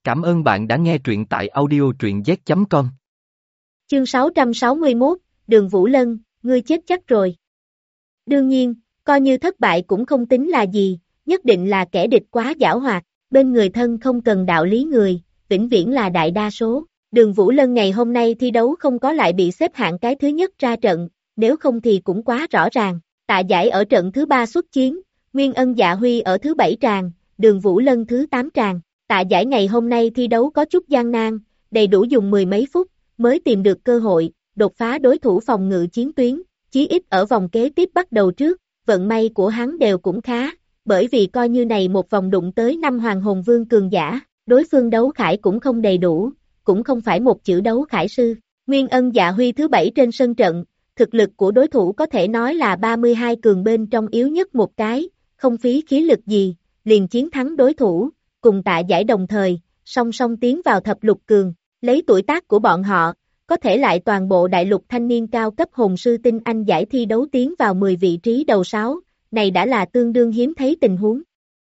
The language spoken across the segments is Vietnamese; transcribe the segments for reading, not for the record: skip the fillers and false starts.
Cảm ơn bạn đã nghe truyện tại audio truyện z.com. Chương 661, Đường Vũ Lân, ngươi chết chắc rồi. Đương nhiên, coi như thất bại cũng không tính là gì, nhất định là kẻ địch quá giảo hoạt, bên người thân không cần đạo lý người, vĩnh viễn là đại đa số. Đường Vũ Lân ngày hôm nay thi đấu không có lại bị xếp hạng cái thứ nhất ra trận, nếu không thì cũng quá rõ ràng. Tạ Giải ở trận thứ 3 xuất chiến, Nguyên Ân Dạ Huy ở thứ 7 tràng, Đường Vũ Lân thứ 8 tràng. Tạ Giải ngày hôm nay thi đấu có chút gian nan, đầy đủ dùng mười mấy phút, mới tìm được cơ hội, đột phá đối thủ phòng ngự chiến tuyến, chí ít ở vòng kế tiếp bắt đầu trước, vận may của hắn đều cũng khá, bởi vì coi như này một vòng đụng tới 5 hoàng hồn vương cường giả, đối phương đấu khải cũng không đầy đủ, cũng không phải một chữ đấu khải sư. Nguyên Ân Dạ Huy thứ 7 trên sân trận, thực lực của đối thủ có thể nói là 32 cường bên trong yếu nhất một cái, không phí khí lực gì, liền chiến thắng đối thủ, cùng Tạ Giải đồng thời, song song tiến vào thập lục cường, lấy tuổi tác của bọn họ, có thể lại toàn bộ đại lục thanh niên cao cấp hồn sư tinh anh giải thi đấu tiến vào 10 vị trí đầu 6, này đã là tương đương hiếm thấy tình huống.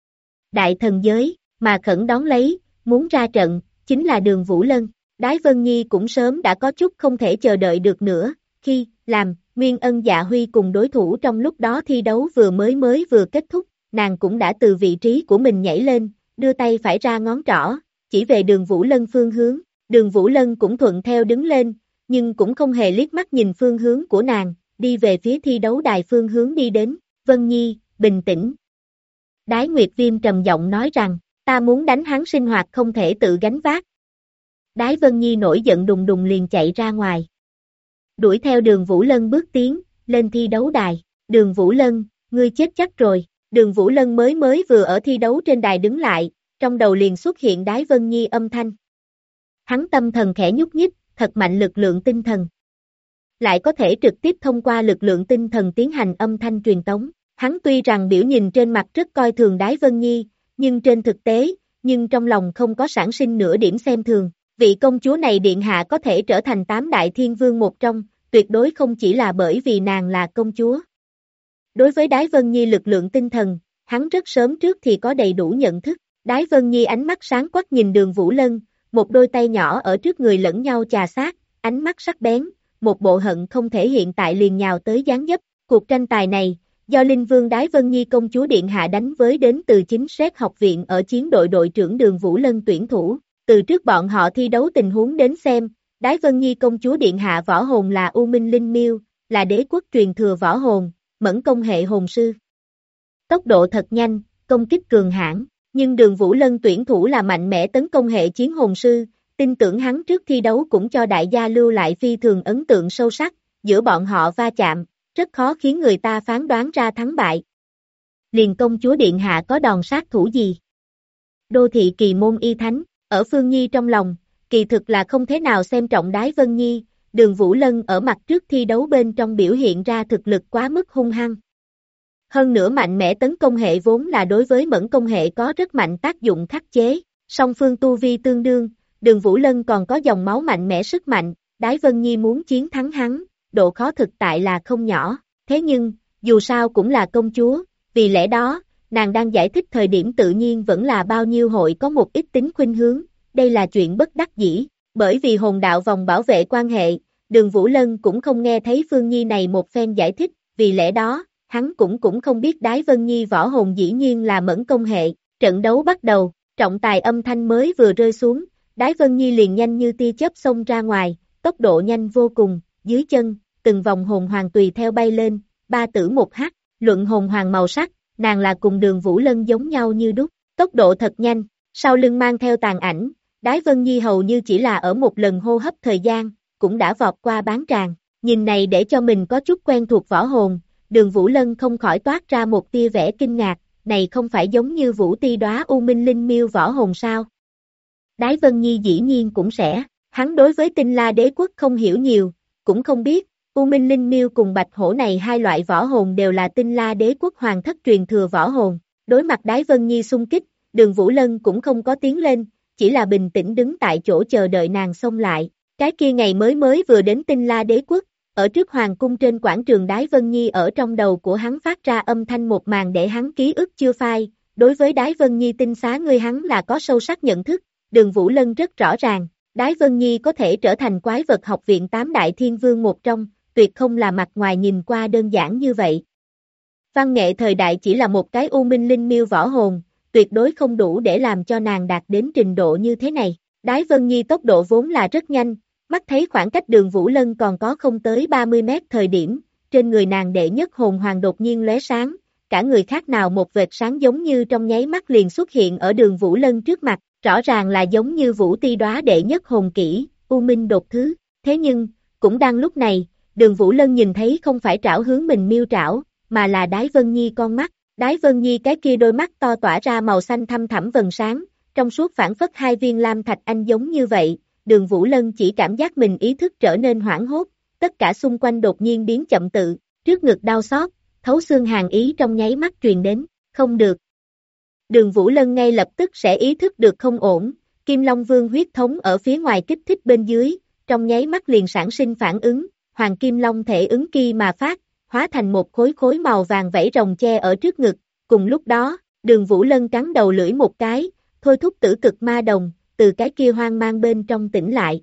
Đại thần giới, mà khẩn đón lấy, muốn ra trận, chính là Đường Vũ Lân. Đái Vân Nhi cũng sớm đã có chút không thể chờ đợi được nữa, khi, làm, Nguyên Ân Dạ Huy cùng đối thủ trong lúc đó thi đấu vừa kết thúc, nàng cũng đã từ vị trí của mình nhảy lên, đưa tay phải ra ngón trỏ, chỉ về Đường Vũ Lân phương hướng, Đường Vũ Lân cũng thuận theo đứng lên, nhưng cũng không hề liếc mắt nhìn phương hướng của nàng, đi về phía thi đấu đài phương hướng đi đến, Vân Nhi, bình tĩnh. Đái Nguyệt Viêm trầm giọng nói rằng, ta muốn đánh hắn sinh hoạt không thể tự gánh vác. Đái Vân Nhi nổi giận đùng đùng liền chạy ra ngoài. Đuổi theo Đường Vũ Lân bước tiến, lên thi đấu đài, Đường Vũ Lân, ngươi chết chắc rồi. Đường Vũ Lân mới vừa ở thi đấu trên đài đứng lại, trong đầu liền xuất hiện Đái Vân Nhi âm thanh. Hắn tâm thần khẽ nhúc nhích, thật mạnh lực lượng tinh thần. Lại có thể trực tiếp thông qua lực lượng tinh thần tiến hành âm thanh truyền tống. Hắn tuy rằng biểu nhìn trên mặt rất coi thường Đái Vân Nhi, nhưng trên thực tế, trong lòng không có sản sinh nửa điểm xem thường. Vị công chúa này điện hạ có thể trở thành 8 đại thiên vương một trong, tuyệt đối không chỉ là bởi vì nàng là công chúa. Đối với Đái Vân Nhi lực lượng tinh thần, hắn rất sớm trước thì có đầy đủ nhận thức. Đái Vân Nhi ánh mắt sáng quắc nhìn Đường Vũ Lân, một đôi tay nhỏ ở trước người lẫn nhau chà sát, ánh mắt sắc bén, một bộ hận không thể hiện tại liền nhào tới gián dấp. Cuộc tranh tài này, do Linh Vương Đái Vân Nhi công chúa điện hạ đánh với đến từ chính xét học viện ở chiến đội đội trưởng Đường Vũ Lân tuyển thủ. Từ trước bọn họ thi đấu tình huống đến xem, Đái Vân Nhi công chúa điện hạ võ hồn là U Minh Linh Miêu, là đế quốc truyền thừa võ hồn, mẫn công hệ hồn sư. Tốc độ thật nhanh, công kích cường hãn, nhưng Đường Vũ Lân tuyển thủ là mạnh mẽ tấn công hệ chiến hồn sư, tin tưởng hắn trước thi đấu cũng cho đại gia lưu lại phi thường ấn tượng sâu sắc, giữa bọn họ va chạm, rất khó khiến người ta phán đoán ra thắng bại. Liền công chúa điện hạ có đòn sát thủ gì? Đô thị kỳ môn y thánh, ở Phương Nhi trong lòng, kỳ thực là không thế nào xem trọng Đái Vân Nhi, Đường Vũ Lân ở mặt trước thi đấu bên trong biểu hiện ra thực lực quá mức hung hăng. Hơn nữa mạnh mẽ tấn công hệ vốn là đối với mẫn công hệ có rất mạnh tác dụng khắc chế, song phương tu vi tương đương, Đường Vũ Lân còn có dòng máu mạnh mẽ sức mạnh, Đái Vân Nhi muốn chiến thắng hắn, độ khó thực tại là không nhỏ, thế nhưng, dù sao cũng là công chúa, vì lẽ đó, nàng đang giải thích thời điểm tự nhiên vẫn là bao nhiêu hội có một ít tính khuynh hướng, đây là chuyện bất đắc dĩ, bởi vì hồn đạo vòng bảo vệ quan hệ, Đường Vũ Lân cũng không nghe thấy Phương Nhi này một phen giải thích, vì lẽ đó, hắn cũng không biết Đái Vân Nhi võ hồn dĩ nhiên là mẫn công hệ. Trận đấu bắt đầu, trọng tài âm thanh mới vừa rơi xuống, Đái Vân Nhi liền nhanh như tia chớp xông ra ngoài, tốc độ nhanh vô cùng, dưới chân, từng vòng hồn hoàng tùy theo bay lên, 3 tử 1 hắc, luận hồn hoàng màu sắc, nàng là cùng Đường Vũ Lân giống nhau như đúc, tốc độ thật nhanh, sau lưng mang theo tàn ảnh, Đái Vân Nhi hầu như chỉ là ở một lần hô hấp thời gian, cũng đã vọt qua bán tràng, nhìn này để cho mình có chút quen thuộc võ hồn, Đường Vũ Lân không khỏi toát ra một tia vẻ kinh ngạc, này không phải giống như Vũ Ti Đóa U Minh Linh Miêu võ hồn sao? Đái Vân Nhi dĩ nhiên cũng sẽ, hắn đối với Tinh La Đế Quốc không hiểu nhiều, cũng không biết, U Minh Linh Miêu cùng Bạch Hổ này hai loại võ hồn đều là Tinh La Đế Quốc hoàng thất truyền thừa võ hồn, đối mặt Đái Vân Nhi xung kích, Đường Vũ Lân cũng không có tiến lên, chỉ là bình tĩnh đứng tại chỗ chờ đợi nàng xông lại, cái kia ngày mới vừa đến Tinh La Đế Quốc, ở trước hoàng cung trên quảng trường Đái Vân Nhi ở trong đầu của hắn phát ra âm thanh một màn để hắn ký ức chưa phai, đối với Đái Vân Nhi tinh xá ngươi hắn là có sâu sắc nhận thức, Đường Vũ Lân rất rõ ràng, Đái Vân Nhi có thể trở thành quái vật học viện 8 đại thiên vương một trong, tuyệt không là mặt ngoài nhìn qua đơn giản như vậy. Văn nghệ thời đại chỉ là một cái u minh linh miêu võ hồn, tuyệt đối không đủ để làm cho nàng đạt đến trình độ như thế này. Đái Vân Nhi tốc độ vốn là rất nhanh, mắt thấy khoảng cách Đường Vũ Lân còn có không tới 30 mét thời điểm, trên người nàng đệ nhất hồn hoàng đột nhiên lóe sáng, cả người khác nào một vệt sáng giống như trong nháy mắt liền xuất hiện ở Đường Vũ Lân trước mặt, rõ ràng là giống như Vũ Ti Đóa đệ nhất hồn kỹ, U Minh đột thứ. Thế nhưng, cũng đang lúc này, Đường Vũ Lân nhìn thấy không phải trảo hướng mình miêu trảo, mà là Đái Vân Nhi con mắt. Đái Vân Nhi cái kia đôi mắt to tỏa ra màu xanh thăm thẳm vầng sáng, trong suốt phản phất hai viên lam thạch anh giống như vậy, Đường Vũ Lân chỉ cảm giác mình ý thức trở nên hoảng hốt, tất cả xung quanh đột nhiên biến chậm tự, trước ngực đau xót, thấu xương hàn ý trong nháy mắt truyền đến, không được. Đường Vũ Lân ngay lập tức sẽ ý thức được không ổn, Kim Long Vương huyết thống ở phía ngoài kích thích bên dưới, trong nháy mắt liền sản sinh phản ứng, Hoàng Kim Long thể ứng kỳ mà phát, hóa thành một khối khối màu vàng vảy rồng che ở trước ngực, cùng lúc đó, Đường Vũ Lân cắn đầu lưỡi một cái, thôi thúc tử cực ma đồng, từ cái kia hoang mang bên trong tỉnh lại,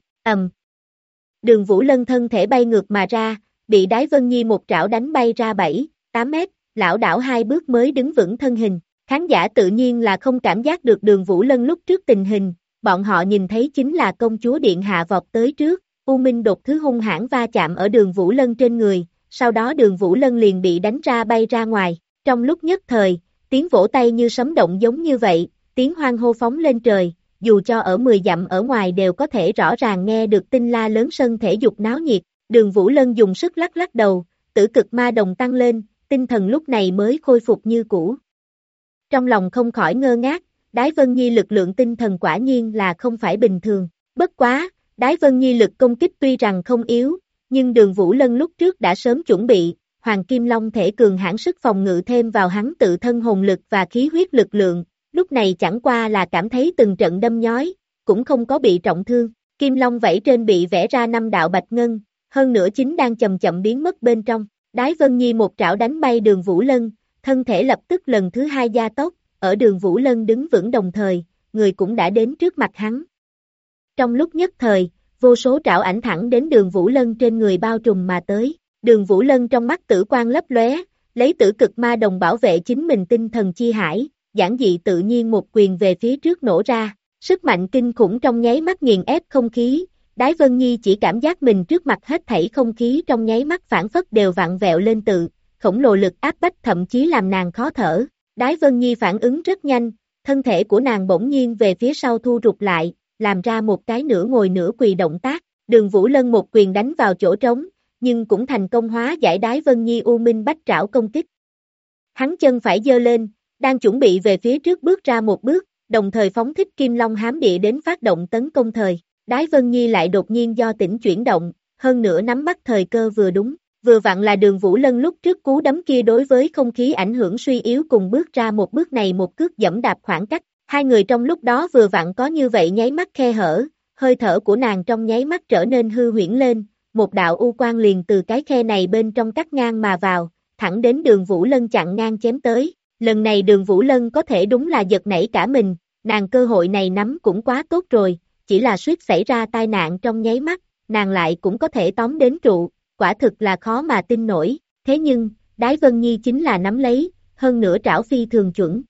Đường Vũ Lân thân thể bay ngược mà ra, bị Đái Vân Nhi một trảo đánh bay ra 7-8 mét, lảo đảo 2 bước mới đứng vững thân hình. Khán giả tự nhiên là không cảm giác được Đường Vũ Lân lúc trước tình hình, bọn họ nhìn thấy chính là công chúa điện hạ vọt tới trước, U Minh đột thứ hung hãn va chạm ở Đường Vũ Lân trên người, sau đó Đường Vũ Lân liền bị đánh ra bay ra ngoài, trong lúc nhất thời, tiếng vỗ tay như sấm động giống như vậy, tiếng hoan hô phóng lên trời, dù cho ở 10 dặm ở ngoài đều có thể rõ ràng nghe được tinh la lớn sân thể dục náo nhiệt, Đường Vũ Lân dùng sức lắc lắc đầu, tử cực ma đồng tăng lên, tinh thần lúc này mới khôi phục như cũ. Trong lòng không khỏi ngơ ngác, Đái Vân Nhi lực lượng tinh thần quả nhiên là không phải bình thường, bất quá, Đái Vân Nhi lực công kích tuy rằng không yếu, nhưng Đường Vũ Lân lúc trước đã sớm chuẩn bị, Hoàng Kim Long thể cường hãn sức phòng ngự thêm vào hắn tự thân hồn lực và khí huyết lực lượng, lúc này chẳng qua là cảm thấy từng trận đâm nhói, cũng không có bị trọng thương, Kim Long vảy trên bị vẽ ra 5 đạo bạch ngân, hơn nữa chính đang chậm chậm biến mất bên trong, Đái Vân Nhi một trảo đánh bay Đường Vũ Lân, thân thể lập tức lần thứ 2 gia tốc, ở Đường Vũ Lân đứng vững đồng thời, người cũng đã đến trước mặt hắn. Trong lúc nhất thời, vô số trảo ảnh thẳng đến Đường Vũ Lân trên người bao trùm mà tới, Đường Vũ Lân trong mắt tử quang lấp lóe, lấy tử cực ma đồng bảo vệ chính mình tinh thần chi hải, giản dị tự nhiên một quyền về phía trước nổ ra, sức mạnh kinh khủng trong nháy mắt nghiền ép không khí, Đái Vân Nhi chỉ cảm giác mình trước mặt hết thảy không khí trong nháy mắt phản phất đều vặn vẹo lên tự, khổng lồ lực áp bách thậm chí làm nàng khó thở, Đái Vân Nhi phản ứng rất nhanh, thân thể của nàng bỗng nhiên về phía sau thu rụt lại, làm ra một cái nửa ngồi nửa quỳ động tác, Đường Vũ Lân một quyền đánh vào chỗ trống, nhưng cũng thành công hóa giải Đái Vân Nhi u minh bách trảo công kích. Hắn chân phải giơ lên, đang chuẩn bị về phía trước bước ra một bước, đồng thời phóng thích Kim Long hám địa đến phát động tấn công thời, Đái Vân Nhi lại đột nhiên do tỉnh chuyển động, hơn nữa nắm bắt thời cơ vừa đúng, vừa vặn là Đường Vũ Lân lúc trước cú đấm kia đối với không khí ảnh hưởng suy yếu cùng bước ra một bước này một cước dẫm đạp khoảng cách, hai người trong lúc đó vừa vặn có như vậy nháy mắt khe hở, hơi thở của nàng trong nháy mắt trở nên hư huyễn lên, một đạo u quang liền từ cái khe này bên trong cắt ngang mà vào, thẳng đến Đường Vũ Lân chặn ngang chém tới, lần này Đường Vũ Lân có thể đúng là giật nảy cả mình, nàng cơ hội này nắm cũng quá tốt rồi, chỉ là suýt xảy ra tai nạn trong nháy mắt, nàng lại cũng có thể tóm đến trụ, quả thực là khó mà tin nổi, thế nhưng, Đái Vân Nhi chính là nắm lấy, hơn nữa trảo phi thường chuẩn.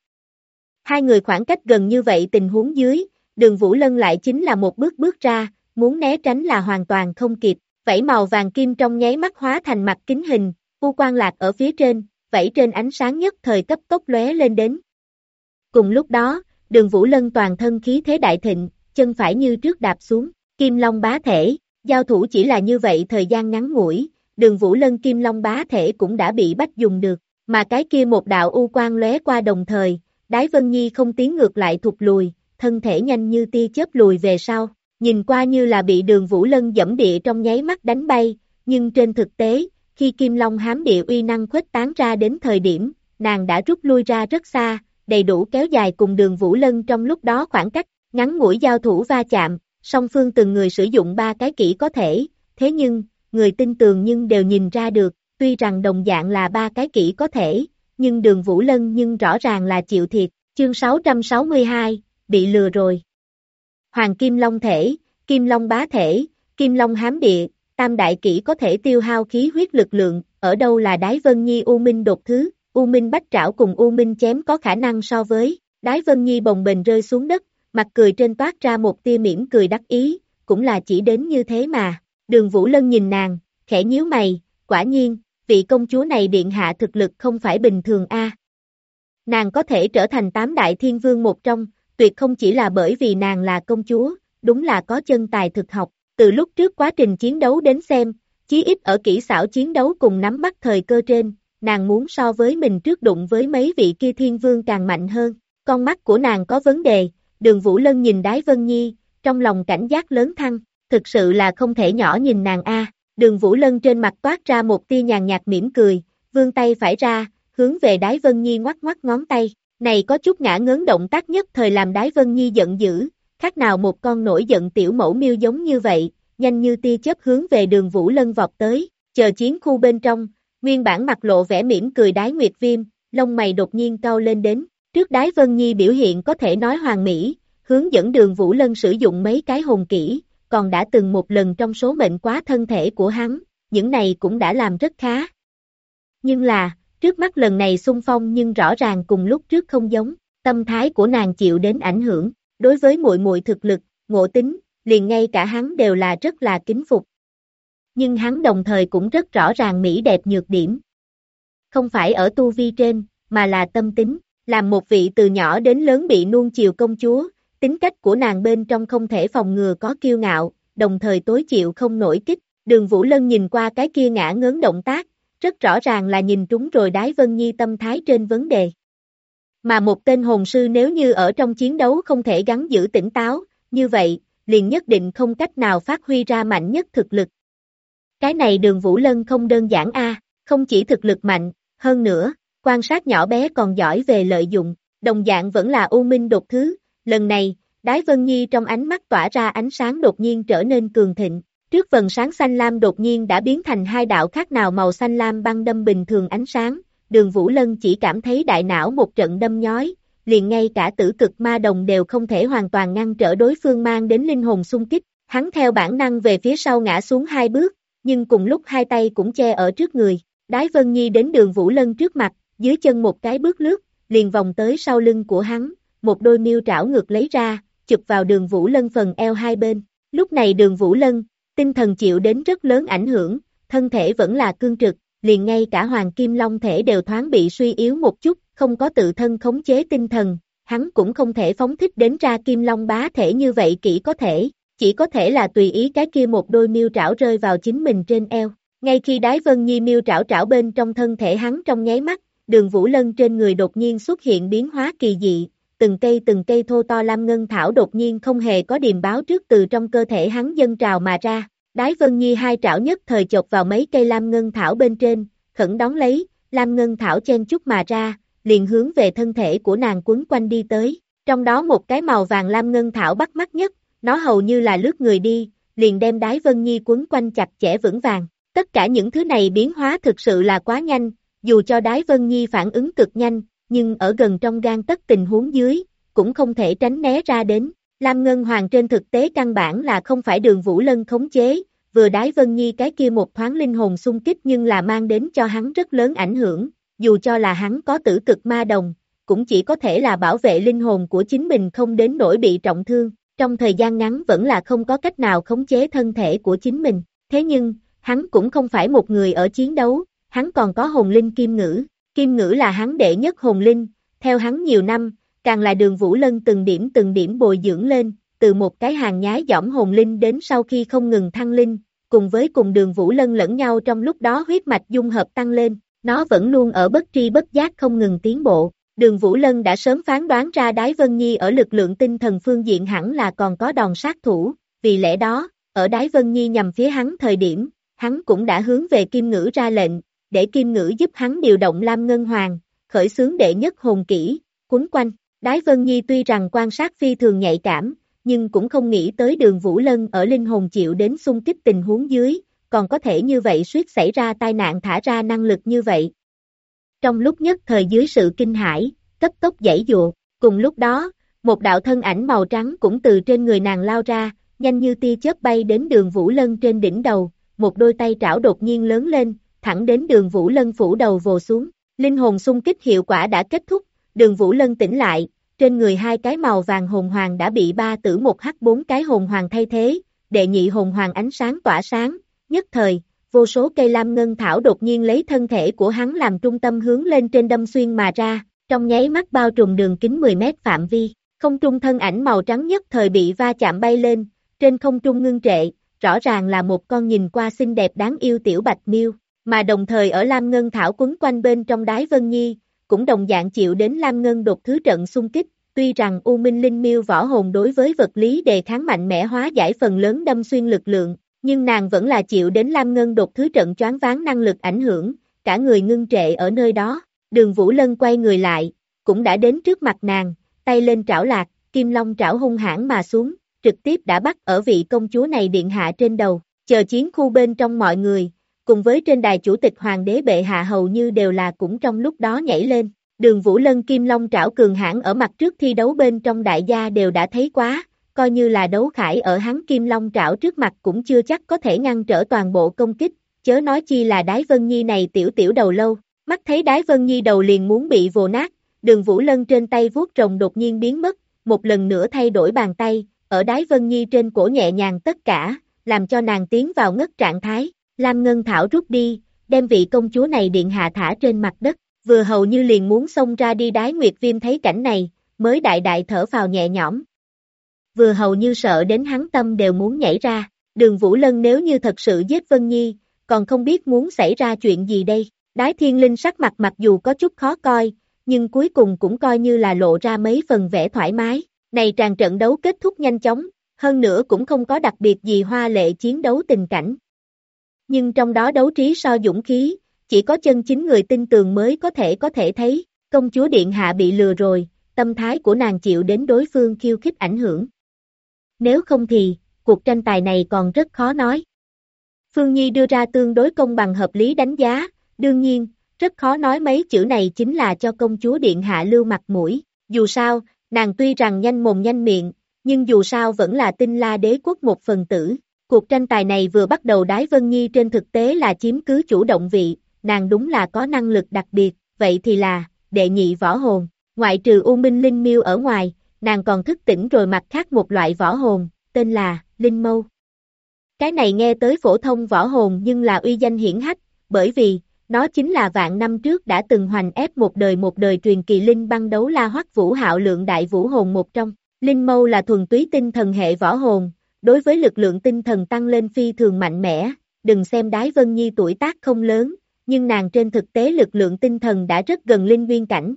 Hai người khoảng cách gần như vậy tình huống dưới, Đường Vũ Lân lại chính là một bước bước ra, muốn né tránh là hoàn toàn không kịp, vảy màu vàng kim trong nháy mắt hóa thành mặt kính hình, u quang lạc ở phía trên, vảy trên ánh sáng nhất thời cấp tốc lóe lên đến. Cùng lúc đó, Đường Vũ Lân toàn thân khí thế đại thịnh, chân phải như trước đạp xuống, Kim Long bá thể, giao thủ chỉ là như vậy thời gian ngắn ngủi, Đường Vũ Lân Kim Long bá thể cũng đã bị bắt dùng được, mà cái kia một đạo u quang lóe qua đồng thời, Đái Vân Nhi không tiến ngược lại thụt lùi, thân thể nhanh như tia chớp lùi về sau, nhìn qua như là bị Đường Vũ Lân dẫm địa trong nháy mắt đánh bay, nhưng trên thực tế, khi Kim Long hám địa uy năng khuếch tán ra đến thời điểm, nàng đã rút lui ra rất xa, đầy đủ kéo dài cùng Đường Vũ Lân trong lúc đó khoảng cách, ngắn ngủi giao thủ va chạm, song phương từng người sử dụng 3 cái kỹ có thể, thế nhưng, người tin tường nhưng đều nhìn ra được, tuy rằng đồng dạng là 3 cái kỹ có thể, nhưng Đường Vũ Lân nhưng rõ ràng là chịu thiệt, chương 662, bị lừa rồi. Hoàng Kim Long thể, Kim Long bá thể, Kim Long hám địa, tam đại kỹ có thể tiêu hao khí huyết lực lượng, ở đâu là Đái Vân Nhi U Minh đột thứ, U Minh bách trảo cùng U Minh chém có khả năng so với. Đái Vân Nhi bồng bềnh rơi xuống đất, mặt cười trên toát ra một tia mỉm cười đắc ý, cũng là chỉ đến như thế mà. Đường Vũ Lân nhìn nàng, khẽ nhíu mày, quả nhiên, vị công chúa này điện hạ thực lực không phải bình thường a. Nàng có thể trở thành 8 đại thiên vương một trong, tuyệt không chỉ là bởi vì nàng là công chúa, đúng là có chân tài thực học. Từ lúc trước quá trình chiến đấu đến xem, chí ít ở kỹ xảo chiến đấu cùng nắm bắt thời cơ trên, nàng muốn so với mình trước đụng với mấy vị kia thiên vương càng mạnh hơn. Con mắt của nàng có vấn đề, Đường Vũ Lân nhìn Đái Vân Nhi, trong lòng cảnh giác lớn thăng, thực sự là không thể nhỏ nhìn nàng a. Đường Vũ Lân trên mặt toát ra một tia nhàn nhạt mỉm cười, vươn tay phải ra, hướng về Đái Vân Nhi ngoắc ngoắc ngón tay, này có chút ngã ngớn động tác nhất thời làm Đái Vân Nhi giận dữ, khác nào một con nổi giận tiểu mẫu miêu giống như vậy, nhanh như tia chớp hướng về Đường Vũ Lân vọt tới, chờ chiến khu bên trong, nguyên bản mặt lộ vẻ mỉm cười Đái Nguyệt Viêm, lông mày đột nhiên cau lên đến, trước Đái Vân Nhi biểu hiện có thể nói hoàn mỹ, hướng dẫn Đường Vũ Lân sử dụng mấy cái hồn kỹ, còn đã từng một lần trong số mệnh quá thân thể của hắn, những này cũng đã làm rất khá. Nhưng là, trước mắt lần này xung phong nhưng rõ ràng cùng lúc trước không giống, tâm thái của nàng chịu đến ảnh hưởng, đối với muội muội thực lực, ngộ tính, liền ngay cả hắn đều là rất là kính phục. Nhưng hắn đồng thời cũng rất rõ ràng mỹ đẹp nhược điểm. Không phải ở tu vi trên, mà là tâm tính, làm một vị từ nhỏ đến lớn bị nuông chiều công chúa, tính cách của nàng bên trong không thể phòng ngừa có kiêu ngạo, đồng thời tối chịu không nổi kích. Đường Vũ Lân nhìn qua cái kia ngã ngớn động tác, rất rõ ràng là nhìn trúng rồi Đái Vân Nhi tâm thái trên vấn đề. Mà một tên hồn sư nếu như ở trong chiến đấu không thể gắng giữ tỉnh táo, như vậy, liền nhất định không cách nào phát huy ra mạnh nhất thực lực. Cái này Đường Vũ Lân không đơn giản a, không chỉ thực lực mạnh, hơn nữa, quan sát nhỏ bé còn giỏi về lợi dụng, đồng dạng vẫn là U Minh đột thứ, lần này, Đái Vân Nhi trong ánh mắt tỏa ra ánh sáng đột nhiên trở nên cường thịnh, trước vầng sáng xanh lam đột nhiên đã biến thành hai đạo khác nào màu xanh lam băng đâm bình thường ánh sáng, Đường Vũ Lân chỉ cảm thấy đại não một trận đâm nhói, liền ngay cả tử cực ma đồng đều không thể hoàn toàn ngăn trở đối phương mang đến linh hồn xung kích, hắn theo bản năng về phía sau ngã xuống 2 bước, nhưng cùng lúc hai tay cũng che ở trước người, Đái Vân Nhi đến Đường Vũ Lân trước mặt, dưới chân một cái bước lướt, liền vòng tới sau lưng của hắn, một đôi miêu trảo ngược lấy ra, chụp vào Đường Vũ Lân phần eo hai bên, lúc này Đường Vũ Lân, tinh thần chịu đến rất lớn ảnh hưởng, thân thể vẫn là cương trực, liền ngay cả Hoàng Kim Long thể đều thoáng bị suy yếu một chút, không có tự thân khống chế tinh thần, hắn cũng không thể phóng thích đến ra Kim Long bá thể như vậy chỉ có thể là tùy ý cái kia một đôi miêu trảo rơi vào chính mình trên eo. Ngay khi Đái Vân Nhi miêu trảo trảo bên trong thân thể hắn trong nháy mắt, Đường Vũ Lân trên người đột nhiên xuất hiện biến hóa kỳ dị, từng cây thô to lam ngân thảo đột nhiên không hề có điềm báo trước từ trong cơ thể hắn dâng trào mà ra. Đái Vân Nhi hai trảo nhất thời chộp vào mấy cây lam ngân thảo bên trên, khẩn đón lấy, lam ngân thảo chen chúc mà ra, liền hướng về thân thể của nàng quấn quanh đi tới. Trong đó một cái màu vàng lam ngân thảo bắt mắt nhất, nó hầu như là lướt người đi, liền đem Đái Vân Nhi quấn quanh chặt chẽ vững vàng. Tất cả những thứ này biến hóa thực sự là quá nhanh, dù cho Đái Vân Nhi phản ứng cực nhanh, nhưng ở gần trong gang tấc tình huống dưới, cũng không thể tránh né ra đến. Lam Ngân Hoàng trên thực tế căn bản là không phải Đường Vũ Lân khống chế, vừa Đái Vân Nhi cái kia một thoáng linh hồn xung kích nhưng là mang đến cho hắn rất lớn ảnh hưởng, dù cho là hắn có tử cực ma đồng, cũng chỉ có thể là bảo vệ linh hồn của chính mình không đến nỗi bị trọng thương, trong thời gian ngắn vẫn là không có cách nào khống chế thân thể của chính mình, thế nhưng, hắn cũng không phải một người ở chiến đấu, hắn còn có hồn linh Kim Ngữ là hắn đệ nhất hồn linh, theo hắn nhiều năm, càng là Đường Vũ Lân từng điểm bồi dưỡng lên, từ một cái hàng nhái dõm hồn linh đến sau khi không ngừng thăng linh, cùng Đường Vũ Lân lẫn nhau trong lúc đó huyết mạch dung hợp tăng lên, nó vẫn luôn ở bất tri bất giác không ngừng tiến bộ. Đường Vũ Lân đã sớm phán đoán ra Đái Vân Nhi ở lực lượng tinh thần phương diện hẳn là còn có đòn sát thủ, vì lẽ đó, ở Đái Vân Nhi nhằm phía hắn thời điểm, hắn cũng đã hướng về Kim Ngữ ra lệnh, để Kim Ngữ giúp hắn điều động Lam Ngân Hoàng, khởi xướng đệ nhất hồn kỹ, quấn quanh. Đái Vân Nhi tuy rằng quan sát phi thường nhạy cảm, nhưng cũng không nghĩ tới Đường Vũ Lân ở linh hồn chịu đến xung kích tình huống dưới, còn có thể như vậy suýt xảy ra tai nạn thả ra năng lực như vậy. Trong lúc nhất thời dưới sự kinh hãi, cấp tốc giãy giụa, cùng lúc đó, một đạo thân ảnh màu trắng cũng từ trên người nàng lao ra, nhanh như tia chớp bay đến Đường Vũ Lân trên đỉnh đầu, một đôi tay trảo đột nhiên lớn lên, thẳng đến Đường Vũ Lân phủ đầu vồ xuống. Linh hồn xung kích hiệu quả đã kết thúc, Đường Vũ Lân tỉnh lại, trên người hai cái màu vàng hồn hoàng đã bị 3 tử 1 hắc 4 cái hồn hoàng thay thế, đệ nhị hồn hoàng ánh sáng tỏa sáng, nhất thời, vô số cây lam ngân thảo đột nhiên lấy thân thể của hắn làm trung tâm hướng lên trên đâm xuyên mà ra, trong nháy mắt bao trùm đường kính 10 mét phạm vi, không trung thân ảnh màu trắng nhất thời bị va chạm bay lên, trên không trung ngưng trệ, rõ ràng là một con nhìn qua xinh đẹp đáng yêu tiểu bạch miêu, mà đồng thời ở lam ngân thảo quấn quanh bên trong Đái Vân Nhi, cũng đồng dạng chịu đến lam ngân đột thứ trận xung kích, tuy rằng U Minh Linh Miêu võ hồn đối với vật lý đề kháng mạnh mẽ hóa giải phần lớn đâm xuyên lực lượng, nhưng nàng vẫn là chịu đến lam ngân đột thứ trận choáng váng năng lực ảnh hưởng, cả người ngưng trệ ở nơi đó. Đường Vũ Lân quay người lại, cũng đã đến trước mặt nàng, tay lên trảo lạc, kim long trảo hung hãn mà xuống, trực tiếp đã bắt ở vị công chúa này điện hạ trên đầu, chờ chiến khu bên trong mọi người, cùng với trên đài chủ tịch hoàng đế bệ hạ hầu như đều là cũng trong lúc đó nhảy lên. Đường Vũ Lân kim long trảo cường hãn ở mặt trước thi đấu bên trong đại gia đều đã thấy quá, coi như là đấu khải ở hắn kim long trảo trước mặt cũng chưa chắc có thể ngăn trở toàn bộ công kích, chớ nói chi là Đái Vân Nhi này tiểu tiểu đầu lâu, mắt thấy Đái Vân Nhi đầu liền muốn bị vồ nát, Đường Vũ Lân trên tay vuốt rồng đột nhiên biến mất, một lần nữa thay đổi bàn tay, ở Đái Vân Nhi trên cổ nhẹ nhàng tất cả, làm cho nàng tiến vào ngất trạng thái, Lam Ngân Thảo rút đi, đem vị công chúa này điện hạ thả trên mặt đất, vừa hầu như liền muốn xông ra đi. Đái Nguyệt Viêm thấy cảnh này, mới đại đại thở phào nhẹ nhõm. Vừa hầu như sợ đến hắn tâm đều muốn nhảy ra, Đường Vũ Lân nếu như thật sự giết Vân Nhi, còn không biết muốn xảy ra chuyện gì đây. Đái Thiên Linh sắc mặt mặc dù có chút khó coi, nhưng cuối cùng cũng coi như là lộ ra mấy phần vẻ thoải mái. Này tràn trận đấu kết thúc nhanh chóng, hơn nữa cũng không có đặc biệt gì hoa lệ chiến đấu tình cảnh. Nhưng trong đó đấu trí so dũng khí, chỉ có chân chính người tin tường mới có thể thấy, công chúa điện hạ bị lừa rồi, tâm thái của nàng chịu đến đối phương khiêu khích ảnh hưởng. Nếu không thì, cuộc tranh tài này còn rất khó nói. Phương Nhi đưa ra tương đối công bằng hợp lý đánh giá, đương nhiên, rất khó nói mấy chữ này chính là cho công chúa điện hạ lưu mặt mũi, dù sao, nàng tuy rằng nhanh mồm nhanh miệng, nhưng dù sao vẫn là Tinh La đế quốc một phần tử. Cuộc tranh tài này vừa bắt đầu Đái Vân Nhi trên thực tế là chiếm cứ chủ động vị, nàng đúng là có năng lực đặc biệt, vậy thì là, đệ nhị võ hồn, ngoại trừ U Minh Linh Miêu ở ngoài, nàng còn thức tỉnh rồi mặt khác một loại võ hồn, tên là, Linh Mâu. Cái này nghe tới phổ thông võ hồn nhưng là uy danh hiển hách, bởi vì, nó chính là vạn năm trước đã từng hoành ép một đời truyền kỳ linh băng đấu la Hoắc Vũ Hạo lượng đại vũ hồn một trong. Linh Mâu là thuần túy tinh thần hệ võ hồn, đối với lực lượng tinh thần tăng lên phi thường mạnh mẽ, đừng xem Đái Vân Nhi tuổi tác không lớn, nhưng nàng trên thực tế lực lượng tinh thần đã rất gần linh nguyên cảnh.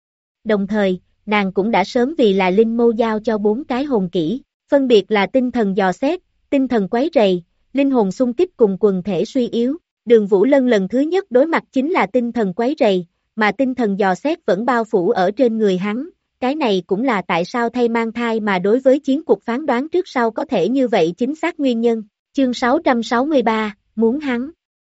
Đồng thời, nàng cũng đã sớm vì là Linh Mâu giao cho 4 cái hồn kỹ, phân biệt là tinh thần dò xét, tinh thần quấy rầy, linh hồn xung kích cùng quần thể suy yếu. Đường Vũ Lân lần thứ nhất đối mặt chính là tinh thần quấy rầy, mà tinh thần dò xét vẫn bao phủ ở trên người hắn. Cái này cũng là tại sao thay mang thai mà đối với chiến cuộc phán đoán trước sau có thể như vậy chính xác nguyên nhân. Chương 663, muốn hắn.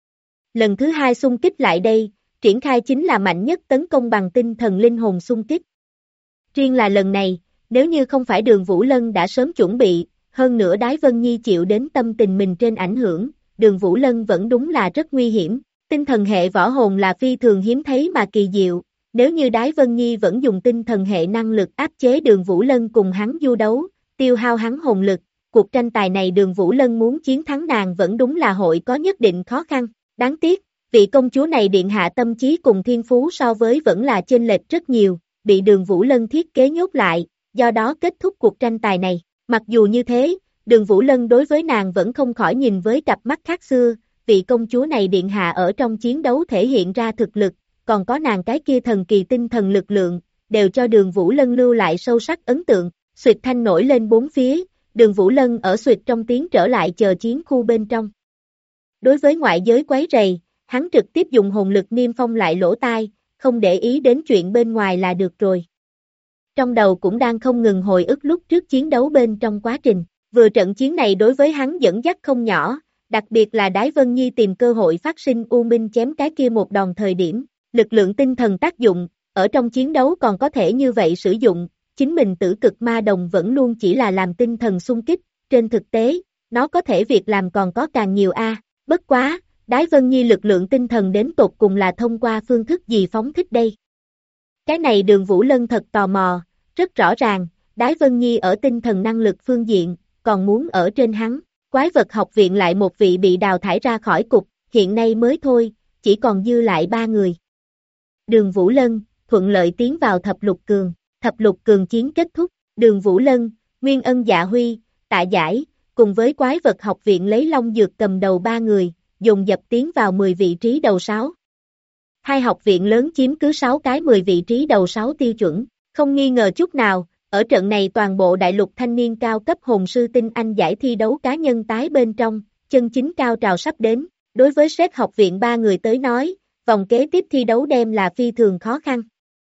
Lần thứ 2 xung kích lại đây, triển khai chính là mạnh nhất tấn công bằng tinh thần linh hồn xung kích. Riêng là lần này, nếu như không phải Đường Vũ Lân đã sớm chuẩn bị, hơn nữa Đái Vân Nhi chịu đến tâm tình mình trên ảnh hưởng, Đường Vũ Lân vẫn đúng là rất nguy hiểm. Tinh thần hệ võ hồn là phi thường hiếm thấy mà kỳ diệu. Nếu như Đái Vân Nhi vẫn dùng tinh thần hệ năng lực áp chế Đường Vũ Lân cùng hắn du đấu, tiêu hao hắn hồn lực, cuộc tranh tài này Đường Vũ Lân muốn chiến thắng nàng vẫn đúng là hội có nhất định khó khăn. Đáng tiếc, vị công chúa này điện hạ tâm trí cùng thiên phú so với vẫn là chênh lệch rất nhiều, bị Đường Vũ Lân thiết kế nhốt lại, do đó kết thúc cuộc tranh tài này. Mặc dù như thế, Đường Vũ Lân đối với nàng vẫn không khỏi nhìn với cặp mắt khác xưa, vị công chúa này điện hạ ở trong chiến đấu thể hiện ra thực lực, còn có nàng cái kia thần kỳ tinh thần lực lượng, đều cho Đường Vũ Lân lưu lại sâu sắc ấn tượng. Xuyệt thanh nổi lên bốn phía, Đường Vũ Lân ở xuyệt trong tiếng trở lại chờ chiến khu bên trong. Đối với ngoại giới quấy rầy, hắn trực tiếp dùng hồn lực niêm phong lại lỗ tai, không để ý đến chuyện bên ngoài là được rồi. Trong đầu cũng đang không ngừng hồi ức lúc trước chiến đấu bên trong quá trình, vừa trận chiến này đối với hắn dẫn dắt không nhỏ, đặc biệt là Đái Vân Nhi tìm cơ hội phát sinh U Minh chém cái kia một đòn thời điểm, lực lượng tinh thần tác dụng, ở trong chiến đấu còn có thể như vậy sử dụng, chính mình tử cực ma đồng vẫn luôn chỉ là làm tinh thần xung kích, trên thực tế, nó có thể việc làm còn có càng nhiều bất quá, Đái Vân Nhi lực lượng tinh thần đến tột cùng là thông qua phương thức gì phóng thích đây? Cái này Đường Vũ Lân thật tò mò, rất rõ ràng, Đái Vân Nhi ở tinh thần năng lực phương diện, còn muốn ở trên hắn, quái vật học viện lại một vị bị đào thải ra khỏi cục, hiện nay mới thôi, chỉ còn dư lại 3 người. Đường Vũ Lân, thuận lợi tiến vào thập lục cường chiến kết thúc, Đường Vũ Lân, Nguyên Ân Dạ Huy, Tạ Giải, cùng với quái vật học viện lấy Long Dược cầm đầu 3 người, dồn dập tiến vào 10 vị trí đầu 6. Hai học viện lớn chiếm cứ 6 cái 10 vị trí đầu 6 tiêu chuẩn, không nghi ngờ chút nào, ở trận này toàn bộ đại lục thanh niên cao cấp hồn sư tinh anh giải thi đấu cá nhân tái bên trong, chân chính cao trào sắp đến, đối với SET học viện 3 người tới nói, vòng kế tiếp thi đấu đem là phi thường khó khăn.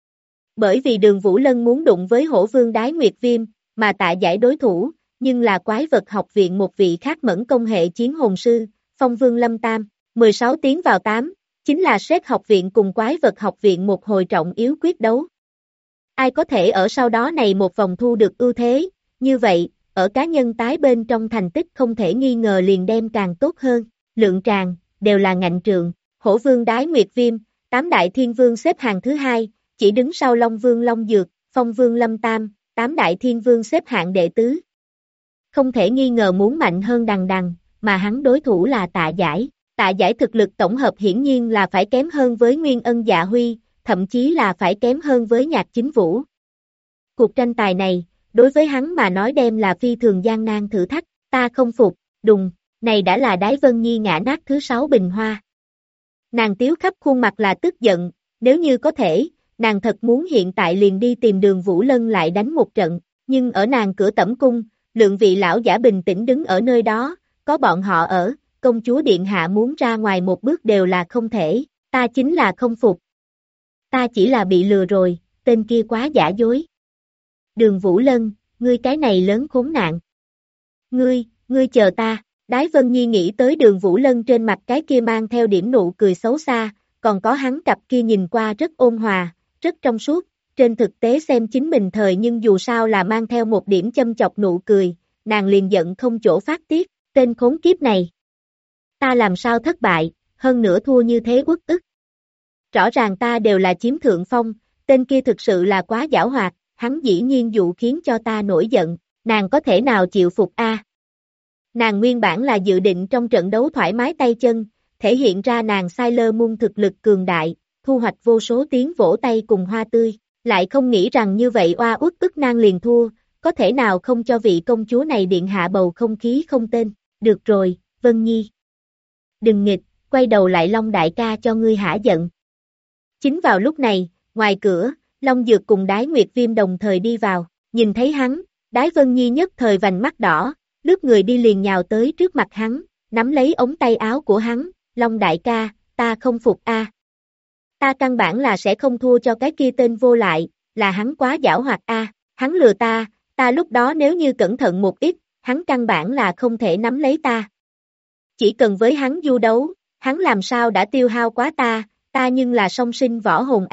Bởi vì Đường Vũ Lân muốn đụng với Hổ Vương Đái Nguyệt Viêm, mà Tạ Giải đối thủ, nhưng là quái vật học viện một vị khác mẫn công hệ chiến hồn sư, Phong Vương Lâm Tam, 16 tiến vào 8, chính là SET học viện cùng quái vật học viện một hồi trọng yếu quyết đấu. Ai có thể ở sau đó này một vòng thu được ưu thế, như vậy, ở cá nhân tái bên trong thành tích không thể nghi ngờ liền đem càng tốt hơn, lượng tràng, đều là ngạnh trượng, Hổ Vương Đái Nguyệt Viêm, 8 đại thiên vương xếp hàng thứ 2, chỉ đứng sau Long Vương Long Dược, Phong Vương Lâm Tam, 8 đại thiên vương xếp hạng đệ tứ. Không thể nghi ngờ muốn mạnh hơn đằng đằng, mà hắn đối thủ là Tạ Giải. Tạ Giải thực lực tổng hợp hiển nhiên là phải kém hơn với Nguyên Ân Dạ Huy, thậm chí là phải kém hơn với Nhạc Chính Vũ. Cuộc tranh tài này, đối với hắn mà nói đem là phi thường gian nan thử thách, ta không phục, đùng, này đã là Đái Vân Nhi ngã nát thứ 6 bình hoa. Nàng tiếu khắp khuôn mặt là tức giận, nếu như có thể, nàng thật muốn hiện tại liền đi tìm Đường Vũ Lân lại đánh một trận, nhưng ở nàng cửa tẩm cung, lượng vị lão giả bình tĩnh đứng ở nơi đó, có bọn họ ở, công chúa điện hạ muốn ra ngoài một bước đều là không thể, ta chính là không phục. Ta chỉ là bị lừa rồi, tên kia quá giả dối. Đường Vũ Lân, ngươi cái này lớn khốn nạn. Ngươi chờ ta, Đái Vân Nhi nghĩ tới Đường Vũ Lân trên mặt cái kia mang theo điểm nụ cười xấu xa, còn có hắn cặp kia nhìn qua rất ôn hòa, rất trong suốt, trên thực tế xem chính mình thời nhưng dù sao là mang theo một điểm châm chọc nụ cười, nàng liền giận không chỗ phát tiết, tên khốn kiếp này. Ta làm sao thất bại, hơn nữa thua như thế uất ức. Rõ ràng ta đều là chiếm thượng phong, tên kia thực sự là quá giảo hoạt, hắn dĩ nhiên dụ khiến cho ta nổi giận, nàng có thể nào chịu phục Nàng nguyên bản là dự định trong trận đấu thoải mái tay chân, thể hiện ra nàng Sailor Moon thực lực cường đại, thu hoạch vô số tiếng vỗ tay cùng hoa tươi, lại không nghĩ rằng như vậy oa uất ức nàng liền thua, có thể nào không cho vị công chúa này điện hạ bầu không khí không tên, được rồi, Vân Nhi. Đừng nghịch, quay đầu lại Long đại ca cho ngươi hả giận. Chính vào lúc này, ngoài cửa, Long Dược cùng Đái Nguyệt Viêm đồng thời đi vào, nhìn thấy hắn, Đái Vân Nhi nhất thời vành mắt đỏ, lướt người đi liền nhào tới trước mặt hắn, nắm lấy ống tay áo của hắn, Long đại ca, ta không phục Ta căn bản là sẽ không thua cho cái kia tên vô lại, là hắn quá giảo hoạt hắn lừa ta lúc đó nếu như cẩn thận một ít, hắn căn bản là không thể nắm lấy ta. Chỉ cần với hắn du đấu, hắn làm sao đã tiêu hao quá ta nhưng là song sinh võ hồn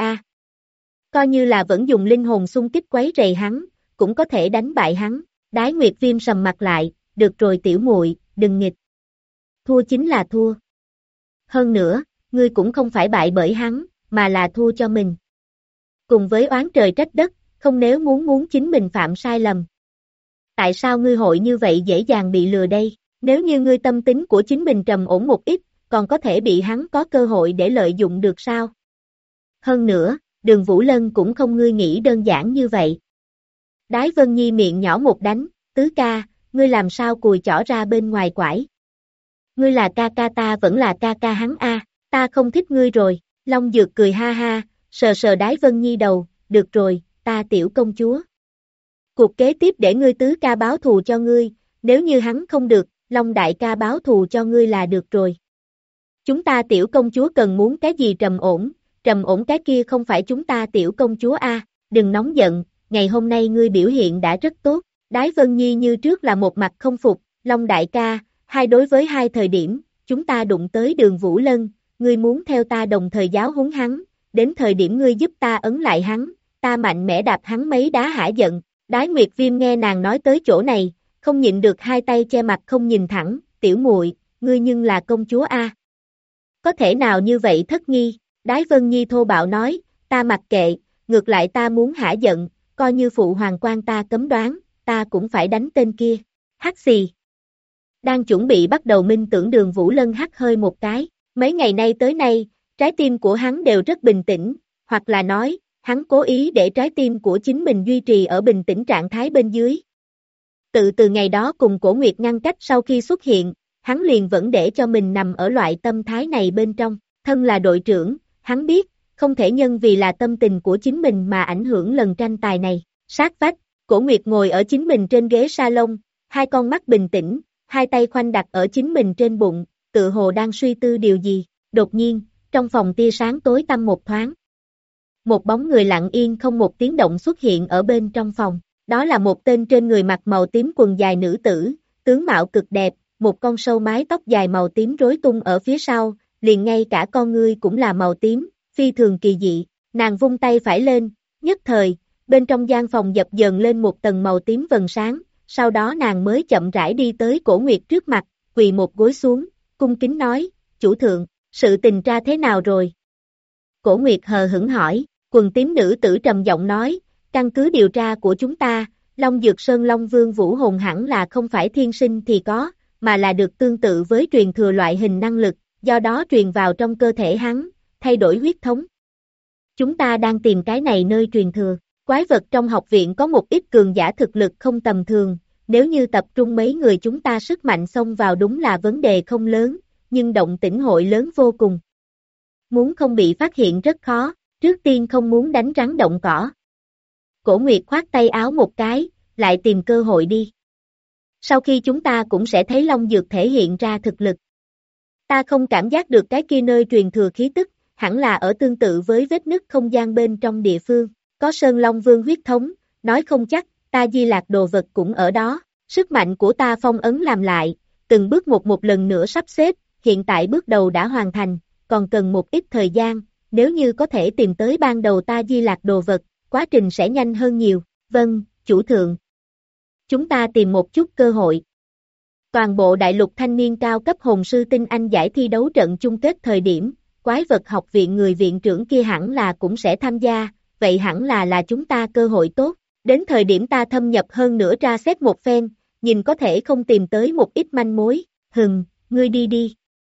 Coi như là vẫn dùng linh hồn xung kích quấy rầy hắn, cũng có thể đánh bại hắn. Đái Nguyệt Viêm sầm mặt lại, được rồi tiểu muội, đừng nghịch. Thua chính là thua. Hơn nữa, ngươi cũng không phải bại bởi hắn, mà là thua cho mình. Cùng với oán trời trách đất, không nếu muốn chính mình phạm sai lầm. Tại sao ngươi hội như vậy dễ dàng bị lừa đây? Nếu như ngươi tâm tính của chính mình trầm ổn một ít, còn có thể bị hắn có cơ hội để lợi dụng được sao? Hơn nữa, Đường Vũ Lân cũng không ngươi nghĩ đơn giản như vậy. Đái Vân Nhi miệng nhỏ một đánh, tứ ca, ngươi làm sao cùi chỏ ra bên ngoài quải? Ngươi là ca ca ta vẫn là ca ca hắn ta không thích ngươi rồi. Long Dược cười ha ha, sờ sờ Đái Vân Nhi đầu, được rồi, ta tiểu công chúa. Cuộc kế tiếp để ngươi tứ ca báo thù cho ngươi, nếu như hắn không được, Long đại ca báo thù cho ngươi là được rồi. Chúng ta tiểu công chúa cần muốn cái gì trầm ổn cái kia không phải chúng ta tiểu công chúa đừng nóng giận, ngày hôm nay ngươi biểu hiện đã rất tốt. Đái Vân Nhi như trước là một mặt không phục, Long đại ca, 2 đối với 2 thời điểm, chúng ta đụng tới Đường Vũ Lân, ngươi muốn theo ta đồng thời giáo huấn hắn, đến thời điểm ngươi giúp ta ấn lại hắn, ta mạnh mẽ đạp hắn mấy đá hả giận, Đái Nguyệt Viêm nghe nàng nói tới chỗ này, không nhịn được hai tay che mặt không nhìn thẳng, tiểu muội, ngươi nhưng là công chúa a. Có thể nào như vậy thất nghi, Đái Vân Nhi thô bạo nói, ta mặc kệ, ngược lại ta muốn hả giận, coi như phụ hoàng quan ta cấm đoán, ta cũng phải đánh tên kia, hắt xì. Đang chuẩn bị bắt đầu minh tưởng Đường Vũ Lân hắt hơi một cái, mấy ngày nay tới nay, trái tim của hắn đều rất bình tĩnh, hoặc là nói, hắn cố ý để trái tim của chính mình duy trì ở bình tĩnh trạng thái bên dưới. Từ ngày đó cùng Cổ Nguyệt ngăn cách sau khi xuất hiện, hắn liền vẫn để cho mình nằm ở loại tâm thái này bên trong, thân là đội trưởng, hắn biết, không thể nhân vì là tâm tình của chính mình mà ảnh hưởng lần tranh tài này, sát vách, Cổ Nguyệt ngồi ở chính mình trên ghế salon, hai con mắt bình tĩnh, hai tay khoanh đặt ở chính mình trên bụng, tự hồ đang suy tư điều gì, đột nhiên, trong phòng tia sáng tối tăm một thoáng. Một bóng người lặng yên không một tiếng động xuất hiện ở bên trong phòng, đó là một tên trên người mặc màu tím quần dài nữ tử, tướng mạo cực đẹp, một con sâu mái tóc dài màu tím rối tung ở phía sau, liền ngay cả con ngươi cũng là màu tím, phi thường kỳ dị, nàng vung tay phải lên, nhất thời, bên trong gian phòng dập dờn lên một tầng màu tím vầng sáng, sau đó nàng mới chậm rãi đi tới Cổ Nguyệt trước mặt, quỳ một gối xuống, cung kính nói, chủ thượng, sự tình tra thế nào rồi? Cổ Nguyệt hờ hững hỏi, quần tím nữ tử trầm giọng nói, căn cứ điều tra của chúng ta, Long Dược Sơn Long Vương Vũ Hồn hẳn là không phải thiên sinh thì có, mà là được tương tự với truyền thừa loại hình năng lực, do đó truyền vào trong cơ thể hắn, thay đổi huyết thống. Chúng ta đang tìm cái này nơi truyền thừa, quái vật trong học viện có một ít cường giả thực lực không tầm thường, nếu như tập trung mấy người chúng ta sức mạnh xông vào đúng là vấn đề không lớn, nhưng động tĩnh hội lớn vô cùng. Muốn không bị phát hiện rất khó, trước tiên không muốn đánh rắn động cỏ. Cổ Nguyệt khoát tay áo một cái, lại tìm cơ hội đi. Sau khi chúng ta cũng sẽ thấy Long Dược thể hiện ra thực lực. Ta không cảm giác được cái kia nơi truyền thừa khí tức, hẳn là ở tương tự với vết nứt không gian bên trong địa phương, có Sơn Long Vương huyết thống, nói không chắc, ta di lạc đồ vật cũng ở đó, sức mạnh của ta phong ấn làm lại, từng bước một lần nữa sắp xếp, hiện tại bước đầu đã hoàn thành, còn cần một ít thời gian, nếu như có thể tìm tới ban đầu ta di lạc đồ vật, quá trình sẽ nhanh hơn nhiều, vâng, chủ thượng. Chúng ta tìm một chút cơ hội. Toàn bộ đại lục thanh niên cao cấp hồn sư tinh anh giải thi đấu trận chung kết thời điểm, quái vật học viện người viện trưởng kia hẳn là cũng sẽ tham gia, vậy hẳn là chúng ta cơ hội tốt, đến thời điểm ta thâm nhập hơn nữa tra xét một phen, nhìn có thể không tìm tới một ít manh mối, ngươi đi đi.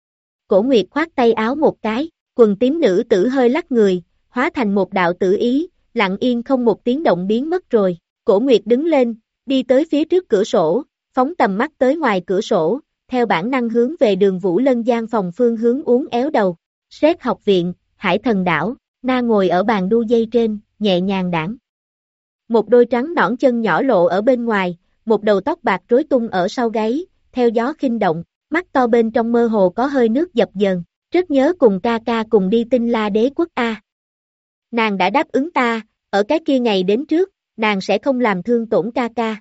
Cổ Nguyệt khoát tay áo một cái, quần tím nữ tử hơi lắc người, hóa thành một đạo tử ý, lặng yên không một tiếng động biến mất rồi, Cổ Nguyệt đứng lên, đi tới phía trước cửa sổ, phóng tầm mắt tới ngoài cửa sổ, theo bản năng hướng về Đường Vũ Lân gian phòng phương hướng uốn éo đầu. Sét học viện, Hải Thần đảo, Na ngồi ở bàn đu dây trên, nhẹ nhàng đãng. Một đôi trắng nõn chân nhỏ lộ ở bên ngoài, một đầu tóc bạc rối tung ở sau gáy, theo gió khinh động, mắt to bên trong mơ hồ có hơi nước dập dờn, rất nhớ cùng ca ca cùng đi Tinh La Đế quốc a. Nàng đã đáp ứng ta, ở cái kia ngày đến trước, nàng sẽ không làm thương tổn ca ca.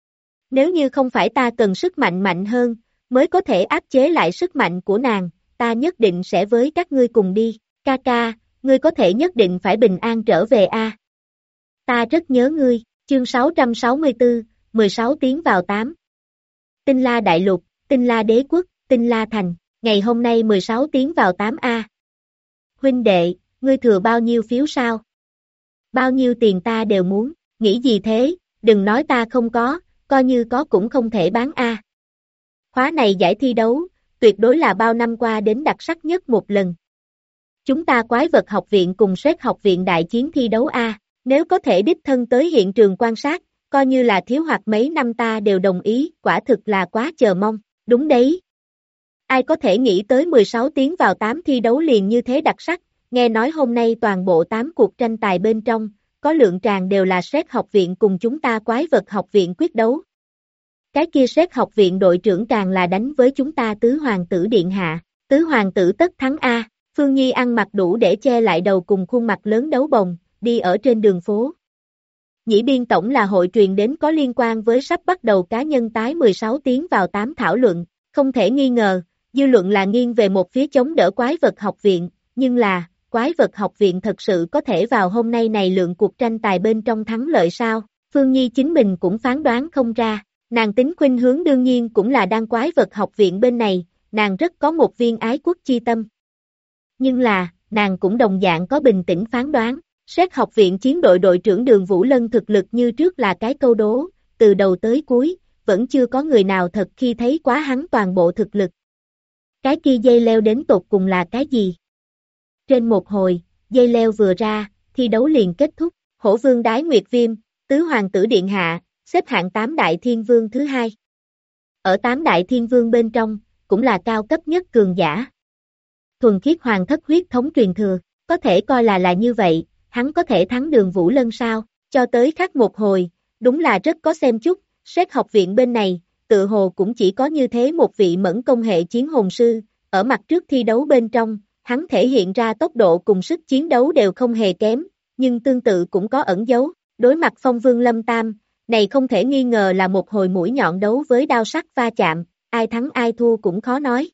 Nếu như không phải ta cần sức mạnh mạnh hơn, mới có thể áp chế lại sức mạnh của nàng, ta nhất định sẽ với các ngươi cùng đi, ca ca, ngươi có thể nhất định phải bình an trở về a. Ta rất nhớ ngươi, chương 664, 16 tiến vào 8. Tinh La Đại Lục, Tinh La Đế Quốc, Tinh La Thành, ngày hôm nay 16 tiến vào 8 a. Huynh đệ, ngươi thừa bao nhiêu phiếu sao? Bao nhiêu tiền ta đều muốn, nghĩ gì thế, đừng nói ta không có, coi như có cũng không thể bán a. Khóa này giải thi đấu, tuyệt đối là bao năm qua đến đặc sắc nhất một lần. Chúng ta quái vật học viện cùng Sét học viện đại chiến thi đấu a, nếu có thể đích thân tới hiện trường quan sát, coi như là thiếu hoặc mấy năm ta đều đồng ý, quả thực là quá chờ mong, đúng đấy. Ai có thể nghĩ tới 16 tiến vào 8 thi đấu liền như thế đặc sắc, nghe nói hôm nay toàn bộ 8 cuộc tranh tài bên trong, có lượng tràng đều là Sét học viện cùng chúng ta quái vật học viện quyết đấu. Cái kia Sét học viện đội trưởng càng là đánh với chúng ta tứ hoàng tử điện hạ, tứ hoàng tử tất thắng a. Phương Nhi ăn mặc đủ để che lại đầu cùng khuôn mặt lớn đấu bồng, đi ở trên đường phố. Nhĩ biên tổng là hội truyền đến có liên quan với sắp bắt đầu cá nhân tái 16 tiến vào 8 thảo luận, không thể nghi ngờ, dư luận là nghiêng về một phía chống đỡ quái vật học viện, nhưng là, quái vật học viện thật sự có thể vào hôm nay này lượng cuộc tranh tài bên trong thắng lợi sao? Phương Nhi chính mình cũng phán đoán không ra, nàng tính khuynh hướng đương nhiên cũng là đan quái vật học viện bên này, nàng rất có một viên ái quốc chi tâm. Nhưng là, nàng cũng đồng dạng có bình tĩnh phán đoán, xét học viện chiến đội đội trưởng Đường Vũ Lân thực lực như trước là cái câu đố, từ đầu tới cuối, vẫn chưa có người nào thật khi thấy quá hắn toàn bộ thực lực. Cái kia dây leo đến tột cùng là cái gì? Trên một hồi, dây leo vừa ra, thi đấu liền kết thúc, Hổ Vương Đái Nguyệt Viêm, Tứ Hoàng tử Điện Hạ, xếp hạng 8 Đại Thiên Vương thứ hai. Ở 8 Đại Thiên Vương bên trong, cũng là cao cấp nhất cường giả. Thuần khiết hoàng thất huyết thống truyền thừa, có thể coi là như vậy, hắn có thể thắng Đường Vũ Lân sao, cho tới khắc một hồi, đúng là rất có xem chút, xét học viện bên này, tự hồ cũng chỉ có như thế một vị mẫn công hệ chiến hồn sư, ở mặt trước thi đấu bên trong, hắn thể hiện ra tốc độ cùng sức chiến đấu đều không hề kém, nhưng tương tự cũng có ẩn dấu, đối mặt Phong Vương Lâm Tam, này không thể nghi ngờ là một hồi mũi nhọn đấu với đao sắc va chạm, ai thắng ai thua cũng khó nói.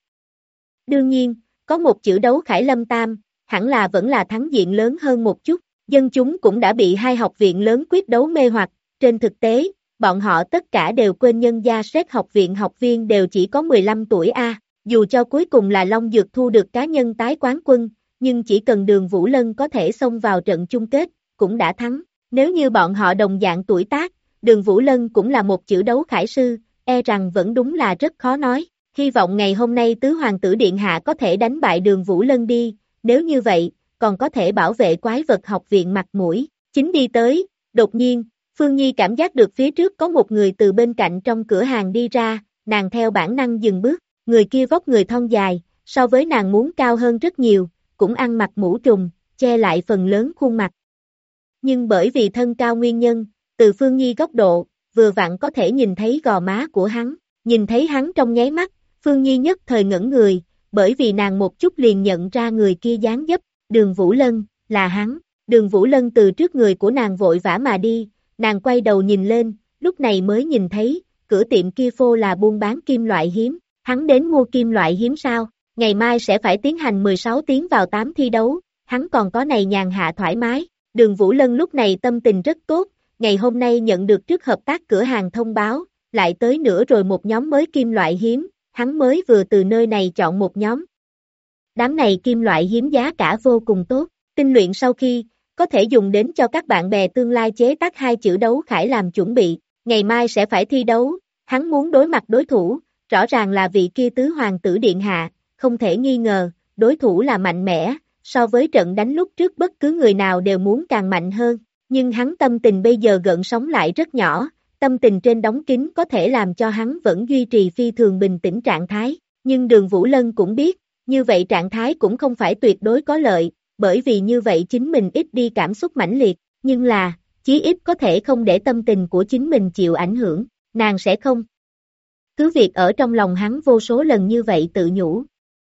Đương nhiên, có một chữ đấu Khải Lâm Tam, hẳn là vẫn là thắng diện lớn hơn một chút, dân chúng cũng đã bị hai học viện lớn quyết đấu mê hoặc, trên thực tế, bọn họ tất cả đều quên nhân gia xét học viện học viên đều chỉ có 15 tuổi a. Dù cho cuối cùng là Long Dược thu được cá nhân tái quán quân, nhưng chỉ cần Đường Vũ Lân có thể xông vào trận chung kết, cũng đã thắng. Nếu như bọn họ đồng dạng tuổi tác, Đường Vũ Lân cũng là một chữ đấu khải sư, e rằng vẫn đúng là rất khó nói. Hy vọng ngày hôm nay Tứ Hoàng tử Điện Hạ có thể đánh bại Đường Vũ Lân đi, nếu như vậy, còn có thể bảo vệ quái vật học viện mặt mũi. Chính đi tới, đột nhiên, Phương Nhi cảm giác được phía trước có một người từ bên cạnh trong cửa hàng đi ra, nàng theo bản năng dừng bước, người kia vóc người thon dài, so với nàng muốn cao hơn rất nhiều, cũng ăn mặc mũ trùm, che lại phần lớn khuôn mặt. Nhưng bởi vì thân cao nguyên nhân, từ Phương Nhi góc độ, vừa vặn có thể nhìn thấy gò má của hắn, nhìn thấy hắn trong nháy mắt, Phương Nhi nhất thời ngẩn người, bởi vì nàng một chút liền nhận ra người kia dáng dấp, Đường Vũ Lân, là hắn, Đường Vũ Lân từ trước người của nàng vội vã mà đi, nàng quay đầu nhìn lên, lúc này mới nhìn thấy, cửa tiệm kia phô là buôn bán kim loại hiếm, hắn đến mua kim loại hiếm sao, ngày mai sẽ phải tiến hành 16 tiếng vào 8 thi đấu, hắn còn có này nhàn hạ thoải mái, Đường Vũ Lân lúc này tâm tình rất tốt, ngày hôm nay nhận được trước hợp tác cửa hàng thông báo, lại tới nữa rồi một nhóm mới kim loại hiếm, hắn mới vừa từ nơi này chọn một nhóm. Đám này kim loại hiếm giá cả vô cùng tốt, tinh luyện sau khi, có thể dùng đến cho các bạn bè tương lai chế tác hai chữ đấu khải làm chuẩn bị, ngày mai sẽ phải thi đấu, hắn muốn đối mặt đối thủ, rõ ràng là vị kia Tứ Hoàng tử Điện Hạ, không thể nghi ngờ, đối thủ là mạnh mẽ, so với trận đánh lúc trước bất cứ người nào đều muốn càng mạnh hơn, nhưng hắn tâm tình bây giờ gợn sóng lại rất nhỏ, tâm tình trên đóng kín có thể làm cho hắn vẫn duy trì phi thường bình tĩnh trạng thái, nhưng Đường Vũ Lân cũng biết, như vậy trạng thái cũng không phải tuyệt đối có lợi, bởi vì như vậy chính mình ít đi cảm xúc mãnh liệt, nhưng là, chí ít có thể không để tâm tình của chính mình chịu ảnh hưởng, nàng sẽ không. Cứ việc ở trong lòng hắn vô số lần như vậy tự nhủ.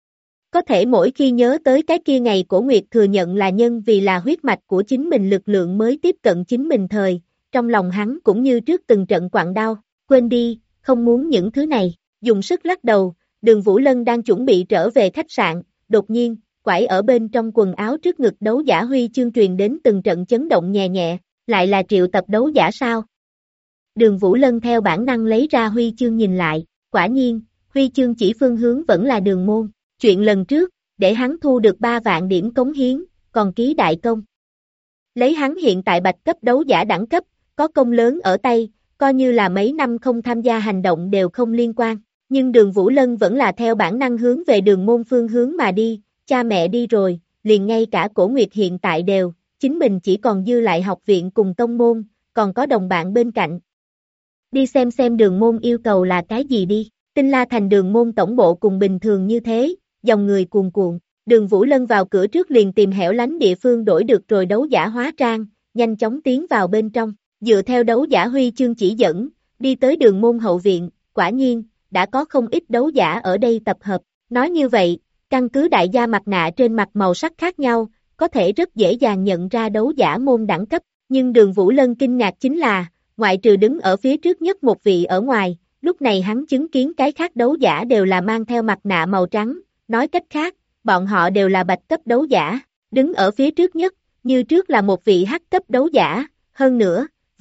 Có thể mỗi khi nhớ tới cái kia ngày Cổ Nguyệt thừa nhận là nhân vì là huyết mạch của chính mình lực lượng mới tiếp cận chính mình thời, trong lòng hắn cũng như trước từng trận quặn đau, quên đi, không muốn những thứ này, dùng sức lắc đầu, Đường Vũ Lân đang chuẩn bị trở về khách sạn, đột nhiên, quải ở bên trong quần áo trước ngực đấu giả huy chương truyền đến từng trận chấn động nhẹ nhẹ, lại là triệu tập đấu giả sao? Đường Vũ Lân theo bản năng lấy ra huy chương nhìn lại, quả nhiên, huy chương chỉ phương hướng vẫn là Đường môn, chuyện lần trước, để hắn thu được 3 vạn điểm cống hiến, còn ký đại công. Lấy hắn hiện tại bạch cấp đấu giả đẳng cấp, có công lớn ở tay, coi như là mấy năm không tham gia hành động đều không liên quan, nhưng Đường Vũ Lân vẫn là theo bản năng hướng về Đường môn phương hướng mà đi, cha mẹ đi rồi, liền ngay cả Cổ Nguyệt hiện tại đều, chính mình chỉ còn dư lại học viện cùng tông môn, còn có đồng bạn bên cạnh. Đi xem Đường môn yêu cầu là cái gì đi, Tinh La thành Đường môn tổng bộ cùng bình thường như thế, dòng người cuồn cuộn, Đường Vũ Lân vào cửa trước liền tìm hẻo lánh địa phương đổi được rồi đấu giả hóa trang, nhanh chóng tiến vào bên trong, dựa theo đấu giả huy chương chỉ dẫn, đi tới Đường môn hậu viện, quả nhiên, đã có không ít đấu giả ở đây tập hợp, nói như vậy, căn cứ đại gia mặt nạ trên mặt màu sắc khác nhau, có thể rất dễ dàng nhận ra đấu giả môn đẳng cấp, nhưng Đường Vũ Lân kinh ngạc chính là, ngoại trừ đứng ở phía trước nhất một vị ở ngoài, lúc này hắn chứng kiến cái khác đấu giả đều là mang theo mặt nạ màu trắng, nói cách khác, bọn họ đều là bạch cấp đấu giả, đứng ở phía trước nhất, như trước là một vị hắc cấp đấu giả, hơn nữa,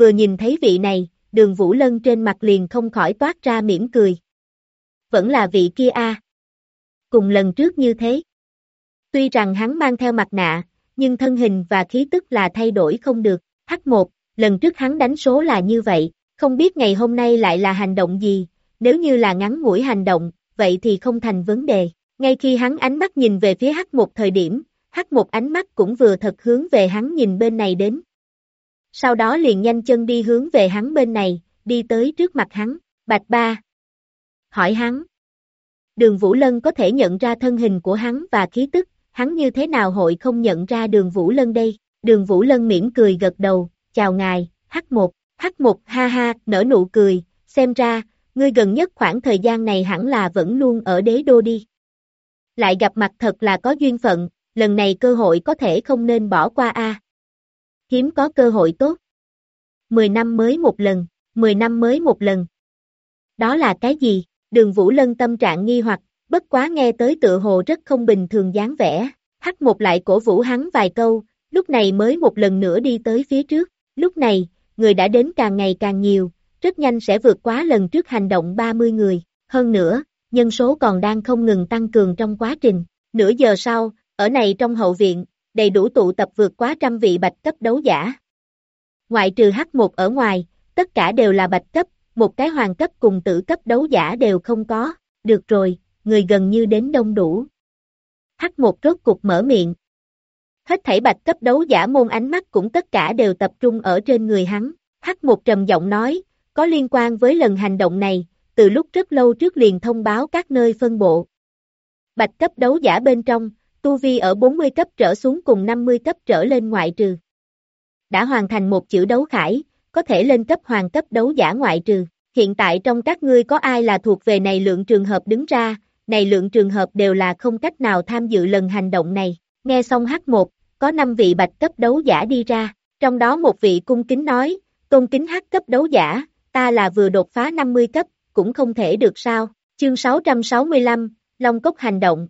vừa nhìn thấy vị này, Đường Vũ Lân trên mặt liền không khỏi toát ra mỉm cười. Vẫn là vị kia a. Cùng lần trước như thế. Tuy rằng hắn mang theo mặt nạ, nhưng thân hình và khí tức là thay đổi không được. H1, lần trước hắn đánh số là như vậy, không biết ngày hôm nay lại là hành động gì, nếu như là ngắn ngủi hành động, vậy thì không thành vấn đề. Ngay khi hắn ánh mắt nhìn về phía H1 thời điểm, H1 ánh mắt cũng vừa thật hướng về hắn nhìn bên này đến. Sau đó liền nhanh chân đi hướng về hắn bên này, đi tới trước mặt hắn, Bạch Ba. Hỏi hắn. Đường Vũ Lân có thể nhận ra thân hình của hắn và khí tức, hắn như thế nào hội không nhận ra Đường Vũ Lân đây? Đường Vũ Lân mỉm cười gật đầu, chào ngài, H1, H1 ha ha, nở nụ cười, xem ra, ngươi gần nhất khoảng thời gian này hẳn là vẫn luôn ở đế đô đi. Lại gặp mặt thật là có duyên phận, lần này cơ hội có thể không nên bỏ qua a. Hiếm có cơ hội tốt. 10 năm mới một lần, 10 năm mới một lần. Đó là cái gì? Đường Vũ Lân tâm trạng nghi hoặc, bất quá nghe tới tựa hồ rất không bình thường dáng vẻ. H1 lại cổ vũ hắn vài câu, lúc này mới một lần nữa đi tới phía trước. Lúc này, người đã đến càng ngày càng nhiều, rất nhanh sẽ vượt quá lần trước hành động 30 người. Hơn nữa, nhân số còn đang không ngừng tăng cường trong quá trình. Nửa giờ sau, ở này trong hậu viện, đầy đủ tụ tập vượt quá 100 vị bạch cấp đấu giả. Ngoại trừ H1 ở ngoài, tất cả đều là bạch cấp, một cái hoàng cấp cùng tử cấp đấu giả đều không có. Được rồi, người gần như đến đông đủ. H1 rốt cục mở miệng. Hết thảy bạch cấp đấu giả môn ánh mắt cũng tất cả đều tập trung ở trên người hắn. H1 trầm giọng nói, có liên quan với lần hành động này, từ lúc rất lâu trước liền thông báo các nơi phân bộ. Bạch cấp đấu giả bên trong, tu vi ở 40 cấp trở xuống cùng 50 cấp trở lên ngoại trừ. Đã hoàn thành một chữ đấu khải, có thể lên cấp hoàng cấp đấu giả ngoại trừ. Hiện tại trong các ngươi có ai là thuộc về này lượng trường hợp đứng ra, này lượng trường hợp đều là không cách nào tham dự lần hành động này. Nghe xong H1, có 5 vị bạch cấp đấu giả đi ra, trong đó một vị cung kính nói, tôn kính H cấp đấu giả, ta là vừa đột phá 50 cấp, cũng không thể được sao. Chương 665, Long Cốc hành động.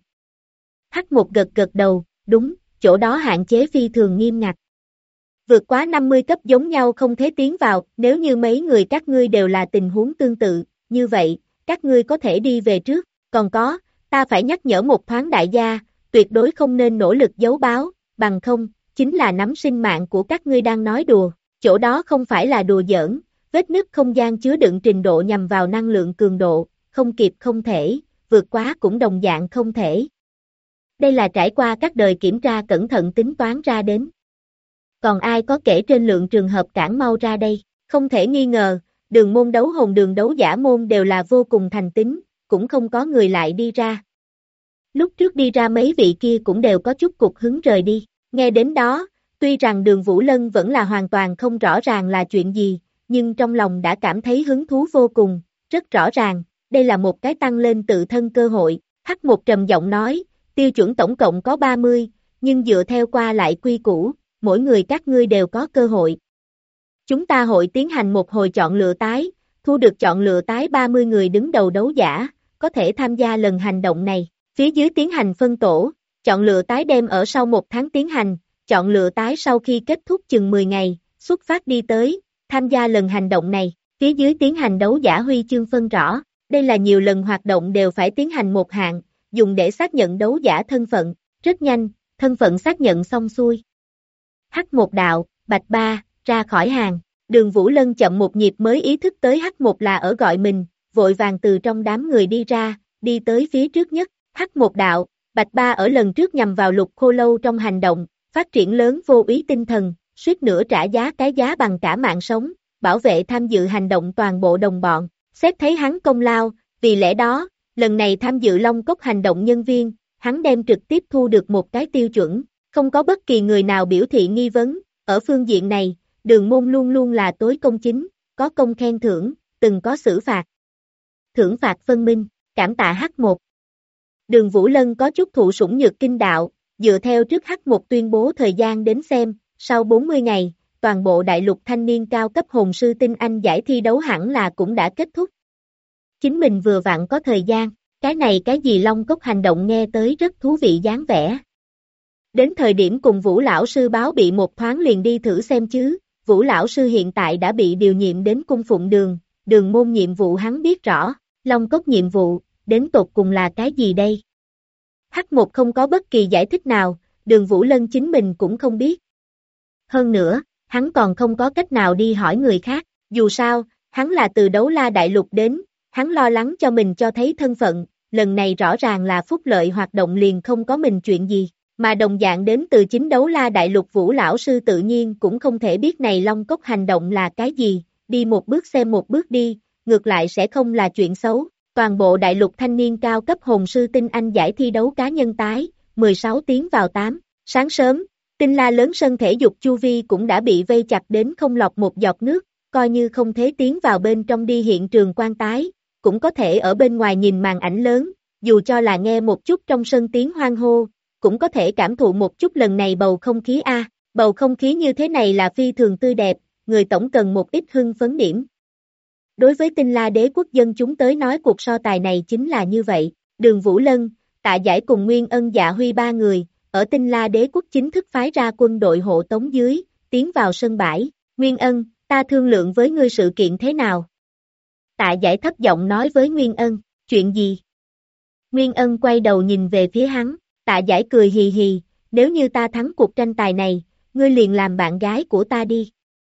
H1 gật gật đầu, đúng, chỗ đó hạn chế phi thường nghiêm ngặt. Vượt quá 50 cấp giống nhau không thể tiến vào, nếu như mấy người các ngươi đều là tình huống tương tự, như vậy, các ngươi có thể đi về trước, còn có, ta phải nhắc nhở một thoáng đại gia, tuyệt đối không nên nỗ lực giấu báo, bằng không, chính là nắm sinh mạng của các ngươi đang nói đùa, chỗ đó không phải là đùa giỡn, vết nứt không gian chứa đựng trình độ nhằm vào năng lượng cường độ, không kịp không thể, vượt quá cũng đồng dạng không thể. Đây là trải qua các đời kiểm tra cẩn thận tính toán ra đến. Còn ai có kể trên lượng trường hợp cản mau ra đây, không thể nghi ngờ, đường môn đấu hồn đường đấu giả môn đều là vô cùng thành tín, cũng không có người lại đi ra. Lúc trước đi ra mấy vị kia cũng đều có chút cục hứng rời đi, nghe đến đó, tuy rằng Đường Vũ Lân vẫn là hoàn toàn không rõ ràng là chuyện gì, nhưng trong lòng đã cảm thấy hứng thú vô cùng, rất rõ ràng, đây là một cái tăng lên tự thân cơ hội. H1 trầm giọng nói, tiêu chuẩn tổng cộng có 30, nhưng dựa theo qua lại quy củ, mỗi người các ngươi đều có cơ hội. Chúng ta hội tiến hành một hồi chọn lựa tái, thu được chọn lựa tái 30 người đứng đầu đấu giả, có thể tham gia lần hành động này. Phía dưới tiến hành phân tổ, chọn lựa tái đem ở sau 1 tháng tiến hành, chọn lựa tái sau khi kết thúc chừng 10 ngày, xuất phát đi tới, tham gia lần hành động này. Phía dưới tiến hành đấu giả huy chương phân rõ, đây là nhiều lần hoạt động đều phải tiến hành một hạng, dùng để xác nhận đấu giả thân phận, rất nhanh, thân phận xác nhận xong xuôi. H1 đạo, Bạch Ba, ra khỏi hàng, Đường Vũ Lân chậm một nhịp mới ý thức tới H1 là ở gọi mình, vội vàng từ trong đám người đi ra, đi tới phía trước nhất, H1 đạo, Bạch Ba ở lần trước nhằm vào Lục Khô Lâu trong hành động, phát triển lớn vô úy tinh thần, suýt nữa trả giá cái giá bằng cả mạng sống, bảo vệ tham dự hành động toàn bộ đồng bọn, xét thấy hắn công lao, vì lẽ đó, lần này tham dự Long Cốc hành động nhân viên, hắn đem trực tiếp thu được một cái tiêu chuẩn, không có bất kỳ người nào biểu thị nghi vấn, ở phương diện này, đường môn luôn luôn là tối công chính, có công khen thưởng, từng có xử phạt. Thưởng phạt phân minh, cảm tạ H1. Đường Vũ Lân có chút thụ sủng nhược kinh đạo, dựa theo trước H1 tuyên bố thời gian đến xem, sau 40 ngày, toàn bộ đại lục thanh niên cao cấp hồn sư tinh anh giải thi đấu hẳn là cũng đã kết thúc. Chính mình vừa vặn có thời gian, cái này cái gì Long Cốc hành động nghe tới rất thú vị dáng vẻ. Đến thời điểm cùng Vũ lão sư báo bị một thoáng liền đi thử xem chứ, Vũ lão sư hiện tại đã bị điều nhiệm đến cung phụng đường môn nhiệm vụ hắn biết rõ, Long Cốc nhiệm vụ, đến tột cùng là cái gì đây? H1 không có bất kỳ giải thích nào, Đường Vũ Lân chính mình cũng không biết. Hơn nữa, hắn còn không có cách nào đi hỏi người khác, dù sao, hắn là từ Đấu La Đại Lục đến, hắn lo lắng cho mình cho thấy thân phận, lần này rõ ràng là phúc lợi hoạt động liền không có mình chuyện gì, mà đồng dạng đến từ chính Đấu La Đại Lục Vũ lão sư tự nhiên cũng không thể biết này Long Cốc hành động là cái gì, đi một bước xem một bước đi, ngược lại sẽ không là chuyện xấu. Toàn bộ đại lục thanh niên cao cấp hồn sư tinh anh giải thi đấu cá nhân tái, 16 tiến vào 8. Sáng sớm, tinh la lớn sân thể dục chu vi cũng đã bị vây chặt đến không lọt một giọt nước, coi như không thể tiến vào bên trong đi hiện trường quan tái, cũng có thể ở bên ngoài nhìn màn ảnh lớn, dù cho là nghe một chút trong sân tiếng hoan hô, cũng có thể cảm thụ một chút lần này bầu không khí a. Bầu không khí như thế này là phi thường tươi đẹp, người tổng cần một ít hưng phấn điểm. Đối với tinh la đế quốc dân chúng tới nói cuộc so tài này chính là như vậy, Đường Vũ Lân, Tạ Giải cùng Nguyên Ân Dạ Huy ba người, ở tinh la đế quốc chính thức phái ra quân đội hộ tống dưới, tiến vào sân bãi, Nguyên Ân, ta thương lượng với ngươi sự kiện thế nào? Tạ Giải thấp giọng nói với Nguyên Ân, chuyện gì? Nguyên Ân quay đầu nhìn về phía hắn, Tạ Giải cười hì hì, nếu như ta thắng cuộc tranh tài này, ngươi liền làm bạn gái của ta đi.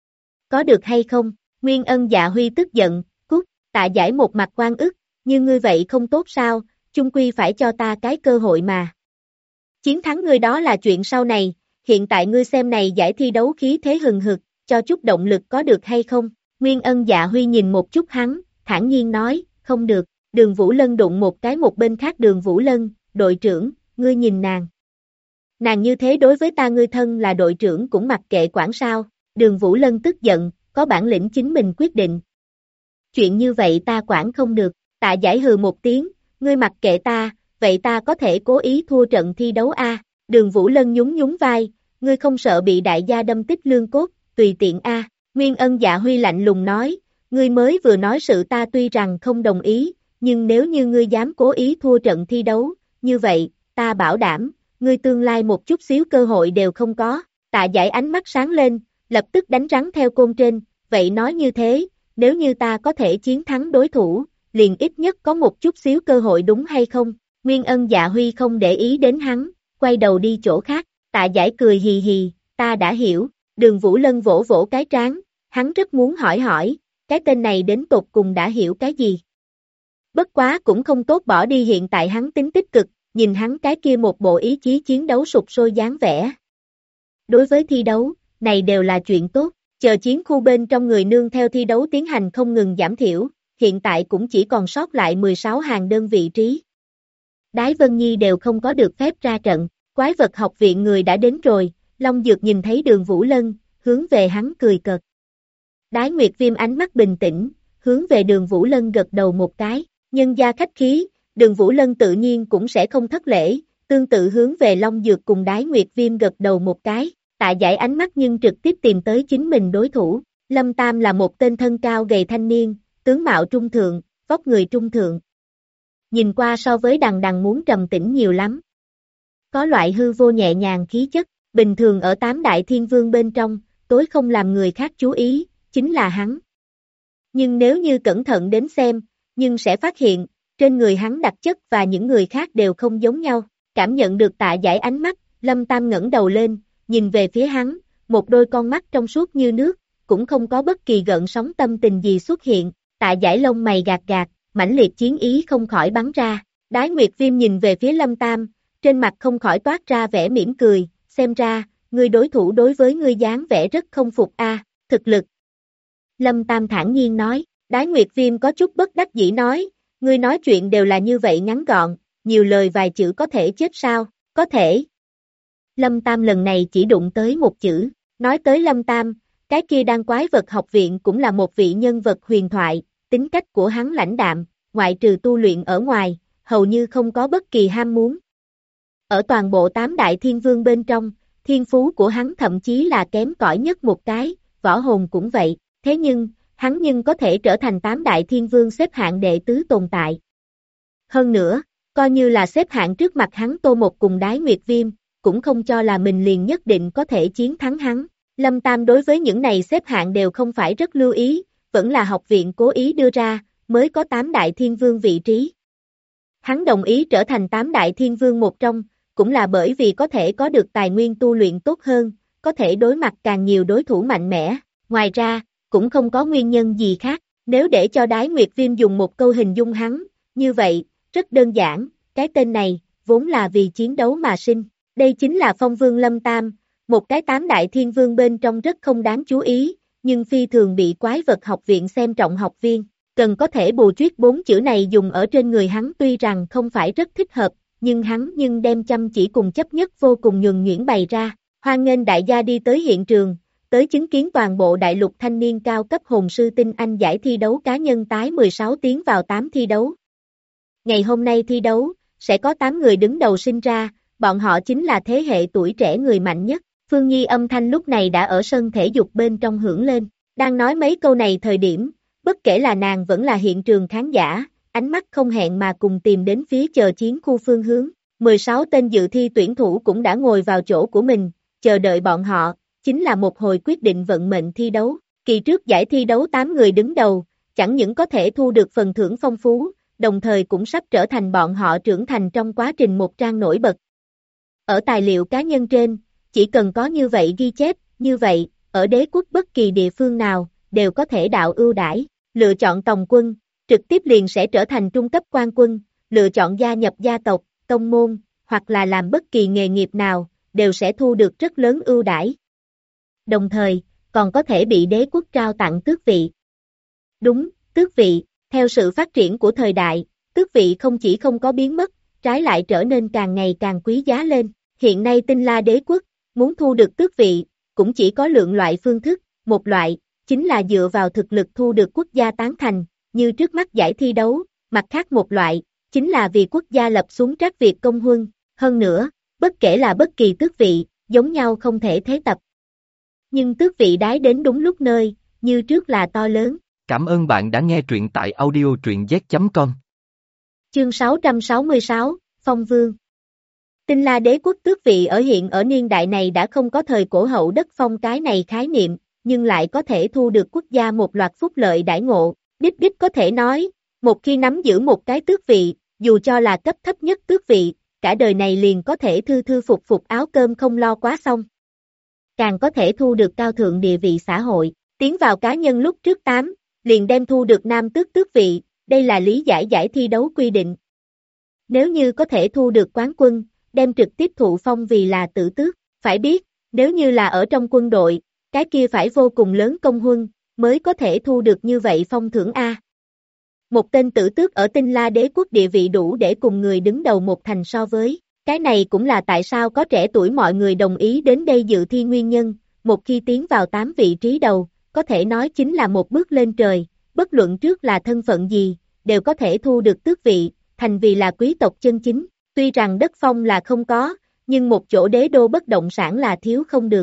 Có được hay không? Nguyên Ân Dạ Huy tức giận, cút, Tạ Giải một mặt oan ức, như ngươi vậy không tốt sao, chung quy phải cho ta cái cơ hội mà. Chiến thắng ngươi đó là chuyện sau này, hiện tại ngươi xem này giải thi đấu khí thế hừng hực, cho chút động lực có được hay không? Nguyên Ân Dạ Huy nhìn một chút hắn, thản nhiên nói, không được, Đường Vũ Lân đụng một cái một bên khác Đường Vũ Lân, đội trưởng, ngươi nhìn nàng. Nàng như thế đối với ta ngươi thân là đội trưởng cũng mặc kệ quản sao, Đường Vũ Lân tức giận, có bản lĩnh chính mình quyết định. Chuyện như vậy ta quản không được, Tạ Giải hừ một tiếng, ngươi mặc kệ ta, vậy ta có thể cố ý thua trận thi đấu a. Đường Vũ Lân nhún nhún vai, ngươi không sợ bị đại gia đâm tích lương cốt, tùy tiện a. Nguyên Ân Dạ Huy lạnh lùng nói, ngươi mới vừa nói sự ta tuy rằng không đồng ý, nhưng nếu như ngươi dám cố ý thua trận thi đấu, như vậy, ta bảo đảm, ngươi tương lai một chút xíu cơ hội đều không có. Tạ Giải ánh mắt sáng lên, lập tức đánh rắn theo côn trên, vậy nói như thế, nếu như ta có thể chiến thắng đối thủ, liền ít nhất có một chút xíu cơ hội đúng hay không? Nguyên Ân Dạ Huy không để ý đến hắn, quay đầu đi chỗ khác, Tạ Giải cười hì hì, ta đã hiểu, Đường Vũ Lân vỗ vỗ cái trán, hắn rất muốn hỏi, cái tên này đến tột cùng đã hiểu cái gì? Bất quá cũng không tốt bỏ đi hiện tại hắn tính tích cực, nhìn hắn cái kia một bộ ý chí chiến đấu sục sôi dáng vẻ. Đối với thi đấu, này đều là chuyện tốt, chờ chiến khu bên trong người nương theo thi đấu tiến hành không ngừng giảm thiểu, hiện tại cũng chỉ còn sót lại 16 hàng đơn vị trí. Đái Vân Nhi đều không có được phép ra trận, quái vật học viện người đã đến rồi, Long Dược nhìn thấy Đường Vũ Lân, hướng về hắn cười cợt. Đái Nguyệt Viêm ánh mắt bình tĩnh, hướng về Đường Vũ Lân gật đầu một cái, nhân gia khách khí, Đường Vũ Lân tự nhiên cũng sẽ không thất lễ, tương tự hướng về Long Dược cùng Đái Nguyệt Viêm gật đầu một cái. Tạ Giải ánh mắt nhưng trực tiếp tìm tới chính mình đối thủ, Lâm Tam là một tên thân cao gầy thanh niên, tướng mạo trung thượng, vóc người trung thượng. Nhìn qua so với đằng đằng muốn trầm tĩnh nhiều lắm. Có loại hư vô nhẹ nhàng khí chất, bình thường ở 8 đại thiên vương bên trong, tối không làm người khác chú ý, chính là hắn. Nhưng nếu như cẩn thận đến xem, nhưng sẽ phát hiện, trên người hắn đặc chất và những người khác đều không giống nhau. Cảm nhận được Tạ Giải ánh mắt, Lâm Tam ngẩng đầu lên, nhìn về phía hắn, một đôi con mắt trong suốt như nước, cũng không có bất kỳ gợn sóng tâm tình gì xuất hiện. Tạ Giải lông mày gạt gạt, mãnh liệt chiến ý không khỏi bắn ra. Đái Nguyệt Viêm nhìn về phía Lâm Tam, trên mặt không khỏi toát ra vẻ mỉm cười, xem ra, người đối thủ đối với ngươi dáng vẻ rất không phục a, thực lực. Lâm Tam thản nhiên nói, Đái Nguyệt Viêm có chút bất đắc dĩ nói, ngươi nói chuyện đều là như vậy ngắn gọn, nhiều lời vài chữ có thể chết sao, có thể. Lâm Tam lần này chỉ đụng tới một chữ, nói tới Lâm Tam, cái kia đang quái vật học viện cũng là một vị nhân vật huyền thoại, tính cách của hắn lãnh đạm, ngoại trừ tu luyện ở ngoài, hầu như không có bất kỳ ham muốn. Ở toàn bộ 8 đại thiên vương bên trong, thiên phú của hắn thậm chí là kém cỏi nhất một cái, võ hồn cũng vậy, thế nhưng, hắn có thể trở thành 8 đại thiên vương xếp hạng đệ tứ tồn tại. Hơn nữa, coi như là xếp hạng trước mặt hắn Tô Một cùng Đái Nguyệt Viêm, cũng không cho là mình liền nhất định có thể chiến thắng hắn. Lâm Tam đối với những này xếp hạng đều không phải rất lưu ý, vẫn là học viện cố ý đưa ra, mới có 8 đại thiên vương vị trí. Hắn đồng ý trở thành 8 đại thiên vương một trong, cũng là bởi vì có thể có được tài nguyên tu luyện tốt hơn, có thể đối mặt càng nhiều đối thủ mạnh mẽ, ngoài ra, cũng không có nguyên nhân gì khác, nếu để cho Đái Nguyệt Viêm dùng một câu hình dung hắn, như vậy, rất đơn giản, cái tên này, vốn là vì chiến đấu mà sinh, đây chính là Phong Vương Lâm Tam, một cái 8 đại thiên vương bên trong rất không đáng chú ý, nhưng phi thường bị quái vật học viện xem trọng học viên, cần có thể bù truyết 4 chữ này dùng ở trên người hắn tuy rằng không phải rất thích hợp, nhưng hắn đem chăm chỉ cùng chấp nhất vô cùng nhuần nhuyễn bày ra, hoan nghênh đại gia đi tới hiện trường, tới chứng kiến toàn bộ đại lục thanh niên cao cấp hồn sư tinh anh giải thi đấu cá nhân tái 16 tiến vào 8 thi đấu. Ngày hôm nay thi đấu, sẽ có 8 người đứng đầu sinh ra, bọn họ chính là thế hệ tuổi trẻ người mạnh nhất. Phương Nhi âm thanh lúc này đã ở sân thể dục bên trong hưởng lên, đang nói mấy câu này thời điểm, bất kể là nàng vẫn là hiện trường khán giả, ánh mắt không hẹn mà cùng tìm đến phía chờ chiến khu phương hướng. 16 tên dự thi tuyển thủ cũng đã ngồi vào chỗ của mình, chờ đợi bọn họ, chính là một hồi quyết định vận mệnh thi đấu. Kỳ trước giải thi đấu 8 người đứng đầu, chẳng những có thể thu được phần thưởng phong phú, đồng thời cũng sắp trở thành bọn họ trưởng thành trong quá trình một trang nổi bật. Ở tài liệu cá nhân trên, chỉ cần có như vậy ghi chép, như vậy, ở đế quốc bất kỳ địa phương nào, đều có thể đạo ưu đãi, lựa chọn tòng quân, trực tiếp liền sẽ trở thành trung cấp quan quân, lựa chọn gia nhập gia tộc, tông môn, hoặc là làm bất kỳ nghề nghiệp nào, đều sẽ thu được rất lớn ưu đãi. Đồng thời, còn có thể bị đế quốc trao tặng tước vị. Đúng, tước vị, theo sự phát triển của thời đại, tước vị không chỉ không có biến mất, trái lại trở nên càng ngày càng quý giá lên. Hiện nay Tinh La đế quốc, muốn thu được tước vị, cũng chỉ có lượng loại phương thức, một loại, chính là dựa vào thực lực thu được quốc gia tán thành, như trước mắt giải thi đấu, mặt khác một loại, chính là vì quốc gia lập xuống trác Việt công huân, hơn nữa, bất kể là bất kỳ tước vị, giống nhau không thể thế tập. Nhưng tước vị đái đến đúng lúc nơi, như trước là to lớn. Cảm ơn bạn đã nghe truyện tại audio truyện z.com. Chương 666, Phong Vương. Tinh La đế quốc tước vị ở niên đại này đã không có thời cổ hậu đất phong cái này khái niệm, nhưng lại có thể thu được quốc gia một loạt phúc lợi đãi ngộ. Đích có thể nói, một khi nắm giữ một cái tước vị, dù cho là cấp thấp nhất tước vị, cả đời này liền có thể thư thư phục áo cơm không lo quá xong. Càng có thể thu được cao thượng địa vị xã hội, tiến vào cá nhân lúc trước 8, liền đem thu được nam tước vị, đây là lý giải thi đấu quy định. Nếu như có thể thu được quán quân, đem trực tiếp thụ phong vì là tử tước, phải biết, nếu như là ở trong quân đội, cái kia phải vô cùng lớn công huân, mới có thể thu được như vậy phong thưởng A. Một tên tử tước ở Tinh La đế quốc địa vị đủ để cùng người đứng đầu một thành so với, cái này cũng là tại sao có trẻ tuổi mọi người đồng ý đến đây dự thi nguyên nhân, một khi tiến vào 8 vị trí đầu, có thể nói chính là một bước lên trời, bất luận trước là thân phận gì, đều có thể thu được tước vị, thành vì là quý tộc chân chính, tuy rằng đất phong là không có, nhưng một chỗ đế đô bất động sản là thiếu không được.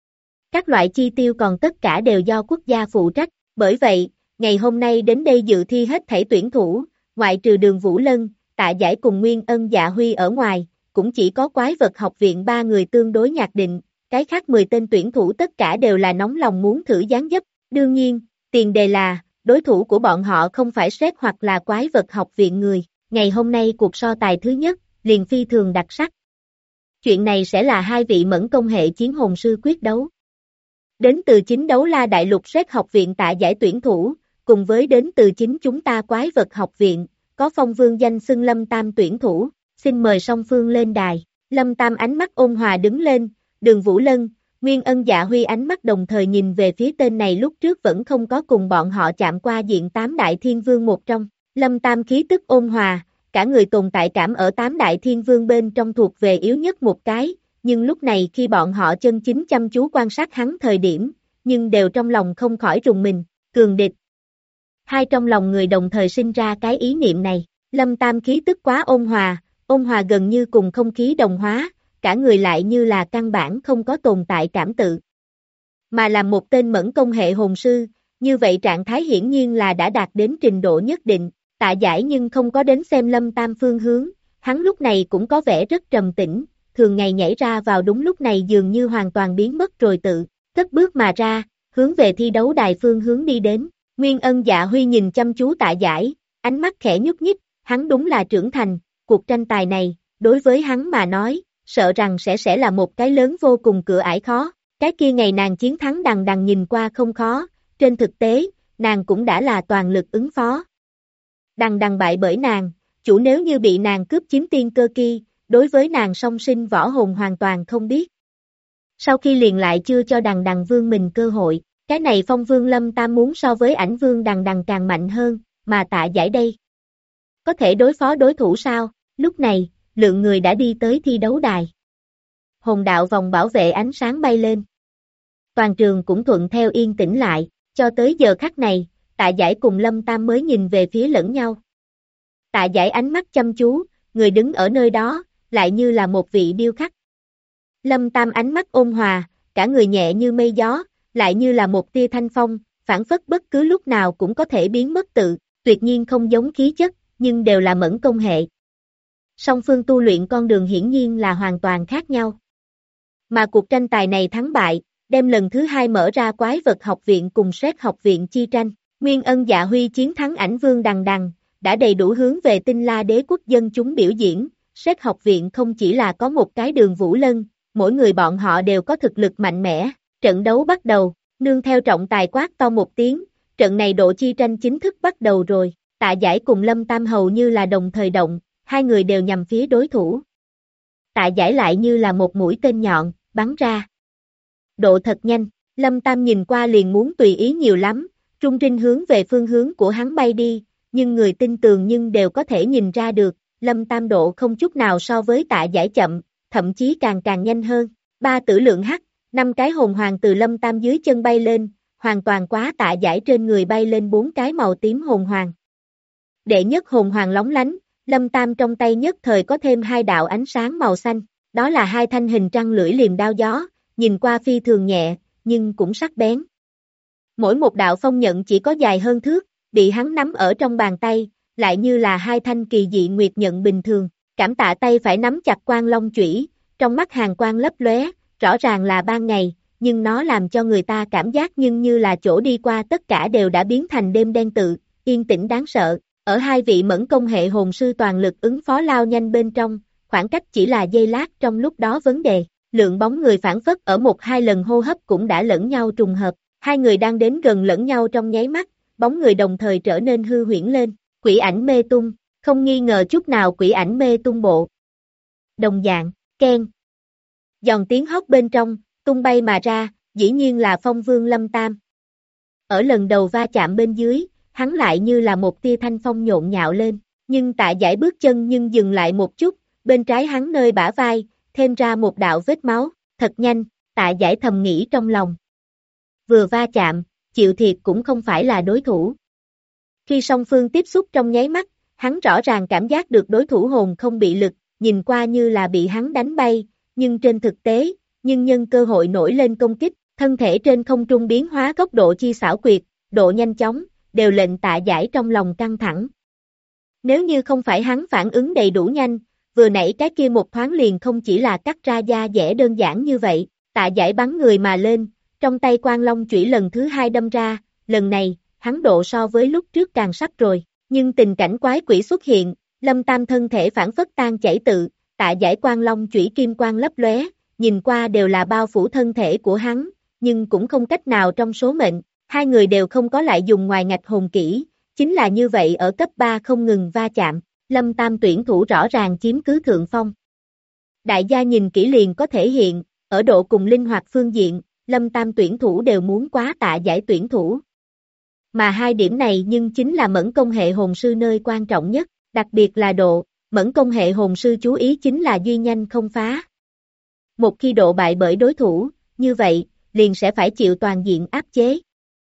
Các loại chi tiêu còn tất cả đều do quốc gia phụ trách, bởi vậy, ngày hôm nay đến đây dự thi hết thảy tuyển thủ, ngoại trừ Đường Vũ Lân, Tạ Giải cùng Nguyên Ân Dạ Huy ở ngoài, cũng chỉ có quái vật học viện 3 người tương đối nhạc định, cái khác 10 tên tuyển thủ tất cả đều là nóng lòng muốn thử dáng dấp, đương nhiên, tiền đề là, đối thủ của bọn họ không phải Shrek hoặc là quái vật học viện người, ngày hôm nay cuộc so tài thứ nhất, liền phi thường đặc sắc. Chuyện này sẽ là 2 vị mẫn công hệ chiến hồn sư quyết đấu. Đến từ chính đấu la đại lục Shrek học viện Tạ Giải tuyển thủ, cùng với đến từ chính chúng ta quái vật học viện, có Phong Vương danh xưng Lâm Tam tuyển thủ, xin mời song phương lên đài. Lâm Tam ánh mắt ôn hòa đứng lên, Đường Vũ Lân, Nguyên Ân Dạ Huy ánh mắt đồng thời nhìn về phía tên này lúc trước vẫn không có cùng bọn họ chạm qua diện 8 đại thiên vương một trong. Lâm Tam khí tức ôn hòa, cả người tồn tại cảm ở 8 đại thiên vương bên trong thuộc về yếu nhất một cái, nhưng lúc này khi bọn họ chân chính chăm chú quan sát hắn thời điểm, nhưng đều trong lòng không khỏi rùng mình, cường địch. Hai trong lòng người đồng thời sinh ra cái ý niệm này, Lâm Tam khí tức quá ôn hòa gần như cùng không khí đồng hóa, cả người lại như là căn bản không có tồn tại cảm tự. Mà là một tên mẫn công hệ hồn sư, như vậy trạng thái hiển nhiên là đã đạt đến trình độ nhất định, Tạ Giải nhưng không có đến xem Lâm Tam phương hướng, hắn lúc này cũng có vẻ rất trầm tĩnh, thường ngày nhảy ra vào đúng lúc này dường như hoàn toàn biến mất rồi tự. cất bước mà ra, hướng về thi đấu đài phương hướng đi đến. Nguyên Ân Dạ Huy nhìn chăm chú Tạ Giải, ánh mắt khẽ nhúc nhích, hắn đúng là trưởng thành, cuộc tranh tài này, đối với hắn mà nói, sợ rằng sẽ là một cái lớn vô cùng cửa ải khó. Cái kia ngày nàng chiến thắng Đằng Đằng nhìn qua không khó, trên thực tế, nàng cũng đã là toàn lực ứng phó. Đằng Đằng bại bởi nàng, chủ nếu như bị nàng cướp chiếm tiên cơ kỳ, đối với nàng song sinh võ hồn hoàn toàn không biết. Sau khi liền lại chưa cho Đằng Đằng vương mình cơ hội, cái này Phong Vương Lâm Tam muốn so với Ảnh Vương Đằng Đằng càng mạnh hơn, mà Tạ Giải đây. Có thể đối phó đối thủ sao? Lúc này, lượng người đã đi tới thi đấu đài. Hồn đạo vòng bảo vệ ánh sáng bay lên. Toàn trường cũng thuận theo yên tĩnh lại, cho tới giờ khắc này, Tạ Giải cùng Lâm Tam mới nhìn về phía lẫn nhau. Tạ Giải ánh mắt chăm chú, người đứng ở nơi đó, lại như là một vị điêu khắc. Lâm Tam ánh mắt ôn hòa, cả người nhẹ như mây gió, lại như là một tia thanh phong, phản phất bất cứ lúc nào cũng có thể biến mất tự, tuyệt nhiên không giống khí chất, nhưng đều là mẫn công hệ. Song phương tu luyện con đường hiển nhiên là hoàn toàn khác nhau. Mà cuộc tranh tài này thắng bại, đem lần thứ hai mở ra quái vật học viện cùng Sét học viện chi tranh. Nguyên Ân Dạ Huy chiến thắng Ảnh Vương Đằng Đằng, đã đầy đủ hướng về Tinh La Đế quốc dân chúng biểu diễn. Sét học viện không chỉ là có một cái Đường Vũ Lân, mỗi người bọn họ đều có thực lực mạnh mẽ. Trận đấu bắt đầu, nương theo trọng tài quát to một tiếng, trận này độ chi tranh chính thức bắt đầu rồi. Tạ Giải cùng Lâm Tam hầu như là đồng thời động, hai người đều nhằm phía đối thủ. Tạ Giải lại như là một mũi tên nhọn, bắn ra. Độ thật nhanh, Lâm Tam nhìn qua liền muốn tùy ý nhiều lắm, trung trinh hướng về phương hướng của hắn bay đi, nhưng người tin tường nhưng đều có thể nhìn ra được, Lâm Tam độ không chút nào so với Tạ Giải chậm, thậm chí càng nhanh hơn. 3 tử lượng hắc, 5 cái hồn hoàng từ Lâm Tam dưới chân bay lên, hoàn toàn quá Tạ Giải trên người bay lên 4 cái màu tím hồn hoàng. Đệ nhất hồn hoàng lóng lánh, Lâm Tam trong tay nhất thời có thêm 2 đạo ánh sáng màu xanh, đó là 2 thanh hình trăng lưỡi liềm đao gió, nhìn qua phi thường nhẹ, nhưng cũng sắc bén. Mỗi một đạo phong nhận chỉ có dài hơn thước, bị hắn nắm ở trong bàn tay, lại như là 2 thanh kỳ dị nguyệt nhận bình thường. Cảm Tạ tay phải nắm chặt Quang Long chủy, trong mắt hàn quang lấp lóe, rõ ràng là ban ngày, nhưng nó làm cho người ta cảm giác nhưng như là chỗ đi qua tất cả đều đã biến thành đêm đen tự, yên tĩnh đáng sợ. Ở 2 vị mẫn công hệ hồn sư toàn lực ứng phó lao nhanh bên trong, khoảng cách chỉ là giây lát trong lúc đó vấn đề. Lượng bóng người phản phất ở 1-2 lần hô hấp cũng đã lẫn nhau trùng hợp, 2 người đang đến gần lẫn nhau trong nháy mắt, bóng người đồng thời trở nên hư huyễn lên, quỷ ảnh mê tung, không nghi ngờ chút nào quỷ ảnh mê tung bộ. Đồng dạng, keng. Giòn tiếng hót bên trong, tung bay mà ra, dĩ nhiên là Phong Vương Lâm Tam. Ở lần đầu va chạm bên dưới, hắn lại như là một tia thanh phong nhộn nhạo lên, nhưng Tạ Giải bước chân nhưng dừng lại một chút, bên trái hắn nơi bả vai, thêm ra một đạo vết máu, thật nhanh, Tạ Giải thầm nghĩ trong lòng. Vừa va chạm, chịu thiệt cũng không phải là đối thủ. Khi song phương tiếp xúc trong nháy mắt, hắn rõ ràng cảm giác được đối thủ hồn không bị lực, nhìn qua như là bị hắn đánh bay, nhưng trên thực tế, nhưng nhân cơ hội nổi lên công kích, thân thể trên không trung biến hóa góc độ chi xảo quyệt, độ nhanh chóng, đều lệnh Tạ Giải trong lòng căng thẳng. Nếu như không phải hắn phản ứng đầy đủ nhanh, vừa nãy cái kia một thoáng liền không chỉ là cắt ra da dẻ đơn giản như vậy, Tạ Giải bắn người mà lên, trong tay Quang Long chủy lần thứ 2 đâm ra, lần này, hắn độ so với lúc trước càng sắc rồi, nhưng tình cảnh quái quỷ xuất hiện, Lâm Tam thân thể phản phất tan chảy tự, Tạ Giải Quang Long chủy kim quang lấp lóe, nhìn qua đều là bao phủ thân thể của hắn, nhưng cũng không cách nào trong số mệnh, 2 người đều không có lại dùng ngoài ngạch hồn kỹ, chính là như vậy ở cấp 3 không ngừng va chạm, Lâm Tam tuyển thủ rõ ràng chiếm cứ thượng phong. Đại gia nhìn kỹ liền có thể hiện, ở độ cùng linh hoạt phương diện, Lâm Tam tuyển thủ đều muốn quá Tạ Giải tuyển thủ. Mà 2 điểm này nhưng chính là mẫn công hệ hồn sư nơi quan trọng nhất, đặc biệt là độ, mẫn công hệ hồn sư chú ý chính là duy nhanh không phá. Một khi độ bại bởi đối thủ, như vậy, liền sẽ phải chịu toàn diện áp chế.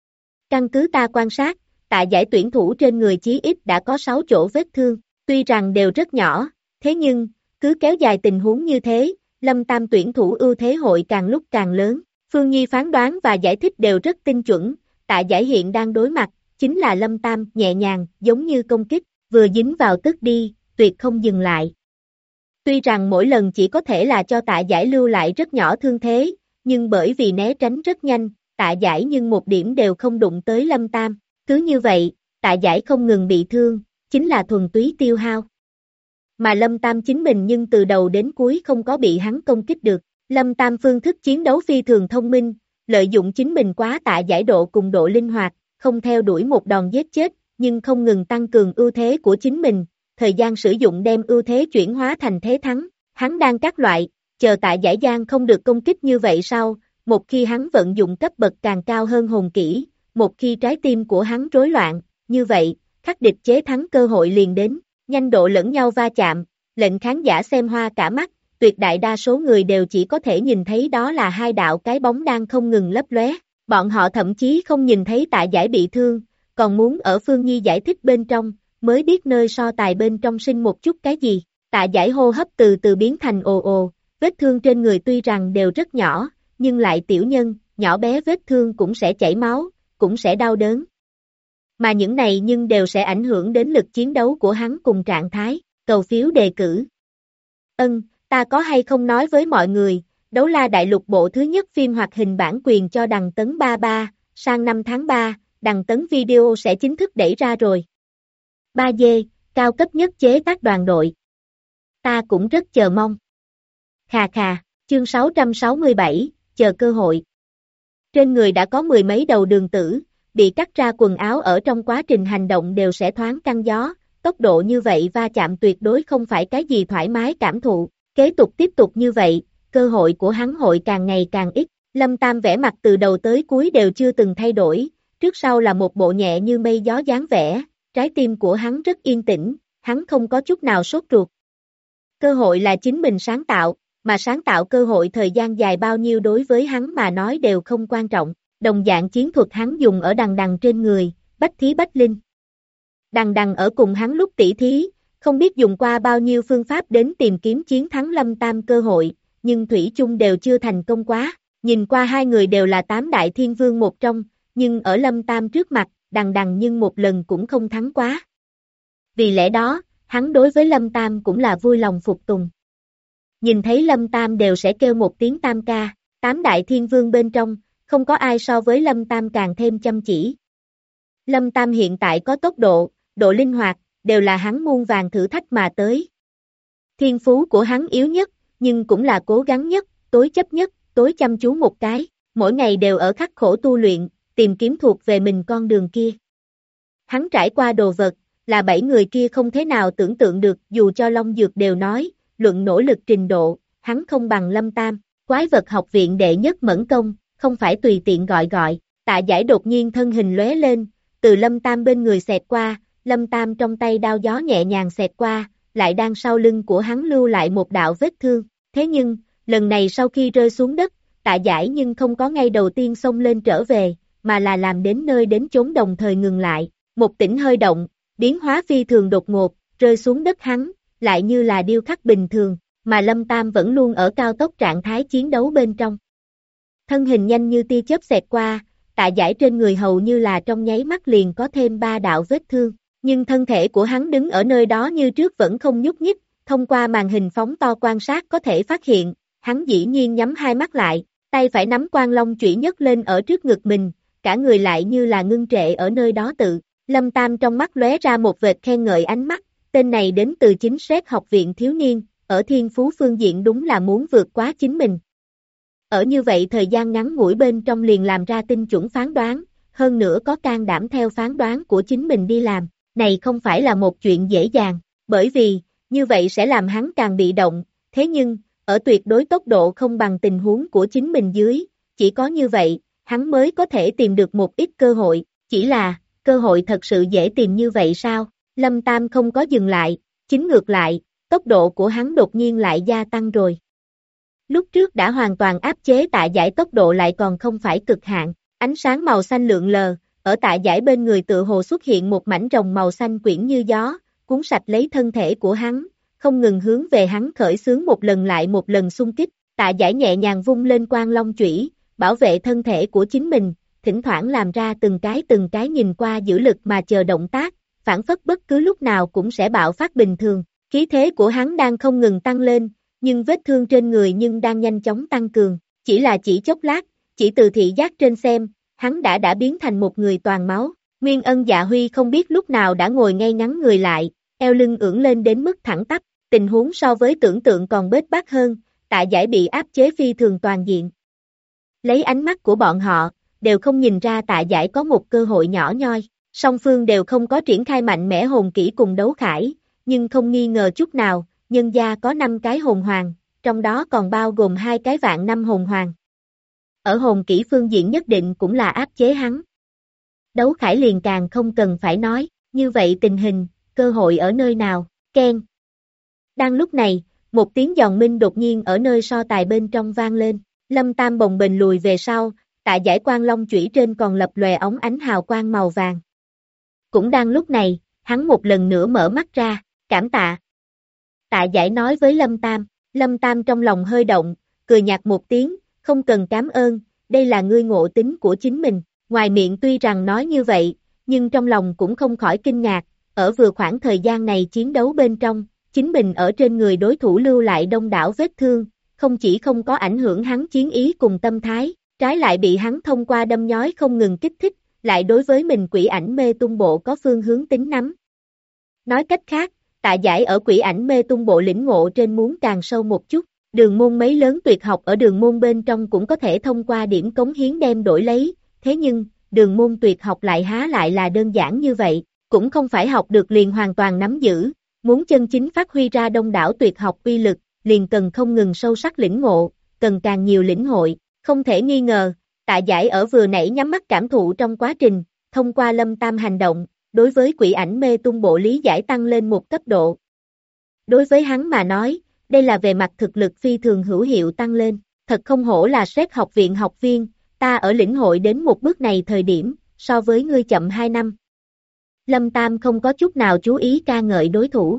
Căn cứ ta quan sát, Tạ Giải tuyển thủ trên người chí ít đã có 6 chỗ vết thương, tuy rằng đều rất nhỏ, thế nhưng, cứ kéo dài tình huống như thế, Lâm Tam tuyển thủ ưu thế hội càng lúc càng lớn. Phương Nhi phán đoán và giải thích đều rất tinh chuẩn, Tạ Giải hiện đang đối mặt, chính là Lâm Tam nhẹ nhàng, giống như công kích, vừa dính vào tức đi, tuyệt không dừng lại. Tuy rằng mỗi lần chỉ có thể là cho Tạ Giải lưu lại rất nhỏ thương thế, nhưng bởi vì né tránh rất nhanh, Tạ Giải nhưng một điểm đều không đụng tới Lâm Tam. Cứ như vậy, Tạ Giải không ngừng bị thương, chính là thuần túy tiêu hao. Mà Lâm Tam chính mình nhưng từ đầu đến cuối không có bị hắn công kích được. Lâm Tam phương thức chiến đấu phi thường thông minh, lợi dụng chính mình quá Tạ Giải độ cùng độ linh hoạt, không theo đuổi một đòn giết chết, nhưng không ngừng tăng cường ưu thế của chính mình, thời gian sử dụng đem ưu thế chuyển hóa thành thế thắng. Hắn đang các loại, chờ Tạ Giải Giang không được công kích như vậy sau, một khi hắn vận dụng cấp bậc càng cao hơn hồn kỹ, một khi trái tim của hắn rối loạn, như vậy, khắc địch chế thắng cơ hội liền đến, nhanh độ lẫn nhau va chạm, lệnh khán giả xem hoa cả mắt, tuyệt đại đa số người đều chỉ có thể nhìn thấy đó là hai đạo cái bóng đang không ngừng lấp lóe, bọn họ thậm chí không nhìn thấy Tạ Giải bị thương, còn muốn ở Phương Nhi giải thích bên trong, mới biết nơi so tài bên trong sinh một chút cái gì. Tạ Giải hô hấp từ từ biến thành ồ ồ, vết thương trên người tuy rằng đều rất nhỏ, nhưng lại tiểu nhân, nhỏ bé vết thương cũng sẽ chảy máu, cũng sẽ đau đớn. Mà những này nhưng đều sẽ ảnh hưởng đến lực chiến đấu của hắn cùng trạng thái, cầu phiếu đề cử. Ta có hay không nói với mọi người, Đấu La Đại Lục bộ thứ nhất phim hoạt hình bản quyền cho Đằng Tấn 33, sang năm tháng 3, Đằng Tấn Video sẽ chính thức đẩy ra rồi. 3D, cao cấp nhất chế tác đoàn đội. Ta cũng rất chờ mong. Khà khà, chương 667, chờ cơ hội. Trên người đã có mười mấy đầu đường tử, bị cắt ra quần áo ở trong quá trình hành động đều sẽ thoáng căng gió, tốc độ như vậy va chạm tuyệt đối không phải cái gì thoải mái cảm thụ, kế tục tiếp tục như vậy, cơ hội của hắn hội càng ngày càng ít. Lâm Tam vẻ mặt từ đầu tới cuối đều chưa từng thay đổi, trước sau là một bộ nhẹ như mây gió dáng vẻ, trái tim của hắn rất yên tĩnh, hắn không có chút nào sốt ruột. Cơ hội là chính mình sáng tạo, mà sáng tạo cơ hội thời gian dài bao nhiêu đối với hắn mà nói đều không quan trọng, đồng dạng chiến thuật hắn dùng ở đằng đằng trên người, bách thí bách linh. Đằng đằng ở cùng hắn lúc tỉ thí, không biết dùng qua bao nhiêu phương pháp đến tìm kiếm chiến thắng Lâm Tam cơ hội, nhưng thủy chung đều chưa thành công quá, nhìn qua hai người đều là 8 đại thiên vương một trong, nhưng ở Lâm Tam trước mặt, đằng đằng nhưng một lần cũng không thắng quá. Vì lẽ đó, hắn đối với Lâm Tam cũng là vui lòng phục tùng. Nhìn thấy Lâm Tam đều sẽ kêu một tiếng tam ca, 8 đại thiên vương bên trong, không có ai so với Lâm Tam càng thêm chăm chỉ. Lâm Tam hiện tại có tốc độ, độ linh hoạt, đều là hắn muôn vàng thử thách mà tới. Thiên phú của hắn yếu nhất, nhưng cũng là cố gắng nhất, tối chấp nhất, tối chăm chú một cái, mỗi ngày đều ở khắc khổ tu luyện, tìm kiếm thuộc về mình con đường kia. Hắn trải qua đồ vật, là 7 người kia không thế nào tưởng tượng được, dù cho Long Dược đều nói, luận nỗ lực trình độ, hắn không bằng Lâm Tam, quái vật học viện đệ nhất mẫn công, không phải tùy tiện gọi. Tạ Giải đột nhiên thân hình lóe lên, từ Lâm Tam bên người xẹt qua, Lâm Tam trong tay đao gió nhẹ nhàng xẹt qua, lại đang sau lưng của hắn lưu lại một đạo vết thương, thế nhưng, lần này sau khi rơi xuống đất, Tạ Giải nhưng không có ngay đầu tiên xông lên trở về, mà là làm đến nơi đến chốn đồng thời ngừng lại, một tĩnh hơi động, biến hóa phi thường đột ngột, rơi xuống đất hắn, lại như là điêu khắc bình thường, mà Lâm Tam vẫn luôn ở cao tốc trạng thái chiến đấu bên trong. Thân hình nhanh như tia chớp xẹt qua, Tạ Giải trên người hầu như là trong nháy mắt liền có thêm 3 đạo vết thương, nhưng thân thể của hắn đứng ở nơi đó như trước vẫn không nhúc nhích, thông qua màn hình phóng to quan sát có thể phát hiện, hắn dĩ nhiên nhắm hai mắt lại, tay phải nắm Quan Long chủy nhấc lên ở trước ngực mình, cả người lại như là ngưng trệ ở nơi đó tự. Lâm Tam trong mắt lóe ra một vệt khen ngợi ánh mắt, tên này đến từ chính xét học viện thiếu niên, ở thiên phú phương diện đúng là muốn vượt quá chính mình. Ở như vậy thời gian ngắn ngủi bên trong liền làm ra tinh chuẩn phán đoán, hơn nữa có can đảm theo phán đoán của chính mình đi làm, này không phải là một chuyện dễ dàng, bởi vì, như vậy sẽ làm hắn càng bị động, thế nhưng, ở tuyệt đối tốc độ không bằng tình huống của chính mình dưới, chỉ có như vậy, hắn mới có thể tìm được một ít cơ hội, chỉ là, cơ hội thật sự dễ tìm như vậy sao? Lâm Tam không có dừng lại, chính ngược lại, tốc độ của hắn đột nhiên lại gia tăng rồi. Lúc trước đã hoàn toàn áp chế Tạ Giải tốc độ lại còn không phải cực hạn, ánh sáng màu xanh lượn lờ, ở Tạ Giải bên người tựa hồ xuất hiện một mảnh rồng màu xanh quyển như gió, cuốn sạch lấy thân thể của hắn, không ngừng hướng về hắn khởi xướng một lần lại một lần xung kích. Tạ Giải nhẹ nhàng vung lên Quan Long chủy, bảo vệ thân thể của chính mình, thỉnh thoảng làm ra từng cái nhìn qua giữ lực mà chờ động tác, phản phất bất cứ lúc nào cũng sẽ bạo phát bình thường. Khí thế của hắn đang không ngừng tăng lên, nhưng vết thương trên người nhưng đang nhanh chóng tăng cường. Chỉ chốc lát, chỉ từ thị giác trên xem, hắn đã biến thành một người toàn máu. Nguyên Ân Dạ Huy không biết lúc nào đã ngồi ngay ngắn người lại, eo lưng ưỡn lên đến mức thẳng tắp, tình huống so với tưởng tượng còn bết bát hơn, Tạ Giải bị áp chế phi thường toàn diện. Lấy ánh mắt của bọn họ, đều không nhìn ra Tạ Giải có một cơ hội nhỏ nhoi, song phương đều không có triển khai mạnh mẽ hồn kỹ cùng đấu khải, nhưng không nghi ngờ chút nào, nhân gia có 5 cái hồn hoàng, trong đó còn bao gồm 2 cái vạn năm hồn hoàng. Ở hồn kỹ phương diện nhất định cũng là áp chế hắn. Đấu khải liền càng không cần phải nói, như vậy tình hình, cơ hội ở nơi nào, keng. Đang lúc này, một tiếng giòn minh đột nhiên ở nơi so tài bên trong vang lên, Lâm Tam bồng bềnh lùi về sau, Tạ Giải quang long chủy trên còn lập lòe óng ánh hào quang màu vàng. Cũng đang lúc này, hắn một lần nữa mở mắt ra, cảm tạ. Tạ Giải nói với Lâm Tam trong lòng hơi động, cười nhạt một tiếng, không cần cảm ơn, đây là ngươi ngộ tính của chính mình. Ngoài miệng tuy rằng nói như vậy, nhưng trong lòng cũng không khỏi kinh ngạc, ở vừa khoảng thời gian này chiến đấu bên trong, chính mình ở trên người đối thủ lưu lại đông đảo vết thương, không chỉ không có ảnh hưởng hắn chiến ý cùng tâm thái, trái lại bị hắn thông qua đâm nhói không ngừng kích thích, lại đối với mình quỷ ảnh mê tung bộ có phương hướng tính nắm. Nói cách khác, Tạ Giải ở quỷ ảnh mê tung bộ lĩnh ngộ trên muốn càng sâu một chút, đường môn mấy lớn tuyệt học ở đường môn bên trong cũng có thể thông qua điểm cống hiến đem đổi lấy, thế nhưng, đường môn tuyệt học lại há lại là đơn giản như vậy, cũng không phải học được liền hoàn toàn nắm giữ, muốn chân chính phát huy ra đông đảo tuyệt học uy lực, liền cần không ngừng sâu sắc lĩnh ngộ, cần càng nhiều lĩnh hội, không thể nghi ngờ, Tạ Giải ở vừa nãy nhắm mắt cảm thụ trong quá trình, thông qua Lâm Tam hành động, đối với quỷ ảnh mê tung bộ lý giải tăng lên một cấp độ. Đối với hắn mà nói, đây là về mặt thực lực phi thường hữu hiệu tăng lên, thật không hổ là SET học viện học viên, ta ở lĩnh hội đến một bước này thời điểm, so với ngươi chậm 2 năm. Lâm Tam không có chút nào chú ý ca ngợi đối thủ.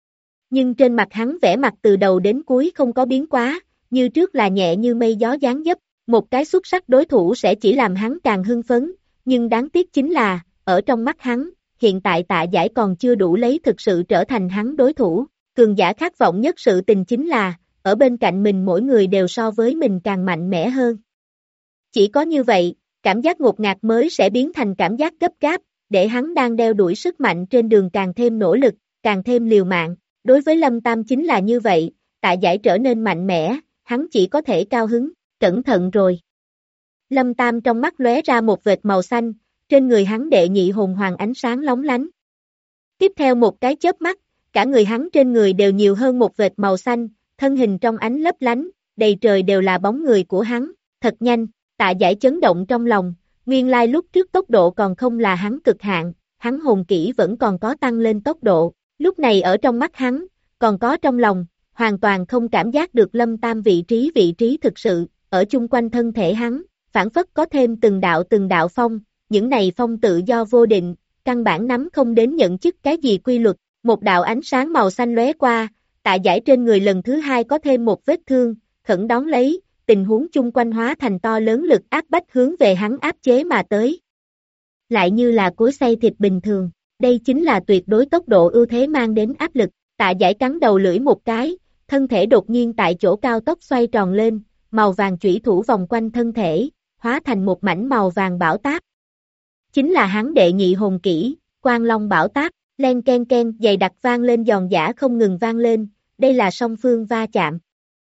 Nhưng trên mặt hắn vẻ mặt từ đầu đến cuối không có biến quá, như trước là nhẹ như mây gió dáng dấp, một cái xuất sắc đối thủ sẽ chỉ làm hắn càng hưng phấn, nhưng đáng tiếc chính là, ở trong mắt hắn, hiện tại Tạ Giải còn chưa đủ lấy thực sự trở thành hắn đối thủ, cường giả khát vọng nhất sự tình chính là, ở bên cạnh mình mỗi người đều so với mình càng mạnh mẽ hơn. Chỉ có như vậy, cảm giác ngột ngạt mới sẽ biến thành cảm giác gấp gáp, để hắn đang đeo đuổi sức mạnh trên đường càng thêm nỗ lực, càng thêm liều mạng. Đối với Lâm Tam chính là như vậy, Tạ Giải trở nên mạnh mẽ, hắn chỉ có thể cao hứng, cẩn thận rồi. Lâm Tam trong mắt lóe ra một vệt màu xanh, trên người hắn đệ nhị hồn hoàng ánh sáng lóng lánh. Tiếp theo một cái chớp mắt, cả người hắn trên người đều nhiều hơn một vệt màu xanh, thân hình trong ánh lấp lánh, đầy trời đều là bóng người của hắn, thật nhanh, Tạ Giải chấn động trong lòng, nguyên lai lúc trước tốc độ còn không là hắn cực hạn, hắn hồn kỹ vẫn còn có tăng lên tốc độ, lúc này ở trong mắt hắn, còn có trong lòng, hoàn toàn không cảm giác được Lâm Tam vị trí thực sự, ở chung quanh thân thể hắn, phản phất có thêm từng đạo phong, những này phong tự do vô định, căn bản nắm không đến nhận chức cái gì quy luật, một đạo ánh sáng màu xanh lóe qua, Tạ Giải trên người lần thứ 2 có thêm một vết thương, khẩn đón lấy, tình huống chung quanh hóa thành to lớn lực áp bách hướng về hắn áp chế mà tới. Lại như là cối xay thịt bình thường, đây chính là tuyệt đối tốc độ ưu thế mang đến áp lực, Tạ Giải cắn đầu lưỡi một cái, thân thể đột nhiên tại chỗ cao tốc xoay tròn lên, màu vàng chủy thủ vòng quanh thân thể, hóa thành một mảnh màu vàng bảo táp. Chính là hắn đệ nhị hồn kỹ, Quang Long bảo táp, len ken ken dày đặc vang lên giòn giã không ngừng vang lên, đây là song phương va chạm.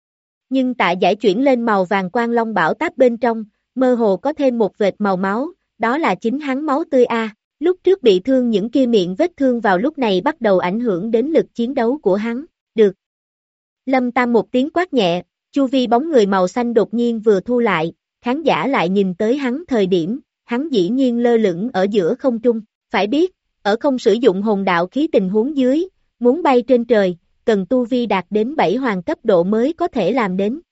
Nhưng Tạ Giải chuyển lên màu vàng Quang Long bảo táp bên trong, mơ hồ có thêm một vệt màu máu, đó là chính hắn máu tươi a. Lúc trước bị thương những kia miệng vết thương vào lúc này bắt đầu ảnh hưởng đến lực chiến đấu của hắn, được. Lâm Tam một tiếng quát nhẹ, chu vi bóng người màu xanh đột nhiên vừa thu lại, khán giả lại nhìn tới hắn thời điểm, hắn dĩ nhiên lơ lửng ở giữa không trung, phải biết, ở không sử dụng hồn đạo khí tình huống dưới, muốn bay trên trời, cần tu vi đạt đến 7 hoàng cấp độ mới có thể làm đến.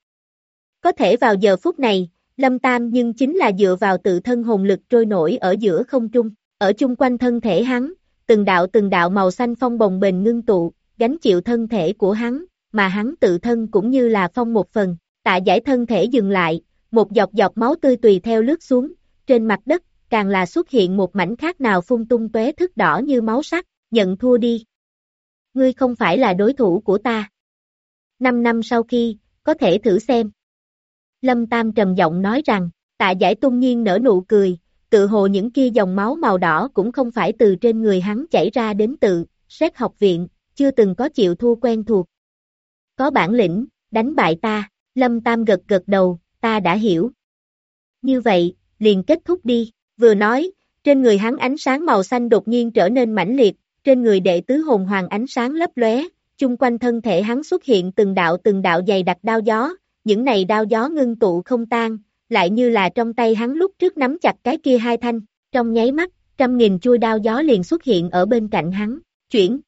Có thể vào giờ phút này, Lâm Tam nhưng chính là dựa vào tự thân hồn lực trôi nổi ở giữa không trung, ở chung quanh thân thể hắn, từng đạo màu xanh phong bồng bềnh ngưng tụ, gánh chịu thân thể của hắn, mà hắn tự thân cũng như là phong một phần, Tạ Giải thân thể dừng lại, một giọt máu tươi tùy theo lướt xuống, trên mặt đất, càng là xuất hiện một mảnh khác nào phun tung tóe thức đỏ như máu sắc, nhận thua đi. Ngươi không phải là đối thủ của ta. 5 năm sau khi, có thể thử xem. Lâm Tam trầm giọng nói rằng, Tạ Giải tung nhiên nở nụ cười, tự hồ những kia dòng máu màu đỏ cũng không phải từ trên người hắn chảy ra đến từ Xét học viện, chưa từng có chịu thua quen thuộc. Có bản lĩnh, đánh bại ta, Lâm Tam gật gật đầu, ta đã hiểu. Như vậy, liền kết thúc đi, vừa nói, trên người hắn ánh sáng màu xanh đột nhiên trở nên mãnh liệt, trên người đệ tứ hồn hoàng ánh sáng lấp lóe, chung quanh thân thể hắn xuất hiện từng đạo dày đặc đao gió, những này đao gió ngưng tụ không tan, lại như là trong tay hắn lúc trước nắm chặt cái kia hai thanh, trong nháy mắt, 100.000 chuôi đao gió liền xuất hiện ở bên cạnh hắn, chuyển.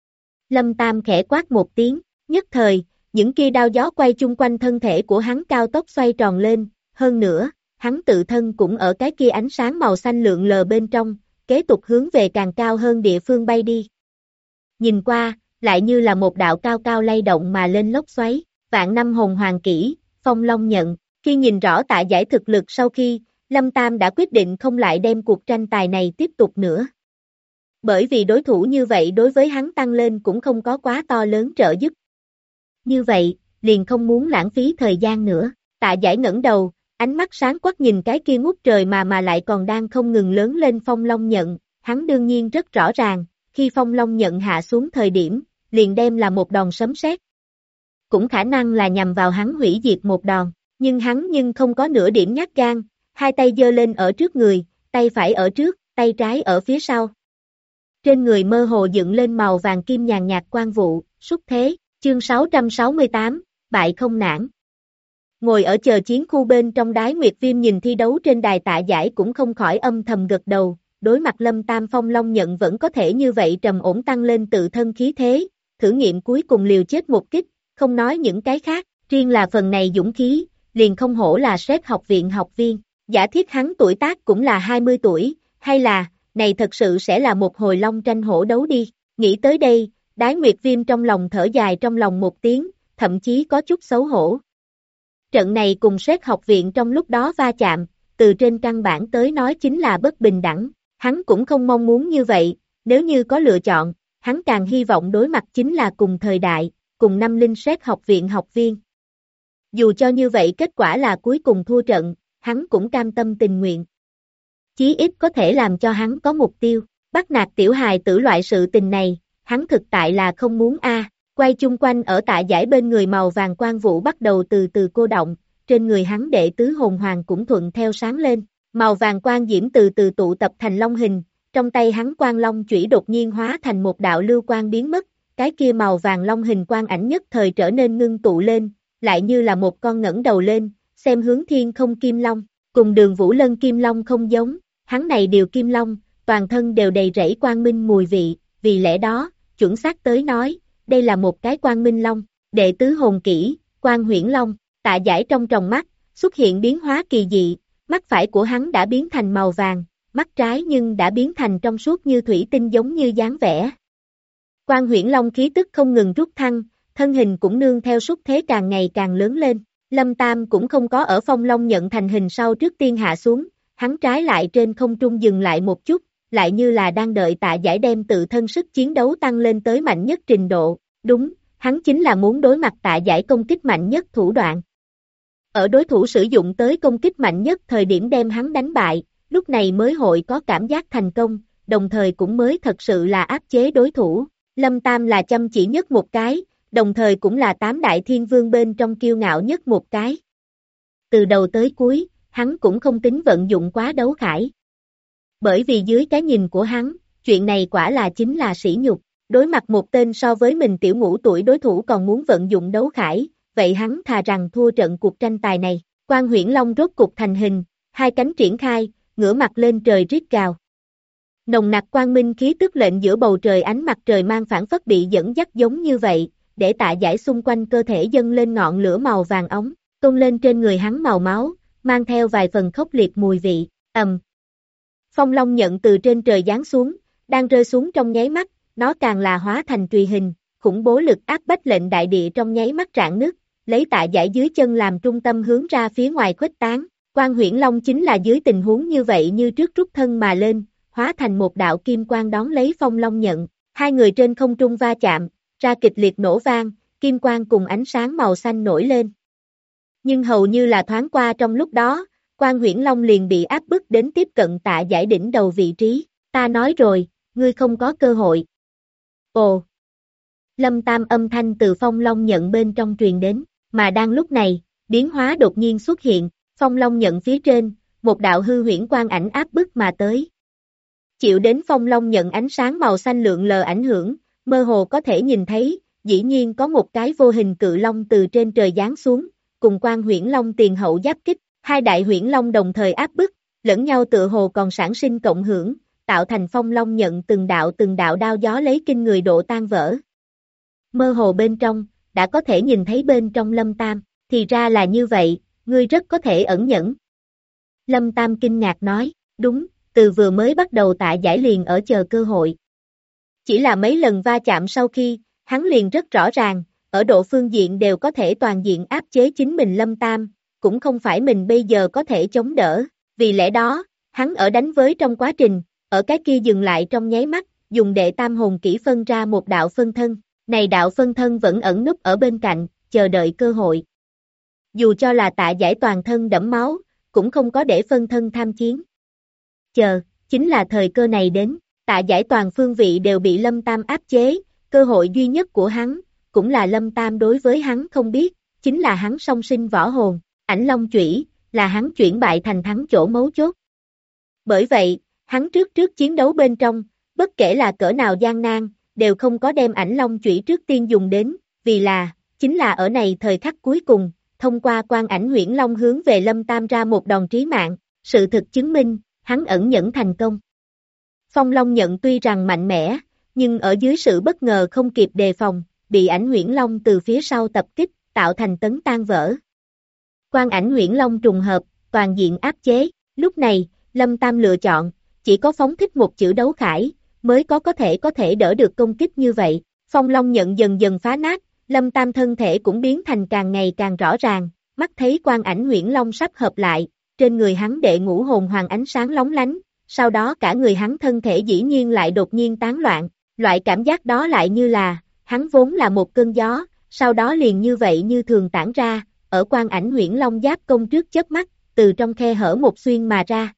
Lâm Tam khẽ quát một tiếng, nhất thời, những kia đao gió quay chung quanh thân thể của hắn cao tốc xoay tròn lên, hơn nữa, hắn tự thân cũng ở cái kia ánh sáng màu xanh lượn lờ bên trong, kế tục hướng về càng cao hơn địa phương bay đi. Nhìn qua, lại như là một đạo cao cao lay động mà lên lốc xoáy, vạn năm hồn hoàng kỹ, Phong Long nhận, khi nhìn rõ Tạ Giải thực lực sau khi, Lâm Tam đã quyết định không lại đem cuộc tranh tài này tiếp tục nữa. Bởi vì đối thủ như vậy đối với hắn tăng lên cũng không có quá to lớn trợ giúp. Như vậy, liền không muốn lãng phí thời gian nữa, Tạ Giải ngẩng đầu, ánh mắt sáng quắc nhìn cái kia ngút trời mà lại còn đang không ngừng lớn lên Phong Long nhận, hắn đương nhiên rất rõ ràng, khi Phong Long nhận hạ xuống thời điểm, liền đem là một đòn sấm sét. Cũng khả năng là nhằm vào hắn hủy diệt một đòn, nhưng hắn không có nửa điểm nhát gan, hai tay giơ lên ở trước người, tay phải ở trước, tay trái ở phía sau. Trên người mơ hồ dựng lên màu vàng kim nhàn nhạt quang vụ, xúc thế, chương 668, bại không nản. Ngồi ở chờ chiến khu bên trong Đái Nguyệt Viêm nhìn thi đấu trên đài Tạ Giải cũng không khỏi âm thầm gật đầu, đối mặt Lâm Tam Phong Long nhận vẫn có thể như vậy trầm ổn tăng lên tự thân khí thế, thử nghiệm cuối cùng liều chết một kích, không nói những cái khác, riêng là phần này dũng khí, liền không hổ là Xét học viện học viên, giả thiết hắn tuổi tác cũng là 20 tuổi, hay là, này thật sự sẽ là một hồi long tranh hổ đấu đi, nghĩ tới đây, Đái Nguyệt Viêm trong lòng thở dài trong lòng một tiếng, thậm chí có chút xấu hổ. Trận này cùng Xét học viện trong lúc đó va chạm, từ trên căn bản tới nói chính là bất bình đẳng, hắn cũng không mong muốn như vậy, nếu như có lựa chọn, hắn càng hy vọng đối mặt chính là cùng thời đại, cùng năm linh Xét học viện học viên. Dù cho như vậy kết quả là cuối cùng thua trận, hắn cũng cam tâm tình nguyện. Chí ít có thể làm cho hắn có mục tiêu, bắt nạt tiểu hài tử loại sự tình này, hắn thực tại là không muốn quay chung quanh ở Tạ Giải bên người màu vàng quang vũ bắt đầu từ từ cô động, trên người hắn đệ tứ hồn hoàng cũng thuận theo sáng lên, màu vàng quang diễm từ từ tụ tập thành long hình, trong tay hắn quang long chủy đột nhiên hóa thành một đạo lưu quang biến mất, cái kia màu vàng long hình quang ảnh nhất thời trở nên ngưng tụ lên, lại như là một con ngẩng đầu lên, xem hướng thiên không kim long, cùng Đường Vũ Lân kim long không giống, hắn này điều kim long, toàn thân đều đầy rẫy quang minh mùi vị, vì lẽ đó, chuẩn xác tới nói, đây là một cái quang minh long, đệ tứ hồn kỹ, quang huyễn long, Tạ Giải trong tròng mắt, xuất hiện biến hóa kỳ dị, mắt phải của hắn đã biến thành màu vàng, mắt trái nhưng đã biến thành trong suốt như thủy tinh giống như dáng vẻ. Quang huyễn long khí tức không ngừng rút thăng, thân hình cũng nương theo xúc thế càng ngày càng lớn lên, Lâm Tam cũng không có ở Phong Long nhận thành hình sau trước tiên hạ xuống, hắn trái lại trên không trung dừng lại một chút, lại như là đang đợi Tạ Giải đem tự thân sức chiến đấu tăng lên tới mạnh nhất trình độ, đúng, hắn chính là muốn đối mặt Tạ Giải công kích mạnh nhất thủ đoạn. Ở đối thủ sử dụng tới công kích mạnh nhất thời điểm đem hắn đánh bại, lúc này mới hội có cảm giác thành công, đồng thời cũng mới thật sự là áp chế đối thủ. Lâm Tam là chăm chỉ nhất một cái, đồng thời cũng là 8 đại thiên vương bên trong kiêu ngạo nhất một cái. Từ đầu tới cuối, hắn cũng không tính vận dụng quá đấu khải. Bởi vì dưới cái nhìn của hắn, chuyện này quả là chính là sỉ nhục, đối mặt một tên so với mình tiểu ngũ tuổi đối thủ còn muốn vận dụng đấu khải, vậy hắn thà rằng thua trận cuộc tranh tài này. Quang huyễn long rốt cục thành hình, hai cánh triển khai, ngửa mặt lên trời rít gào. Nồng nặc quang minh khí tức lệnh giữa bầu trời ánh mặt trời mang phản phất bị dẫn dắt giống như vậy, để Tạ Giải xung quanh cơ thể dâng lên ngọn lửa màu vàng ống, tôn lên trên người hắn màu máu, mang theo vài phần khốc liệt mùi vị, Phong Long nhận từ trên trời giáng xuống, đang rơi xuống trong nháy mắt, nó càng là hóa thành tùy hình, khủng bố lực áp bách lệnh đại địa trong nháy mắt rạn nứt, lấy Tạ Giải dưới chân làm trung tâm hướng ra phía ngoài khuếch tán, Quang huyễn long chính là dưới tình huống như vậy như trước rút thân mà lên, hóa thành một đạo kim quang đón lấy Phong Long nhận, hai người trên không trung va chạm, ra kịch liệt nổ vang, kim quang cùng ánh sáng màu xanh nổi lên. Nhưng hầu như là thoáng qua trong lúc đó, Quan Huyễn Long liền bị áp bức đến tiếp cận Tạ Giải đỉnh đầu vị trí. Ta nói rồi, ngươi không có cơ hội. Ồ! Lâm Tam âm thanh từ Phong Long nhận bên trong truyền đến, mà đang lúc này, biến hóa đột nhiên xuất hiện, Phong Long nhận phía trên, một đạo hư huyễn quang ảnh áp bức mà tới. Chịu đến Phong Long nhận ánh sáng màu xanh lượn lờ ảnh hưởng, mơ hồ có thể nhìn thấy, dĩ nhiên có một cái vô hình cự long từ trên trời giáng xuống, cùng Quan Huyễn Long tiền hậu giáp kích, hai đại huyễn long đồng thời áp bức, lẫn nhau tựa hồ còn sản sinh cộng hưởng, tạo thành Phong Long nhận từng đạo đao gió lấy kinh người độ tan vỡ. Mơ hồ bên trong, đã có thể nhìn thấy bên trong Lâm Tam, thì ra là như vậy, ngươi rất có thể ẩn nhẫn. Lâm Tam kinh ngạc nói, đúng, từ vừa mới bắt đầu Tạ Giải liền ở chờ cơ hội. Chỉ là mấy lần va chạm sau khi, hắn liền rất rõ ràng, ở độ phương diện đều có thể toàn diện áp chế chính mình Lâm Tam, cũng không phải mình bây giờ có thể chống đỡ, vì lẽ đó, hắn ở đánh với trong quá trình, ở cái kia dừng lại trong nháy mắt, dùng đệ tam hồn kỹ phân ra một đạo phân thân, này đạo phân thân vẫn ẩn núp ở bên cạnh, chờ đợi cơ hội. Dù cho là Tạ Giải toàn thân đẫm máu, cũng không có để phân thân tham chiến. Chờ, chính là thời cơ này đến, Tạ Giải toàn phương vị đều bị Lâm Tam áp chế, cơ hội duy nhất của hắn, cũng là Lâm Tam đối với hắn không biết, chính là hắn song sinh võ hồn, Ảnh Long chủy, là hắn chuyển bại thành thắng chỗ mấu chốt. Bởi vậy, hắn trước chiến đấu bên trong, bất kể là cỡ nào gian nan, đều không có đem Ảnh Long chủy trước tiên dùng đến, vì là, chính là ở này thời khắc cuối cùng, thông qua Quan Ảnh Huyễn Long hướng về Lâm Tam ra một đòn trí mạng, sự thực chứng minh, hắn ẩn nhẫn thành công. Phong Long nhận tuy rằng mạnh mẽ, nhưng ở dưới sự bất ngờ không kịp đề phòng, bị Ảnh Huyễn Long từ phía sau tập kích, tạo thành tấn tan vỡ. Quan Ảnh Huyễn Long trùng hợp, toàn diện áp chế, lúc này, Lâm Tam lựa chọn, chỉ có phóng thích một chữ đấu khải, mới có thể đỡ được công kích như vậy. Phong Long nhận dần dần phá nát, Lâm Tam thân thể cũng biến thành càng ngày càng rõ ràng, mắt thấy Quan Ảnh Huyễn Long sắp hợp lại, trên người hắn đệ ngũ hồn hoàng ánh sáng lóng lánh, sau đó cả người hắn thân thể dĩ nhiên lại đột nhiên tán loạn, loại cảm giác đó lại như là, hắn vốn là một cơn gió, sau đó liền như vậy như thường tản ra, ở Quan Ảnh Huyễn Long giáp công trước chớp mắt, từ trong khe hở một xuyên mà ra.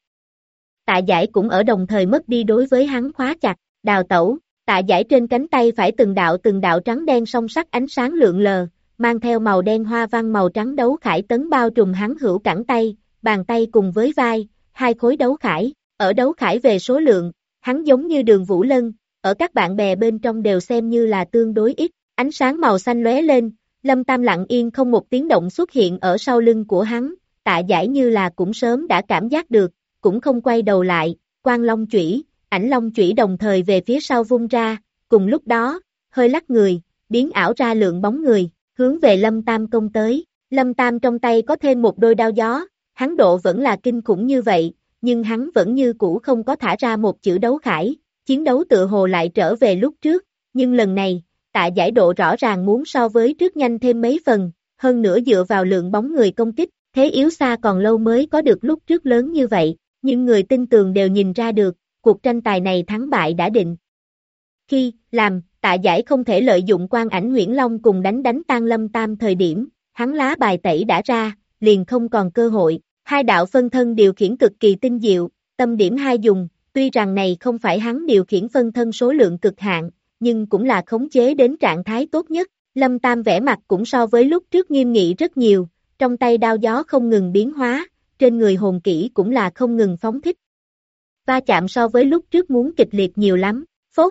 Tạ Giải cũng ở đồng thời mất đi đối với hắn khóa chặt, đào tẩu, Tạ Giải trên cánh tay phải từng đạo trắng đen song sắc ánh sáng lượn lờ, mang theo màu đen hoa văn màu trắng đấu khải tấn bao trùm hắn hữu cẳng tay, bàn tay cùng với vai, hai khối đấu khải, ở đấu khải về số lượng, hắn giống như Đường Vũ Lân, ở các bạn bè bên trong đều xem như là tương đối ít, ánh sáng màu xanh lóe lên, Lâm Tam lặng yên không một tiếng động xuất hiện ở sau lưng của hắn, Tạ Giải như là cũng sớm đã cảm giác được, cũng không quay đầu lại, Quan Long chủy, Ảnh Long chủy đồng thời về phía sau vung ra, cùng lúc đó, hơi lắc người, biến ảo ra lượng bóng người, hướng về Lâm Tam công tới, Lâm Tam trong tay có thêm một đôi đao gió, hắn độ vẫn là kinh khủng như vậy, nhưng hắn vẫn như cũ không có thả ra một chữ đấu khải, chiến đấu tựa hồ lại trở về lúc trước, nhưng lần này, Tạ Giải độ rõ ràng muốn so với trước nhanh thêm mấy phần, hơn nữa dựa vào lượng bóng người công kích, thế yếu xa còn lâu mới có được lúc trước lớn như vậy, nhưng người tin tường đều nhìn ra được, cuộc tranh tài này thắng bại đã định. Khi, làm, Tạ Giải không thể lợi dụng Quan Ảnh Huyễn Long cùng đánh tan Lâm Tam thời điểm, hắn lá bài tẩy đã ra, liền không còn cơ hội, hai đạo phân thân điều khiển cực kỳ tinh diệu, tâm điểm hai dùng, tuy rằng này không phải hắn điều khiển phân thân số lượng cực hạn, nhưng cũng là khống chế đến trạng thái tốt nhất, Lâm Tam vẻ mặt cũng so với lúc trước nghiêm nghị rất nhiều, trong tay đao gió không ngừng biến hóa, trên người hồn kỹ cũng là không ngừng phóng thích. Va chạm so với lúc trước muốn kịch liệt nhiều lắm, phốt.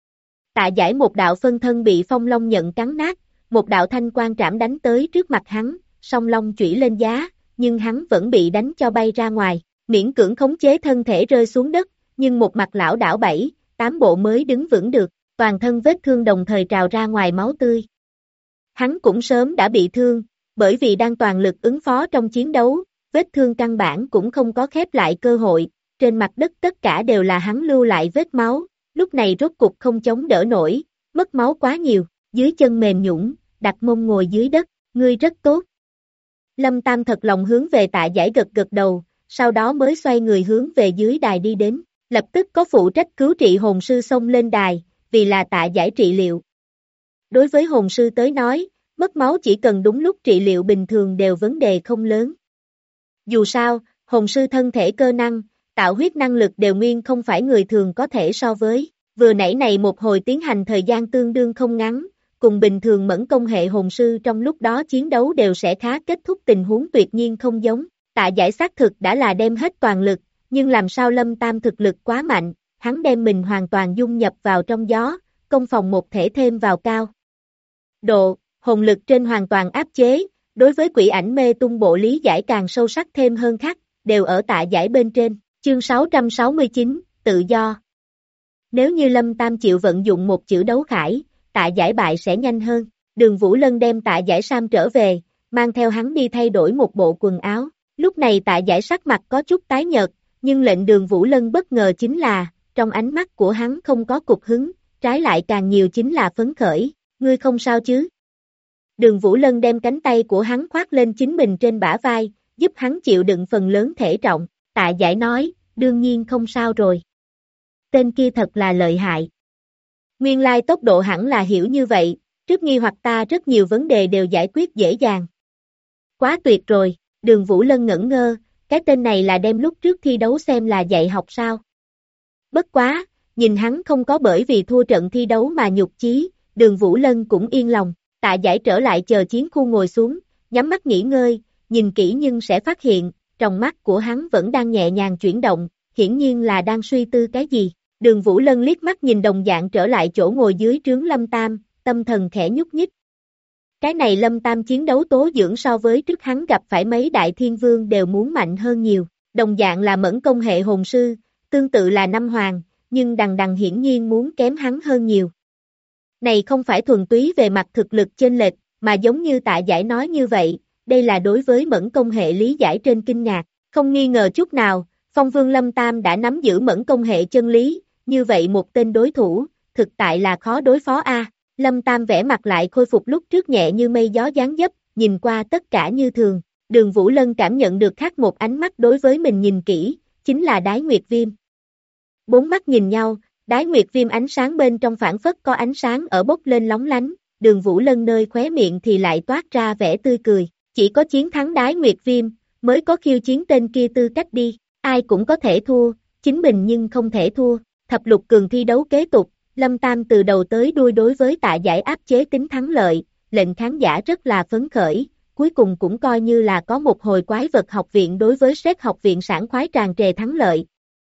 Tạ Giải một đạo phân thân bị Phong Long nhận cắn nát, một đạo thanh quang trảm đánh tới trước mặt hắn, song long chủy lên giá, nhưng hắn vẫn bị đánh cho bay ra ngoài, miễn cưỡng khống chế thân thể rơi xuống đất, nhưng một mặt lão đảo 7-8 bộ mới đứng vững được, toàn thân vết thương đồng thời trào ra ngoài máu tươi. Hắn cũng sớm đã bị thương, bởi vì đang toàn lực ứng phó trong chiến đấu, vết thương căn bản cũng không có khép lại cơ hội, trên mặt đất tất cả đều là hắn lưu lại vết máu, lúc này rốt cục không chống đỡ nổi, mất máu quá nhiều, dưới chân mềm nhũn, đặt mông ngồi dưới đất, ngươi rất tốt. Lâm Tam thật lòng hướng về Tạ Giải gật đầu, sau đó mới xoay người hướng về dưới đài đi đến, lập tức có phụ trách cứu trị hồn sư xông lên đài, vì là Tạ Giải trị liệu. Đối với hồn sư tới nói, mất máu chỉ cần đúng lúc trị liệu bình thường đều vấn đề không lớn. Dù sao, hồn sư thân thể cơ năng, tạo huyết năng lực đều nguyên không phải người thường có thể so với. Vừa nãy này một hồi tiến hành thời gian tương đương không ngắn, cùng bình thường mẫn công hệ hồn sư trong lúc đó chiến đấu đều sẽ khá kết thúc tình huống tuyệt nhiên không giống. Tạ Giải xác thực đã là đem hết toàn lực, nhưng làm sao Lâm Tam thực lực quá mạnh, hắn đem mình hoàn toàn dung nhập vào trong gió, công phòng một thể thêm vào cao. Độ, hồn lực trên hoàn toàn áp chế, đối với quỷ ảnh mê tung bộ lý giải càng sâu sắc thêm hơn khác, đều ở Tạ Giải bên trên. Chương 669, tự do. Nếu như Lâm Tam chịu vận dụng một chữ đấu khải, Tạ Giải bại sẽ nhanh hơn. Đường Vũ Lân đem Tạ Giải Sam trở về, mang theo hắn đi thay đổi một bộ quần áo. Lúc này Tạ Giải sắc mặt có chút tái nhợt, nhưng lệnh Đường Vũ Lân bất ngờ chính là, trong ánh mắt của hắn không có cục hứng, trái lại càng nhiều chính là phấn khởi. Ngươi không sao chứ? Đường Vũ Lân đem cánh tay của hắn khoác lên chính mình trên bả vai, giúp hắn chịu đựng phần lớn thể trọng. Tạ Giải nói, đương nhiên không sao rồi. Tên kia thật là lợi hại. Nguyên lai tốc độ hẳn là hiểu như vậy, trước nghi hoặc ta rất nhiều vấn đề đều giải quyết dễ dàng. Quá tuyệt rồi, Đường Vũ Lân ngẩn ngơ, cái tên này là đem lúc trước thi đấu xem là dạy học sao. Bất quá, nhìn hắn không có bởi vì thua trận thi đấu mà nhục chí, Đường Vũ Lân cũng yên lòng. Tạ Giải trở lại chờ chiến khu ngồi xuống, nhắm mắt nghỉ ngơi, nhìn kỹ nhưng sẽ phát hiện, trong mắt của hắn vẫn đang nhẹ nhàng chuyển động, hiển nhiên là đang suy tư cái gì. Đường Vũ Lân liếc mắt nhìn đồng dạng trở lại chỗ ngồi dưới trướng Lâm Tam, tâm thần khẽ nhúc nhích. Cái này Lâm Tam chiến đấu tố dưỡng so với trước hắn gặp phải mấy đại thiên vương đều muốn mạnh hơn nhiều. Đồng dạng là mẫn công hệ hồn sư, tương tự là năm hoàng, nhưng đằng đằng hiển nhiên muốn kém hắn hơn nhiều. Này không phải thuần túy về mặt thực lực chênh lệch, mà giống như Tạ Giải nói như vậy, đây là đối với mẫn công hệ lý giải trên kinh ngạc. Không nghi ngờ chút nào, Phong Vương Lâm Tam đã nắm giữ mẫn công hệ chân lý, như vậy một tên đối thủ, thực tại là khó đối phó a. Lâm Tam vẽ mặt lại khôi phục lúc trước nhẹ như mây gió dáng dấp, nhìn qua tất cả như thường. Đường Vũ Lân cảm nhận được khác một ánh mắt đối với mình nhìn kỹ, chính là Đái Nguyệt Viêm. Bốn mắt nhìn nhau, Đái Nguyệt Viêm ánh sáng bên trong phảng phất có ánh sáng ở bốc lên lóng lánh, Đường Vũ Lân nơi khóe miệng thì lại toát ra vẻ tươi cười. Chỉ có chiến thắng Đái Nguyệt Viêm, mới có khiêu chiến tên kia tư cách đi, ai cũng có thể thua, chính mình nhưng không thể thua. Thập lục cường thi đấu kế tục, Lâm Tam từ đầu tới đuôi đối với Tạ Giải áp chế tính thắng lợi, lệnh khán giả rất là phấn khởi, cuối cùng cũng coi như là có một hồi quái vật học viện đối với Sét học viện sảng khoái tràn trề thắng lợi.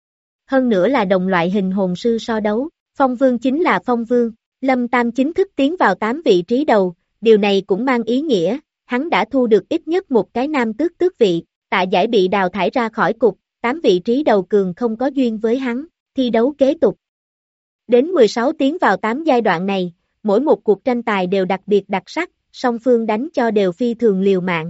Hơn nữa là đồng loại hình hồn sư so đấu, Phong Vương chính là Phong Vương, Lâm Tam chính thức tiến vào 8 vị trí đầu, điều này cũng mang ý nghĩa, hắn đã thu được ít nhất một cái nam tước vị, Tạ Giải bị đào thải ra khỏi cục, 8 vị trí đầu cường không có duyên với hắn, thi đấu kế tục. Đến 16 tiến vào 8 giai đoạn này, mỗi một cuộc tranh tài đều đặc biệt đặc sắc, song phương đánh cho đều phi thường liều mạng.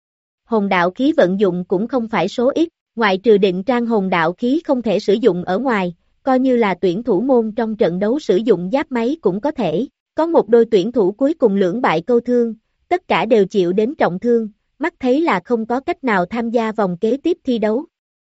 Hồn đạo khí vận dụng cũng không phải số ít, ngoại trừ định trang hồn đạo khí không thể sử dụng ở ngoài, coi như là tuyển thủ môn trong trận đấu sử dụng giáp máy cũng có thể. Có một đôi tuyển thủ cuối cùng lưỡng bại câu thương, tất cả đều chịu đến trọng thương, mắt thấy là không có cách nào tham gia vòng kế tiếp thi đấu.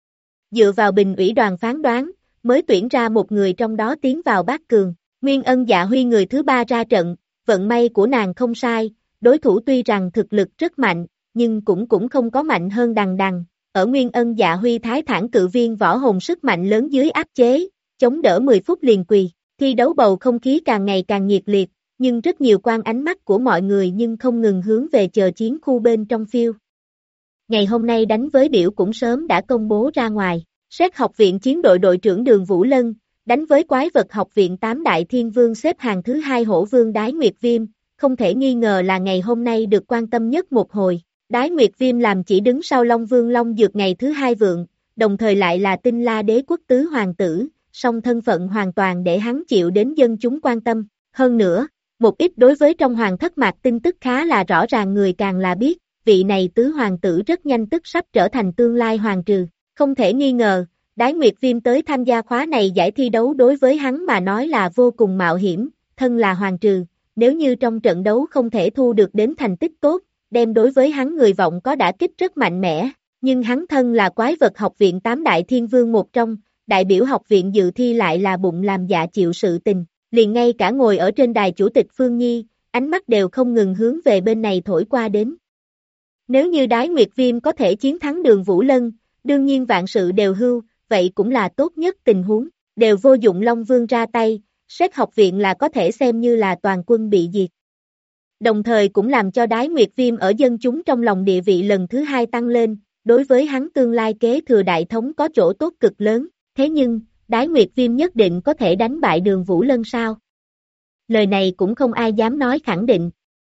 Dựa vào bình ủy đoàn phán đoán, mới tuyển ra một người trong đó tiến vào bát cường. Nguyên Ân Dạ Huy người thứ 3 ra trận, vận may của nàng không sai, đối thủ tuy rằng thực lực rất mạnh, nhưng cũng không có mạnh hơn đằng đằng. Ở Nguyên Ân Dạ Huy thái thản cự viên võ hồn sức mạnh lớn dưới áp chế, chống đỡ 10 phút liền quỳ. Thi đấu bầu không khí càng ngày càng nhiệt liệt, nhưng rất nhiều quan ánh mắt của mọi người nhưng không ngừng hướng về chờ chiến khu bên trong phiêu. Ngày hôm nay đánh với biểu cũng sớm đã công bố ra ngoài. Sét học viện chiến đội đội trưởng Đường Vũ Lân, đánh với quái vật học viện 8 đại thiên vương xếp hàng thứ 2 hổ vương Đái Nguyệt Viêm, không thể nghi ngờ là ngày hôm nay được quan tâm nhất một hồi. Đái Nguyệt Viêm làm chỉ đứng sau Long Vương Long Dược ngày thứ 2 vượng, đồng thời lại là Tinh La Đế quốc tứ hoàng tử, song thân phận hoàn toàn để hắn chịu đến dân chúng quan tâm. Hơn nữa, một ít đối với trong hoàng thất mạc tin tức khá là rõ ràng người càng là biết, vị này tứ hoàng tử rất nhanh tức sắp trở thành tương lai hoàng trừ. Không thể nghi ngờ, Đái Nguyệt Viêm tới tham gia khóa này giải thi đấu đối với hắn mà nói là vô cùng mạo hiểm, thân là hoàng trừ, nếu như trong trận đấu không thể thu được đến thành tích tốt, đem đối với hắn người vọng có đả kích rất mạnh mẽ, nhưng hắn thân là quái vật học viện 8 đại thiên vương một trong, đại biểu học viện dự thi lại là bụng làm dạ chịu sự tình, liền ngay cả ngồi ở trên đài chủ tịch Phương Nhi, ánh mắt đều không ngừng hướng về bên này thổi qua đến. Nếu như Đái Nguyệt Viêm có thể chiến thắng Đường Vũ Lân, đương nhiên vạn sự đều hưu, vậy cũng là tốt nhất tình huống, đều vô dụng Long Vương ra tay, Xét học viện là có thể xem như là toàn quân bị diệt. Đồng thời cũng làm cho Đái Nguyệt Viêm ở dân chúng trong lòng địa vị lần thứ hai tăng lên, đối với hắn tương lai kế thừa đại thống có chỗ tốt cực lớn, thế nhưng, Đái Nguyệt Viêm nhất định có thể đánh bại Đường Vũ Lân sao? Lời này cũng không ai dám nói khẳng định.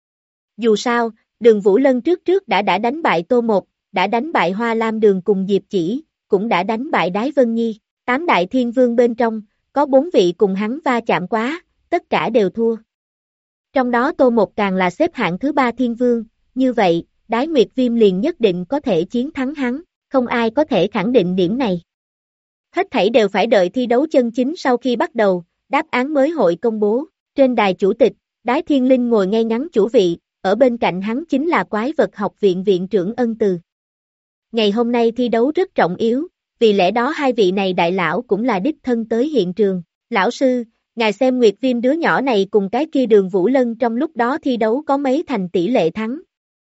Dù sao, Đường Vũ Lân trước đã đánh bại Tô Một, đã đánh bại Hoa Lam Đường cùng Diệp Chỉ, cũng đã đánh bại Đái Vân Nhi, 8 đại thiên vương bên trong, có 4 vị cùng hắn va chạm quá, tất cả đều thua. Trong đó Tô Một càng là xếp hạng thứ 3 thiên vương, như vậy, Đái Nguyệt Viêm liền nhất định có thể chiến thắng hắn, không ai có thể khẳng định điểm này. Hết thảy đều phải đợi thi đấu chân chính sau khi bắt đầu, đáp án mới hội công bố. Trên đài chủ tịch, Đái Thiên Linh ngồi ngay ngắn chủ vị, ở bên cạnh hắn chính là Quái vật học viện viện trưởng Ân Từ. Ngày hôm nay thi đấu rất trọng yếu, vì lẽ đó hai vị này đại lão cũng là đích thân tới hiện trường. Lão sư, ngài xem Nguyệt Viêm đứa nhỏ này cùng cái kia Đường Vũ Lân trong lúc đó thi đấu có mấy thành tỷ lệ thắng.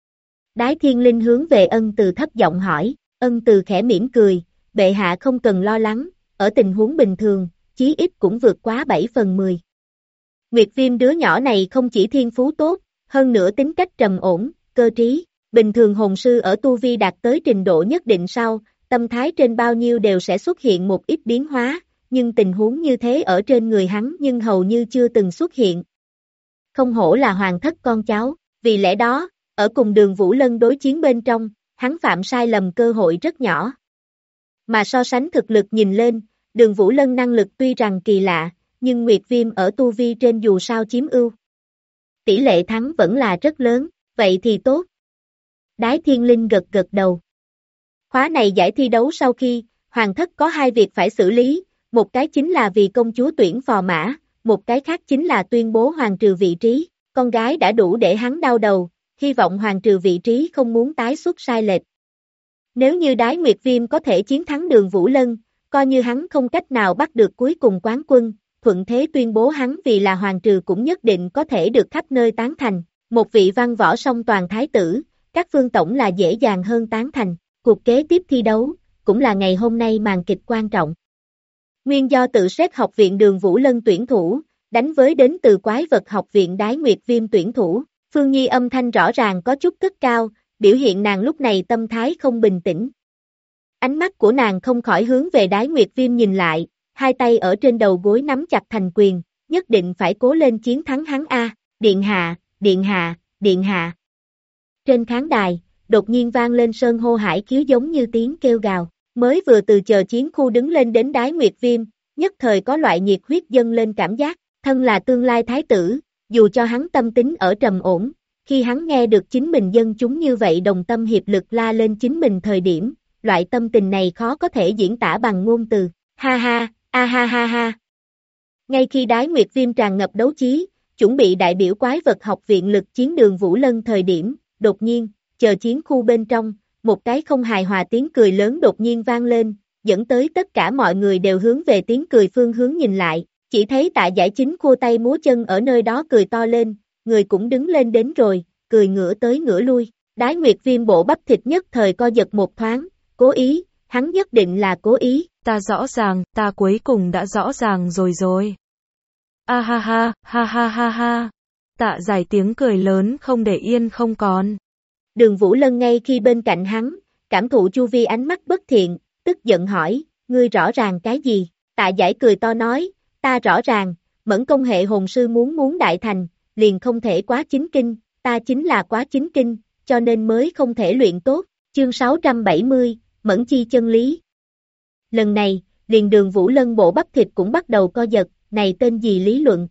Đái Thiên Linh hướng về Ân Từ thấp giọng hỏi, Ân Từ khẽ mỉm cười, bệ hạ không cần lo lắng, ở tình huống bình thường, chí ít cũng vượt quá 7/10. Nguyệt Viêm đứa nhỏ này không chỉ thiên phú tốt, hơn nữa tính cách trầm ổn, cơ trí, bình thường hồn sư ở tu vi đạt tới trình độ nhất định sau, tâm thái trên bao nhiêu đều sẽ xuất hiện một ít biến hóa, nhưng tình huống như thế ở trên người hắn nhưng hầu như chưa từng xuất hiện. Không hổ là hoàng thất con cháu, vì lẽ đó, ở cùng Đường Vũ Lân đối chiến bên trong, hắn phạm sai lầm cơ hội rất nhỏ. Mà so sánh thực lực nhìn lên, Đường Vũ Lân năng lực tuy rằng kỳ lạ, nhưng Nguyệt Viêm ở tu vi trên dù sao chiếm ưu. Tỷ lệ thắng vẫn là rất lớn, vậy thì tốt. Đái Thiên Linh gật gật đầu. Khóa này giải thi đấu sau khi, hoàng thất có hai việc phải xử lý, một cái chính là vì công chúa tuyển phò mã, một cái khác chính là tuyên bố hoàng trừ vị trí, con gái đã đủ để hắn đau đầu, hy vọng hoàng trừ vị trí không muốn tái xuất sai lệch. Nếu như Đái Nguyệt Viêm có thể chiến thắng Đường Vũ Lân, coi như hắn không cách nào bắt được cuối cùng quán quân, thuận thế tuyên bố hắn vì là hoàng trừ cũng nhất định có thể được khắp nơi tán thành, một vị văn võ song toàn thái tử, các phương tổng là dễ dàng hơn tán thành, cuộc kế tiếp thi đấu, cũng là ngày hôm nay màn kịch quan trọng. Nguyên do tự xét học viện Đường Vũ Lân tuyển thủ, đánh với đến từ Quái vật học viện Đái Nguyệt Viêm tuyển thủ, Phương Nhi âm thanh rõ ràng có chút cất cao, biểu hiện nàng lúc này tâm thái không bình tĩnh. Ánh mắt của nàng không khỏi hướng về Đái Nguyệt Viêm nhìn lại, hai tay ở trên đầu gối nắm chặt thành quyền, nhất định phải cố lên chiến thắng hắn a, điện hạ, điện hạ, điện hạ. Trên khán đài, đột nhiên vang lên sơn hô hải khiếu giống như tiếng kêu gào, mới vừa từ chờ chiến khu đứng lên đến Đái Nguyệt Viêm, nhất thời có loại nhiệt huyết dâng lên cảm giác, thân là tương lai thái tử, dù cho hắn tâm tính ở trầm ổn, khi hắn nghe được chính mình dân chúng như vậy đồng tâm hiệp lực la lên chính mình thời điểm, loại tâm tình này khó có thể diễn tả bằng ngôn từ, ha ha, a ha ha ha. Ngay khi Đái Nguyệt Viêm tràn ngập đấu chí, chuẩn bị đại biểu Quái vật học viện lực chiến Đường Vũ Lân thời điểm, đột nhiên, chờ chiến khu bên trong, một cái không hài hòa tiếng cười lớn đột nhiên vang lên, dẫn tới tất cả mọi người đều hướng về tiếng cười phương hướng nhìn lại, chỉ thấy Tạ Giải Chính khua tay múa chân ở nơi đó cười to lên, người cũng đứng lên đến rồi, cười ngửa tới ngửa lui, Đái Nguyệt Viêm bộ bắp thịt nhất thời co giật một thoáng, cố ý, hắn nhất định là cố ý. Ta rõ ràng, ta cuối cùng đã rõ ràng rồi. A ha ha, ha ha ha ha. Tạ Giải tiếng cười lớn không để yên không còn. Đường Vũ Lân ngay khi bên cạnh hắn, cảm thụ chu vi ánh mắt bất thiện, tức giận hỏi, ngươi rõ ràng cái gì? Tạ Giải cười to nói, ta rõ ràng, Mẫn công hệ hồn sư muốn đại thành, liền không thể quá chính kinh, ta chính là quá chính kinh, cho nên mới không thể luyện tốt. Chương 670, Mẫn chi chân lý. Lần này, liền Đường Vũ Lân bộ bắp thịt cũng bắt đầu co giật, này tên gì lý luận?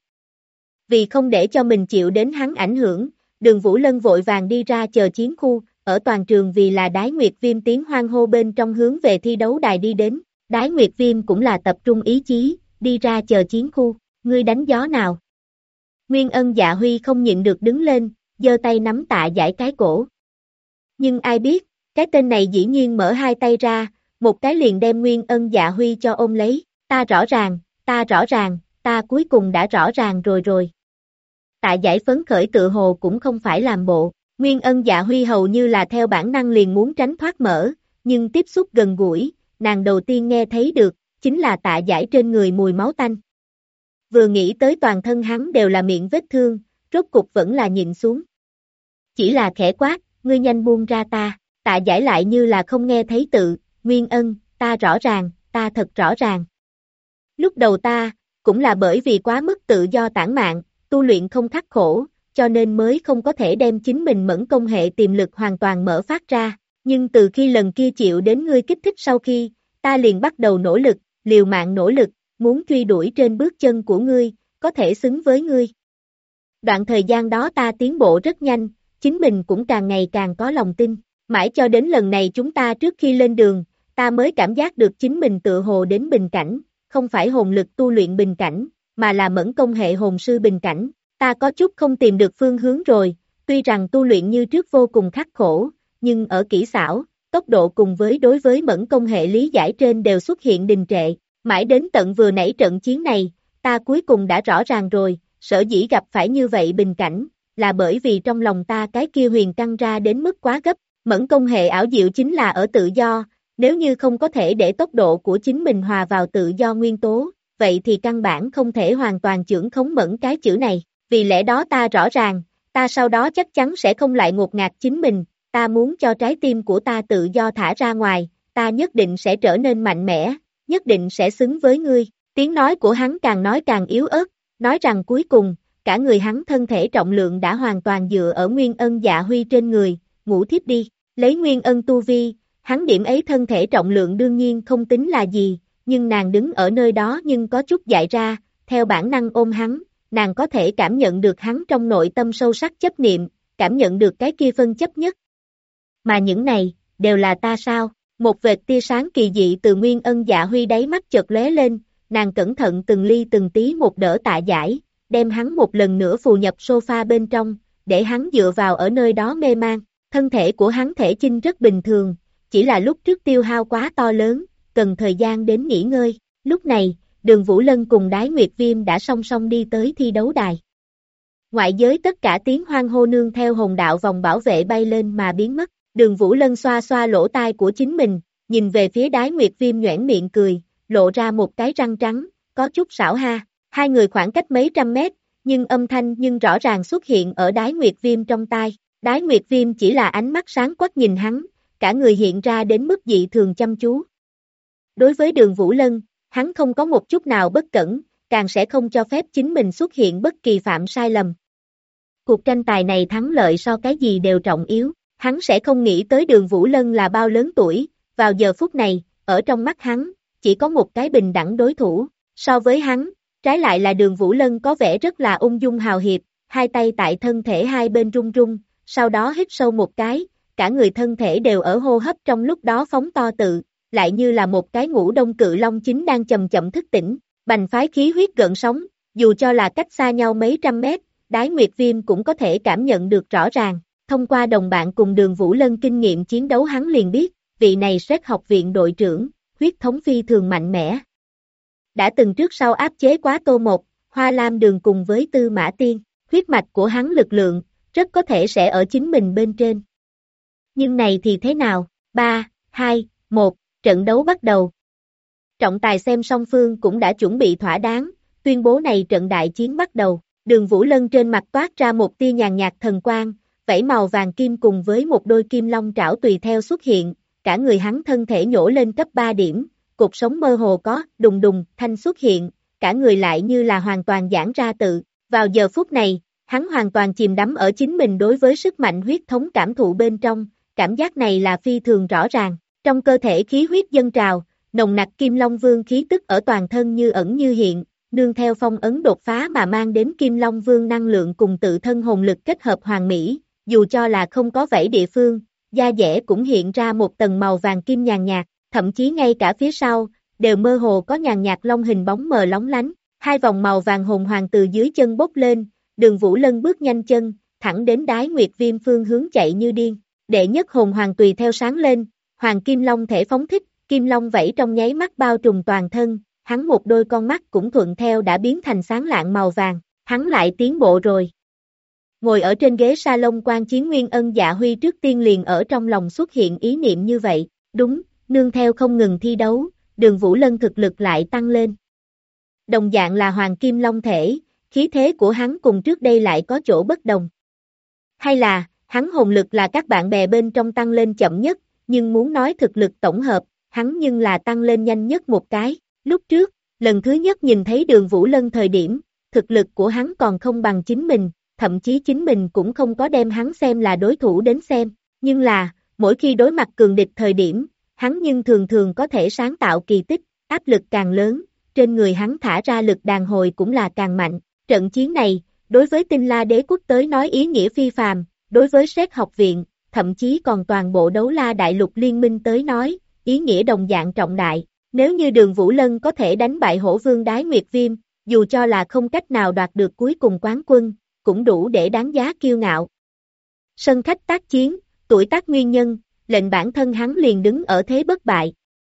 Vì không để cho mình chịu đến hắn ảnh hưởng, Đường Vũ Lân vội vàng đi ra chờ chiến khu, ở toàn trường vì là Đái Nguyệt Viêm tiếng hoan hô bên trong hướng về thi đấu đài đi đến, Đái Nguyệt Viêm cũng là tập trung ý chí, đi ra chờ chiến khu, ngươi đánh gió nào? Nguyên Ân Dạ Huy không nhịn được đứng lên, giơ tay nắm Tạ Giải cái cổ. Nhưng ai biết, cái tên này dĩ nhiên mở hai tay ra, một cái liền đem Nguyên Ân Dạ Huy cho ôm lấy, ta rõ ràng, ta cuối cùng đã rõ ràng rồi. Tạ Giải phấn khởi tự hồ cũng không phải làm bộ, Nguyên Ân Dạ Huy hầu như là theo bản năng liền muốn tránh thoát mở, nhưng tiếp xúc gần gũi, nàng đầu tiên nghe thấy được, chính là Tạ Giải trên người mùi máu tanh. Vừa nghĩ tới toàn thân hắn đều là miệng vết thương, rốt cục vẫn là nhìn xuống. Chỉ là khẽ quát, ngươi nhanh buông ra ta, Tạ Giải lại như là không nghe thấy tự, Nguyên Ân, ta rõ ràng, ta thật rõ ràng. Lúc đầu ta, cũng là bởi vì quá mức tự do tản mạn, tu luyện không khắc khổ, cho nên mới không có thể đem chính mình mẫn công hệ tiềm lực hoàn toàn mở phát ra, nhưng từ khi lần kia chịu đến ngươi kích thích sau khi, ta liền bắt đầu nỗ lực, liều mạng nỗ lực, muốn truy đuổi trên bước chân của ngươi, có thể xứng với ngươi. Đoạn thời gian đó ta tiến bộ rất nhanh, chính mình cũng càng ngày càng có lòng tin, mãi cho đến lần này chúng ta trước khi lên đường, ta mới cảm giác được chính mình tựa hồ đến bình cảnh, không phải hồn lực tu luyện bình cảnh, mà là mẫn công hệ hồn sư bình cảnh, ta có chút không tìm được phương hướng rồi, tuy rằng tu luyện như trước vô cùng khắc khổ, nhưng ở kỹ xảo, tốc độ cùng với đối với mẫn công hệ lý giải trên đều xuất hiện đình trệ, mãi đến tận vừa nãy trận chiến này, ta cuối cùng đã rõ ràng rồi, sở dĩ gặp phải như vậy bình cảnh, là bởi vì trong lòng ta cái kia huyền căng ra đến mức quá gấp, mẫn công hệ ảo diệu chính là ở tự do, nếu như không có thể để tốc độ của chính mình hòa vào tự do nguyên tố, vậy thì căn bản không thể hoàn toàn chưởng khống mẫn cái chữ này, vì lẽ đó ta rõ ràng, ta sau đó chắc chắn sẽ không lại ngột ngạt chính mình, ta muốn cho trái tim của ta tự do thả ra ngoài, ta nhất định sẽ trở nên mạnh mẽ, nhất định sẽ xứng với ngươi, tiếng nói của hắn càng nói càng yếu ớt, nói rằng cuối cùng, cả người hắn thân thể trọng lượng đã hoàn toàn dựa ở Nguyên Ân Dạ Huy trên người, ngủ thiếp đi, lấy Nguyên Ân tu vi, hắn điểm ấy thân thể trọng lượng đương nhiên không tính là gì, nhưng nàng đứng ở nơi đó nhưng có chút dại ra, theo bản năng ôm hắn, nàng có thể cảm nhận được hắn trong nội tâm sâu sắc chấp niệm, cảm nhận được cái kia phân chấp nhất. Mà những này, đều là ta sao? Một vệt tia sáng kỳ dị từ Nguyên Ân Dạ Huy đáy mắt chợt lóe lên, nàng cẩn thận từng ly từng tí một đỡ Tạ Giải, đem hắn một lần nữa phù nhập sofa bên trong, để hắn dựa vào ở nơi đó mê man. Thân thể của hắn thể chinh rất bình thường, chỉ là lúc trước tiêu hao quá to lớn, cần thời gian đến nghỉ ngơi. Lúc này, Đường Vũ Lân cùng Đái Nguyệt Viêm đã song song đi tới thi đấu đài. Ngoại giới tất cả tiếng hoan hô nương theo hồn đạo vòng bảo vệ bay lên mà biến mất. Đường Vũ Lân xoa xoa lỗ tai của chính mình, nhìn về phía Đái Nguyệt Viêm nhoẻn miệng cười, lộ ra một cái răng trắng, có chút xảo ha. Hai người khoảng cách mấy trăm mét, nhưng âm thanh nhưng rõ ràng xuất hiện ở Đái Nguyệt Viêm trong tai. Đái Nguyệt Viêm chỉ là ánh mắt sáng quắc nhìn hắn, cả người hiện ra đến mức dị thường chăm chú. Đối với Đường Vũ Lân, hắn không có một chút nào bất cẩn, càng sẽ không cho phép chính mình xuất hiện bất kỳ phạm sai lầm. Cuộc tranh tài này thắng lợi so cái gì đều trọng yếu, hắn sẽ không nghĩ tới Đường Vũ Lân là bao lớn tuổi, vào giờ phút này, ở trong mắt hắn, chỉ có một cái bình đẳng đối thủ, so với hắn, trái lại là Đường Vũ Lân có vẻ rất là ung dung hào hiệp, hai tay tại thân thể hai bên run run, sau đó hít sâu một cái, cả người thân thể đều ở hô hấp trong lúc đó phóng to tự, lại như là một cái ngũ đông cự long chính đang chậm chậm thức tỉnh, bành phái khí huyết gợn sóng, dù cho là cách xa nhau mấy trăm mét, Đái Nguyệt Viêm cũng có thể cảm nhận được rõ ràng, thông qua đồng bạn cùng Đường Vũ Lân kinh nghiệm chiến đấu hắn liền biết, vị này Sét học viện đội trưởng, huyết thống phi thường mạnh mẽ. Đã từng trước sau áp chế quá Tô Mộc, Hoa Lam Đường cùng với Tư Mã Tiên, huyết mạch của hắn lực lượng, rất có thể sẽ ở chính mình bên trên. Nhưng này thì thế nào? 3, 2, 1, trận đấu bắt đầu. Trọng tài xem song phương cũng đã chuẩn bị thỏa đáng, tuyên bố này trận đại chiến bắt đầu. Đường Vũ Lân trên mặt toát ra một tia nhàn nhạt thần quang, vảy màu vàng kim cùng với một đôi kim long trảo tùy theo xuất hiện, cả người hắn thân thể nhổ lên cấp 3 điểm, cột sống mơ hồ có, đùng đùng, thanh xuất hiện, cả người lại như là hoàn toàn giãn ra tự. Vào giờ phút này, hắn hoàn toàn chìm đắm ở chính mình đối với sức mạnh huyết thống cảm thụ bên trong, cảm giác này là phi thường rõ ràng. Trong cơ thể khí huyết dâng trào, nồng nặc Kim Long Vương khí tức ở toàn thân như ẩn như hiện, nương theo phong ấn đột phá mà mang đến Kim Long Vương năng lượng cùng tự thân hồn lực kết hợp hoàn mỹ, dù cho là không có vảy địa phương, da dẻ cũng hiện ra một tầng màu vàng kim nhàn nhạt, thậm chí ngay cả phía sau, đều mơ hồ có nhàn nhạt long hình bóng mờ lóng lánh, hai vòng màu vàng hồn hoàng từ dưới chân bốc lên, Đường Vũ Lân bước nhanh chân, thẳng đến Đái Nguyệt Viêm phương hướng chạy như điên, đệ nhất hồn hoàng tùy theo sáng lên, hoàng kim long thể phóng thích, kim long vẫy trong nháy mắt bao trùm toàn thân, hắn một đôi con mắt cũng thuận theo đã biến thành sáng lạng màu vàng, hắn lại tiến bộ rồi. Ngồi ở trên ghế salon quan chiến Nguyên Ân Dạ Huy trước tiên liền ở trong lòng xuất hiện ý niệm như vậy, đúng, nương theo không ngừng thi đấu, Đường Vũ Lân thực lực lại tăng lên. Đồng dạng là hoàng kim long thể, khí thế của hắn cùng trước đây lại có chỗ bất đồng. Hay là, hắn hồn lực là các bạn bè bên trong tăng lên chậm nhất, nhưng muốn nói thực lực tổng hợp, hắn nhưng là tăng lên nhanh nhất một cái. Lúc trước, lần thứ nhất nhìn thấy Đường Vũ Lân thời điểm, thực lực của hắn còn không bằng chính mình, thậm chí chính mình cũng không có đem hắn xem là đối thủ đến xem, nhưng là, mỗi khi đối mặt cường địch thời điểm, hắn nhưng thường thường có thể sáng tạo kỳ tích, áp lực càng lớn, trên người hắn thả ra lực đàn hồi cũng là càng mạnh. Trận chiến này, đối với Tinh La Đế Quốc tới nói ý nghĩa phi phàm, đối với Sét học viện, thậm chí còn toàn bộ Đấu La Đại Lục Liên minh tới nói, ý nghĩa đồng dạng trọng đại. Nếu như Đường Vũ Lân có thể đánh bại Hổ Vương Đái Nguyệt Viêm, dù cho là không cách nào đoạt được cuối cùng quán quân, cũng đủ để đáng giá kiêu ngạo. Sân khách tác chiến, tuổi tác nguyên nhân, lệnh bản thân hắn liền đứng ở thế bất bại.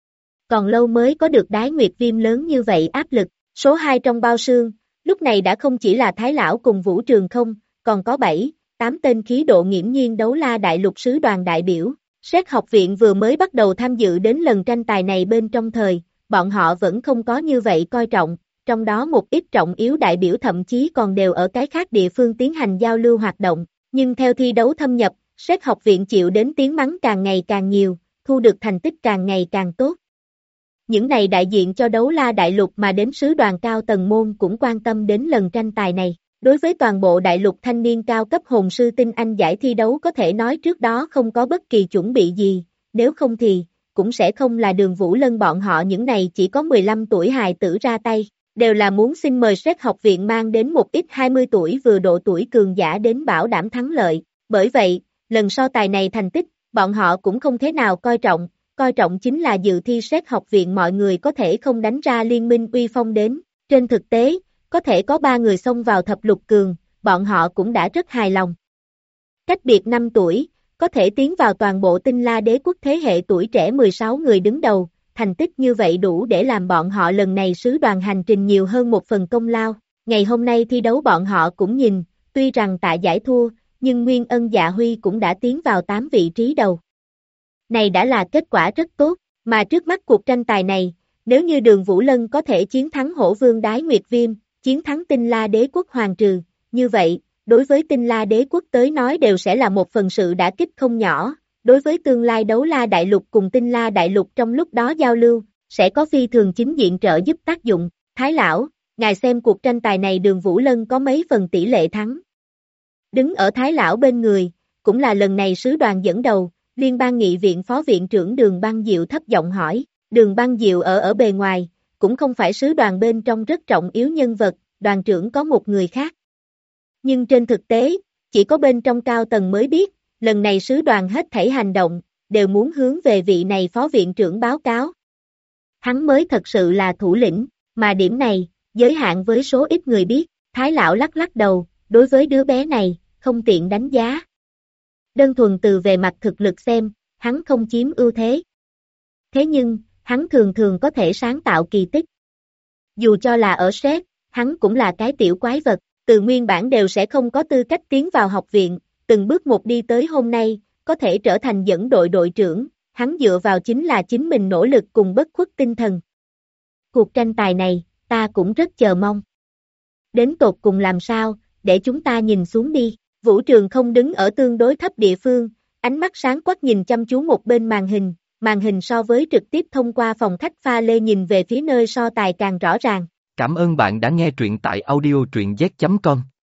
Còn lâu mới có được Đái Nguyệt Viêm lớn như vậy áp lực, số 2 trong bao xương, lúc này đã không chỉ là Thái Lão cùng Vũ Trường Không, còn có 7, 8 tên khí độ nghiễm nhiên Đấu La Đại Lục sứ đoàn đại biểu. Sét học viện vừa mới bắt đầu tham dự đến lần tranh tài này bên trong thời, bọn họ vẫn không có như vậy coi trọng, trong đó một ít trọng yếu đại biểu thậm chí còn đều ở cái khác địa phương tiến hành giao lưu hoạt động, nhưng theo thi đấu thâm nhập, Sét học viện chịu đến tiếng mắng càng ngày càng nhiều, thu được thành tích càng ngày càng tốt. Những này đại diện cho Đấu La Đại Lục mà đến sứ đoàn cao tầng môn cũng quan tâm đến lần tranh tài này. Đối với toàn bộ đại lục thanh niên cao cấp hồn sư tinh anh giải thi đấu có thể nói trước đó không có bất kỳ chuẩn bị gì, nếu không thì, cũng sẽ không là Đường Vũ Lân bọn họ những này chỉ có 15 tuổi hài tử ra tay, đều là muốn xin mời Sét học viện mang đến một ít 20 tuổi vừa độ tuổi cường giả đến bảo đảm thắng lợi, bởi vậy, lần so tài này thành tích, bọn họ cũng không thế nào coi trọng chính là dự thi Sét học viện mọi người có thể không đánh ra liên minh uy phong đến, trên thực tế, có thể có 3 người xông vào thập lục cường, bọn họ cũng đã rất hài lòng. Cách biệt 5 tuổi, có thể tiến vào toàn bộ Tinh La Đế Quốc thế hệ tuổi trẻ 16 người đứng đầu, thành tích như vậy đủ để làm bọn họ lần này sứ đoàn hành trình nhiều hơn một phần công lao. Ngày hôm nay thi đấu bọn họ cũng nhìn, tuy rằng Tạ Giải thua, nhưng Nguyên Ân Dạ Huy cũng đã tiến vào 8 vị trí đầu. Này đã là kết quả rất tốt, mà trước mắt cuộc tranh tài này, nếu như Đường Vũ Lân có thể chiến thắng Hổ Vương Đái Nguyệt Viêm, chiến thắng Tinh La Đế Quốc Hoàng Trừ, như vậy, đối với Tinh La Đế Quốc tới nói đều sẽ là một phần sự đả kích không nhỏ, đối với tương lai Đấu La Đại Lục cùng Tinh La Đại Lục trong lúc đó giao lưu, sẽ có phi thường chính diện trợ giúp tác dụng. Thái Lão, ngài xem cuộc tranh tài này Đường Vũ Lân có mấy phần tỷ lệ thắng. Đứng ở Thái Lão bên người, cũng là lần này sứ đoàn dẫn đầu, Liên bang nghị viện phó viện trưởng Đường Băng Diệu thấp giọng hỏi, Đường Băng Diệu ở bề ngoài, cũng không phải sứ đoàn bên trong rất trọng yếu nhân vật, đoàn trưởng có một người khác. Nhưng trên thực tế, chỉ có bên trong cao tầng mới biết, lần này sứ đoàn hết thảy hành động, đều muốn hướng về vị này phó viện trưởng báo cáo. Hắn mới thật sự là thủ lĩnh, mà điểm này, giới hạn với số ít người biết, Thái Lão lắc lắc đầu, đối với đứa bé này, không tiện đánh giá. Đơn thuần từ về mặt thực lực xem, hắn không chiếm ưu thế. Thế nhưng, hắn thường thường có thể sáng tạo kỳ tích. Dù cho là ở Sét, hắn cũng là cái tiểu quái vật, từ nguyên bản đều sẽ không có tư cách tiến vào học viện, từng bước một đi tới hôm nay, có thể trở thành dẫn đội đội trưởng, hắn dựa vào chính là chính mình nỗ lực cùng bất khuất tinh thần. Cuộc tranh tài này, ta cũng rất chờ mong. Đến tột cùng làm sao, để chúng ta nhìn xuống đi. Vũ Trường Không đứng ở tương đối thấp địa phương, ánh mắt sáng quắc nhìn chăm chú một bên màn hình so với trực tiếp thông qua phòng khách pha lê nhìn về phía nơi so tài càng rõ ràng. Cảm ơn bạn đã nghe truyện tại audio truyện z.com.